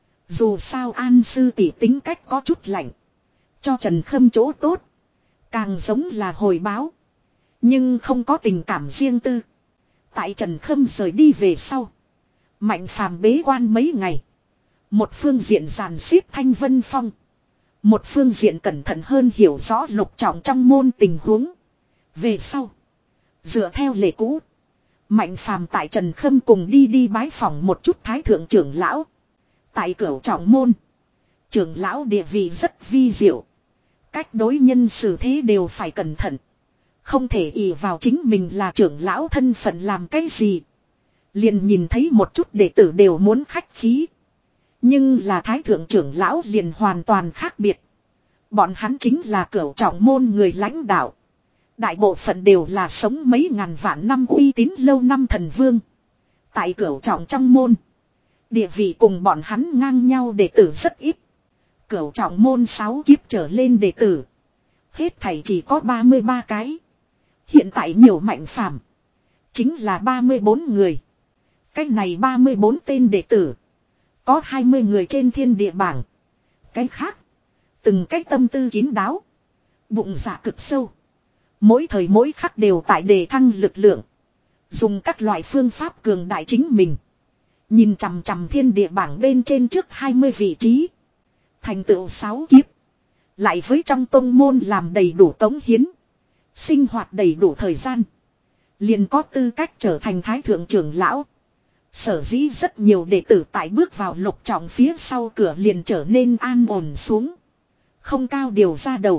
Dù sao An sư tỷ tính cách có chút lạnh. Cho Trần Khâm chỗ tốt. Càng giống là hồi báo. Nhưng không có tình cảm riêng tư. Tại Trần Khâm rời đi về sau. Mạnh Phàm bế quan mấy ngày. Một phương diện dàn xếp Thanh Vân Phong. Một phương diện cẩn thận hơn hiểu rõ lục trọng trong môn tình huống. Về sau. Dựa theo lệ cũ. Mạnh Phàm tại Trần Khâm cùng đi đi bái phỏng một chút thái thượng trưởng lão. Tại cửu trọng môn. Trưởng lão địa vị rất vi diệu. Cách đối nhân xử thế đều phải cẩn thận. Không thể ỷ vào chính mình là trưởng lão thân phận làm cái gì. Liền nhìn thấy một chút đệ tử đều muốn khách khí. Nhưng là thái thượng trưởng lão liền hoàn toàn khác biệt. Bọn hắn chính là cửu trọng môn người lãnh đạo. Đại bộ phận đều là sống mấy ngàn vạn năm uy tín lâu năm thần vương. Tại cửu trọng trong môn. Địa vị cùng bọn hắn ngang nhau đệ tử rất ít. Cửu trọng môn sáu kiếp trở lên đệ tử. Hết thảy chỉ có ba mươi ba cái. Hiện tại nhiều Mạnh Phàm chính là ba mươi bốn người. Cách này ba mươi bốn tên đệ tử. Có hai mươi người trên thiên địa bảng. Cái khác. Từng cái tâm tư kín đáo. Bụng dạ cực sâu. Mỗi thời mỗi khắc đều tại đề thăng lực lượng. Dùng các loại phương pháp cường đại chính mình. Nhìn chằm chằm thiên địa bảng bên trên trước hai mươi vị trí. Thành tựu sáu kiếp. Lại với trong tông môn làm đầy đủ cống hiến. Sinh hoạt đầy đủ thời gian. Liền có tư cách trở thành thái thượng trưởng lão. Sở dĩ rất nhiều đệ tử tại bước vào lục trọng phía sau cửa liền trở nên an ổn xuống. Không cao điều ra đầu.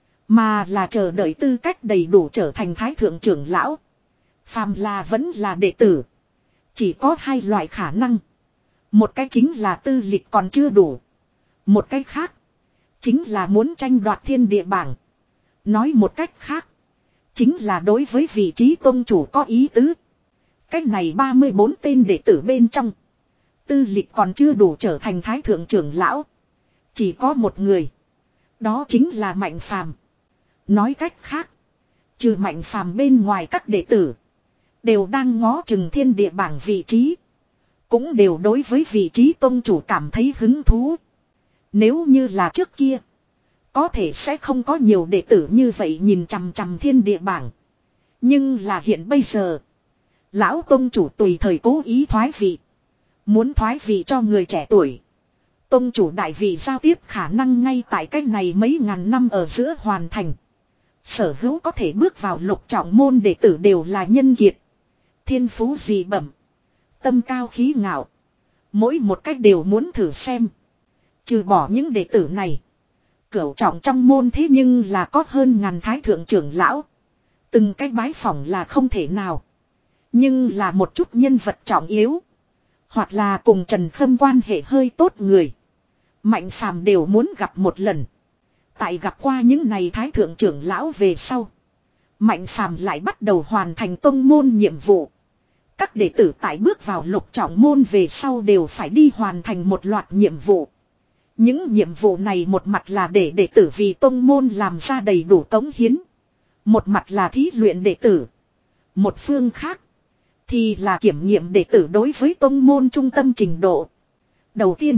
Mà là chờ đợi tư cách đầy đủ trở thành thái thượng trưởng lão. Phàm là vẫn là đệ tử. Chỉ có hai loại khả năng. Một cái chính là tư lịch còn chưa đủ. Một cái khác. Chính là muốn tranh đoạt thiên địa bảng. Nói một cách khác. Chính là đối với vị trí tông chủ có ý tứ. Cách này ba mươi bốn tên đệ tử bên trong. Tư lịch còn chưa đủ trở thành thái thượng trưởng lão. Chỉ có một người. Đó chính là Mạnh Phàm. Nói cách khác. Trừ Mạnh Phàm bên ngoài các đệ tử. Đều đang ngó chừng thiên địa bảng vị trí. Cũng đều đối với vị trí tông chủ cảm thấy hứng thú. Nếu như là trước kia. Có thể sẽ không có nhiều đệ tử như vậy nhìn chằm chằm thiên địa bảng. Nhưng là hiện bây giờ. Lão tông chủ tùy thời cố ý thoái vị. Muốn thoái vị cho người trẻ tuổi. Tông chủ đại vị giao tiếp khả năng ngay tại cách này mấy ngàn năm ở giữa hoàn thành. Sở hữu có thể bước vào lục trọng môn đệ tử đều là nhân kiệt. Thiên phú dị bẩm. Tâm cao khí ngạo. Mỗi một cách đều muốn thử xem. Trừ bỏ những đệ tử này. Cửu trọng trong môn thế nhưng là có hơn ngàn thái thượng trưởng lão. Từng cái bái phỏng là không thể nào. Nhưng là một chút nhân vật trọng yếu. Hoặc là cùng Trần Khâm quan hệ hơi tốt người. Mạnh Phàm đều muốn gặp một lần. Tại gặp qua những này thái thượng trưởng lão về sau. Mạnh Phàm lại bắt đầu hoàn thành tông môn nhiệm vụ. Các đệ tử tại bước vào lục trọng môn về sau đều phải đi hoàn thành một loạt nhiệm vụ. Những nhiệm vụ này một mặt là để đệ tử vì tông môn làm ra đầy đủ cống hiến. Một mặt là thí luyện đệ tử. Một phương khác thì là kiểm nghiệm đệ tử đối với tông môn trung tâm trình độ. Đầu tiên,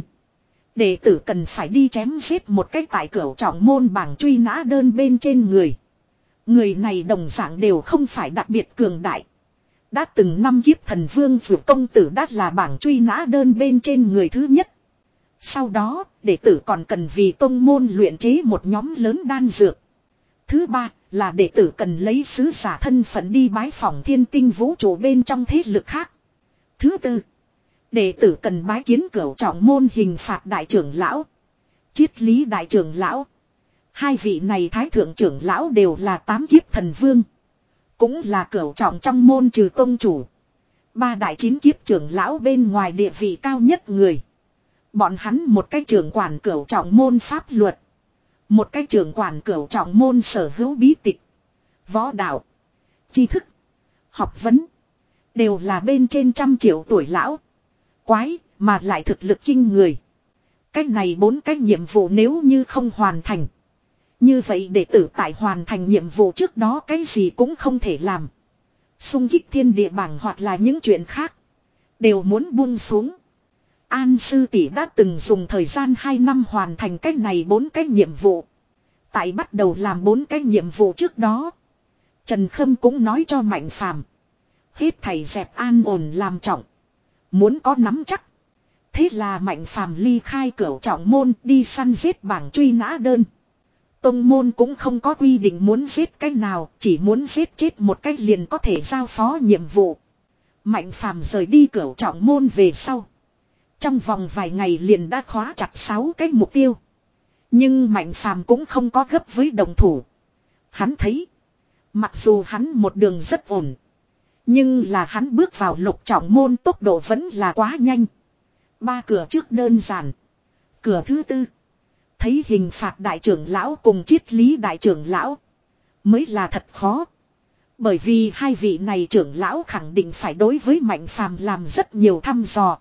đệ tử cần phải đi chém giết một cách tại cửu trọng môn bảng truy nã đơn bên trên người. Người này đồng dạng đều không phải đặc biệt cường đại. Đã từng năm kiếp thần vương Dược công tử đã là bảng truy nã đơn bên trên người thứ nhất. Sau đó, đệ tử còn cần vì tông môn luyện chế một nhóm lớn đan dược. Thứ ba là đệ tử cần lấy sứ giả thân phận đi bái phỏng thiên tinh vũ trụ bên trong thế lực khác. Thứ tư, đệ tử cần bái kiến cửu trọng môn hình phạt đại trưởng lão, triết lý đại trưởng lão. Hai vị này thái thượng trưởng lão đều là tám kiếp thần vương. Cũng là cửu trọng trong môn trừ tông chủ. Ba đại chín kiếp trưởng lão bên ngoài địa vị cao nhất người. Bọn hắn một cái trưởng quản cửu trọng môn pháp luật. Một cái trưởng quản cửu trọng môn sở hữu bí tịch. Võ đạo. Tri thức. Học vấn. Đều là bên trên trăm triệu tuổi lão. Quái mà lại thực lực kinh người. Cách này bốn cái nhiệm vụ nếu như không hoàn thành. Như vậy đệ tử tại hoàn thành nhiệm vụ trước đó cái gì cũng không thể làm. Xung kích thiên địa bảng hoặc là những chuyện khác. Đều muốn buông xuống. An sư tỷ đã từng dùng thời gian hai năm hoàn thành cách này bốn cái nhiệm vụ. Tại bắt đầu làm bốn cái nhiệm vụ trước đó. Trần Khâm cũng nói cho Mạnh Phàm. Hết thầy dẹp an ổn làm trọng. Muốn có nắm chắc. Thế là Mạnh Phàm ly khai cửu trọng môn đi săn giết bảng truy nã đơn. Tông môn cũng không có quy định muốn giết cái nào, chỉ muốn giết chết một cách liền có thể giao phó nhiệm vụ. Mạnh Phàm rời đi cửu trọng môn về sau. Trong vòng vài ngày liền đã khóa chặt sáu cái mục tiêu. Nhưng Mạnh Phàm cũng không có gấp với đồng thủ. Hắn thấy, mặc dù hắn một đường rất ổn, nhưng là hắn bước vào lục trọng môn tốc độ vẫn là quá nhanh. Ba cửa trước đơn giản. Cửa thứ tư, thấy hình phạt đại trưởng lão cùng triết lý đại trưởng lão mới là thật khó. Bởi vì hai vị này trưởng lão khẳng định phải đối với Mạnh Phàm làm rất nhiều thăm dò.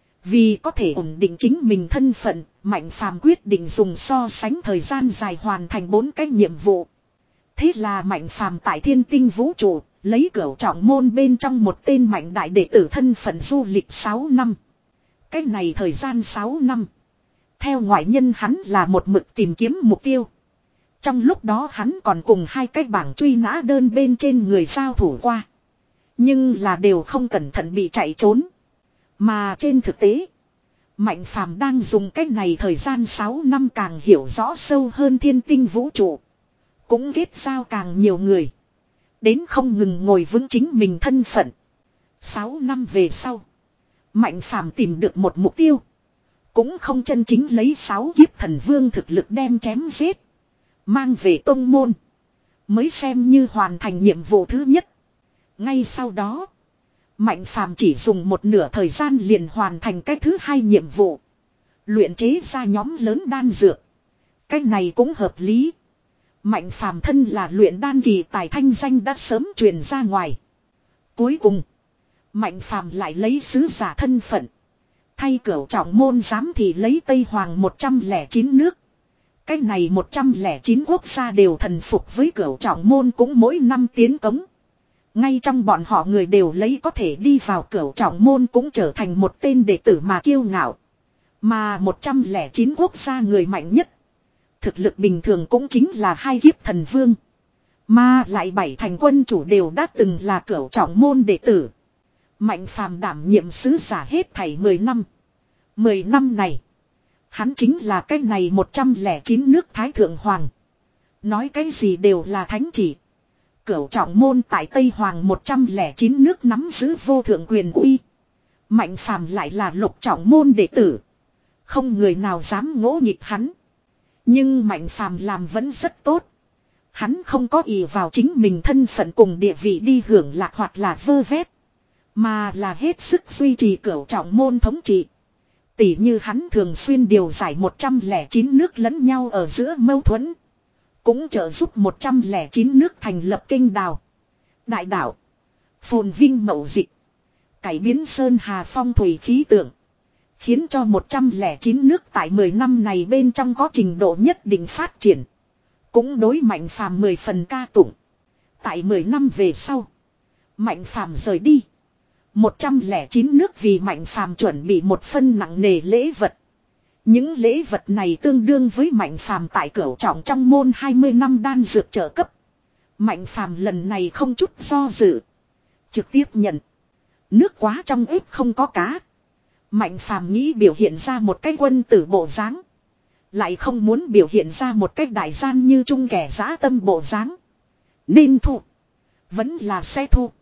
Vì có thể ổn định chính mình thân phận, Mạnh Phàm quyết định dùng so sánh thời gian dài hoàn thành bốn cái nhiệm vụ. Thế là Mạnh Phàm tại thiên tinh vũ trụ, lấy cửu trọng môn bên trong một tên mạnh đại đệ tử thân phận du lịch sáu năm. Cái này thời gian sáu năm. Theo ngoại nhân hắn là một mực tìm kiếm mục tiêu. Trong lúc đó hắn còn cùng hai cái bảng truy nã đơn bên trên người giao thủ qua. Nhưng là đều không cẩn thận bị chạy trốn. Mà trên thực tế, Mạnh Phàm đang dùng cách này thời gian sáu năm càng hiểu rõ sâu hơn thiên tinh vũ trụ. Cũng kết giao càng nhiều người. Đến không ngừng ngồi vững chính mình thân phận. sáu năm về sau, Mạnh Phàm tìm được một mục tiêu. Cũng không chân chính lấy sáu kiếp thần vương thực lực đem chém giết. Mang về tông môn. Mới xem như hoàn thành nhiệm vụ thứ nhất. Ngay sau đó, Mạnh Phàm chỉ dùng một nửa thời gian liền hoàn thành cái thứ hai nhiệm vụ. Luyện chế ra nhóm lớn đan dược. Cái này cũng hợp lý. Mạnh Phàm thân là luyện đan kỳ tài, thanh danh đã sớm truyền ra ngoài. Cuối cùng, Mạnh Phàm lại lấy sứ giả thân phận. Thay Cửu Trọng môn giám thị lấy Tây Hoàng một trăm lẻ chín nước. Cái này một trăm lẻ chín quốc gia đều thần phục với Cửu Trọng môn, cũng mỗi năm tiến cống. Ngay trong bọn họ người đều lấy có thể đi vào Cửu Trọng môn cũng trở thành một tên đệ tử mà kiêu ngạo. Mà một trăm lẻ chín quốc gia người mạnh nhất, thực lực bình thường cũng chính là hai kiếp thần vương. Mà lại bảy thành quân chủ đều đã từng là Cửu Trọng môn đệ tử. Mạnh Phàm đảm nhiệm sứ giả hết thảy mười năm. mười năm này, hắn chính là cái này một trăm lẻ chín nước Thái Thượng Hoàng. Nói cái gì đều là thánh chỉ. Cửu Trọng môn tại Tây Hoàng một trăm lẻ chín nước nắm giữ vô thượng quyền uy. Mạnh Phàm lại là Lục Trọng môn đệ tử. Không người nào dám ngỗ nghịch hắn. Nhưng Mạnh Phàm làm vẫn rất tốt. Hắn không có ỷ vào chính mình thân phận cùng địa vị đi hưởng lạc hoặc là vơ vét. Mà là hết sức duy trì Cửu Trọng môn thống trị. Tỉ như hắn thường xuyên điều giải một trăm lẻ chín nước lẫn nhau ở giữa mâu thuẫn. Cũng trợ giúp một trăm lẻ chín nước thành lập kinh đào, đại đảo, phồn vinh mậu dịch, cải biến sơn hà phong thủy khí tượng. Khiến cho một trăm lẻ chín nước tại mười năm này bên trong có trình độ nhất định phát triển. Cũng đối Mạnh Phàm mười phần ca tụng. Tại mười năm về sau, Mạnh Phàm rời đi. một trăm lẻ chín nước vì Mạnh Phàm chuẩn bị một phân nặng nề lễ vật. Những lễ vật này tương đương với Mạnh Phàm tại Cửu Trọng trong môn hai mươi năm đan dược trợ cấp. Mạnh Phàm lần này không chút do dự, trực tiếp nhận. Nước quá trong ếp không có cá. Mạnh Phàm nghĩ biểu hiện ra một cái quân tử bộ dáng, lại không muốn biểu hiện ra một cái đại gian như trung kẻ dã tâm bộ dáng. Nên thu, vẫn là sẽ thu.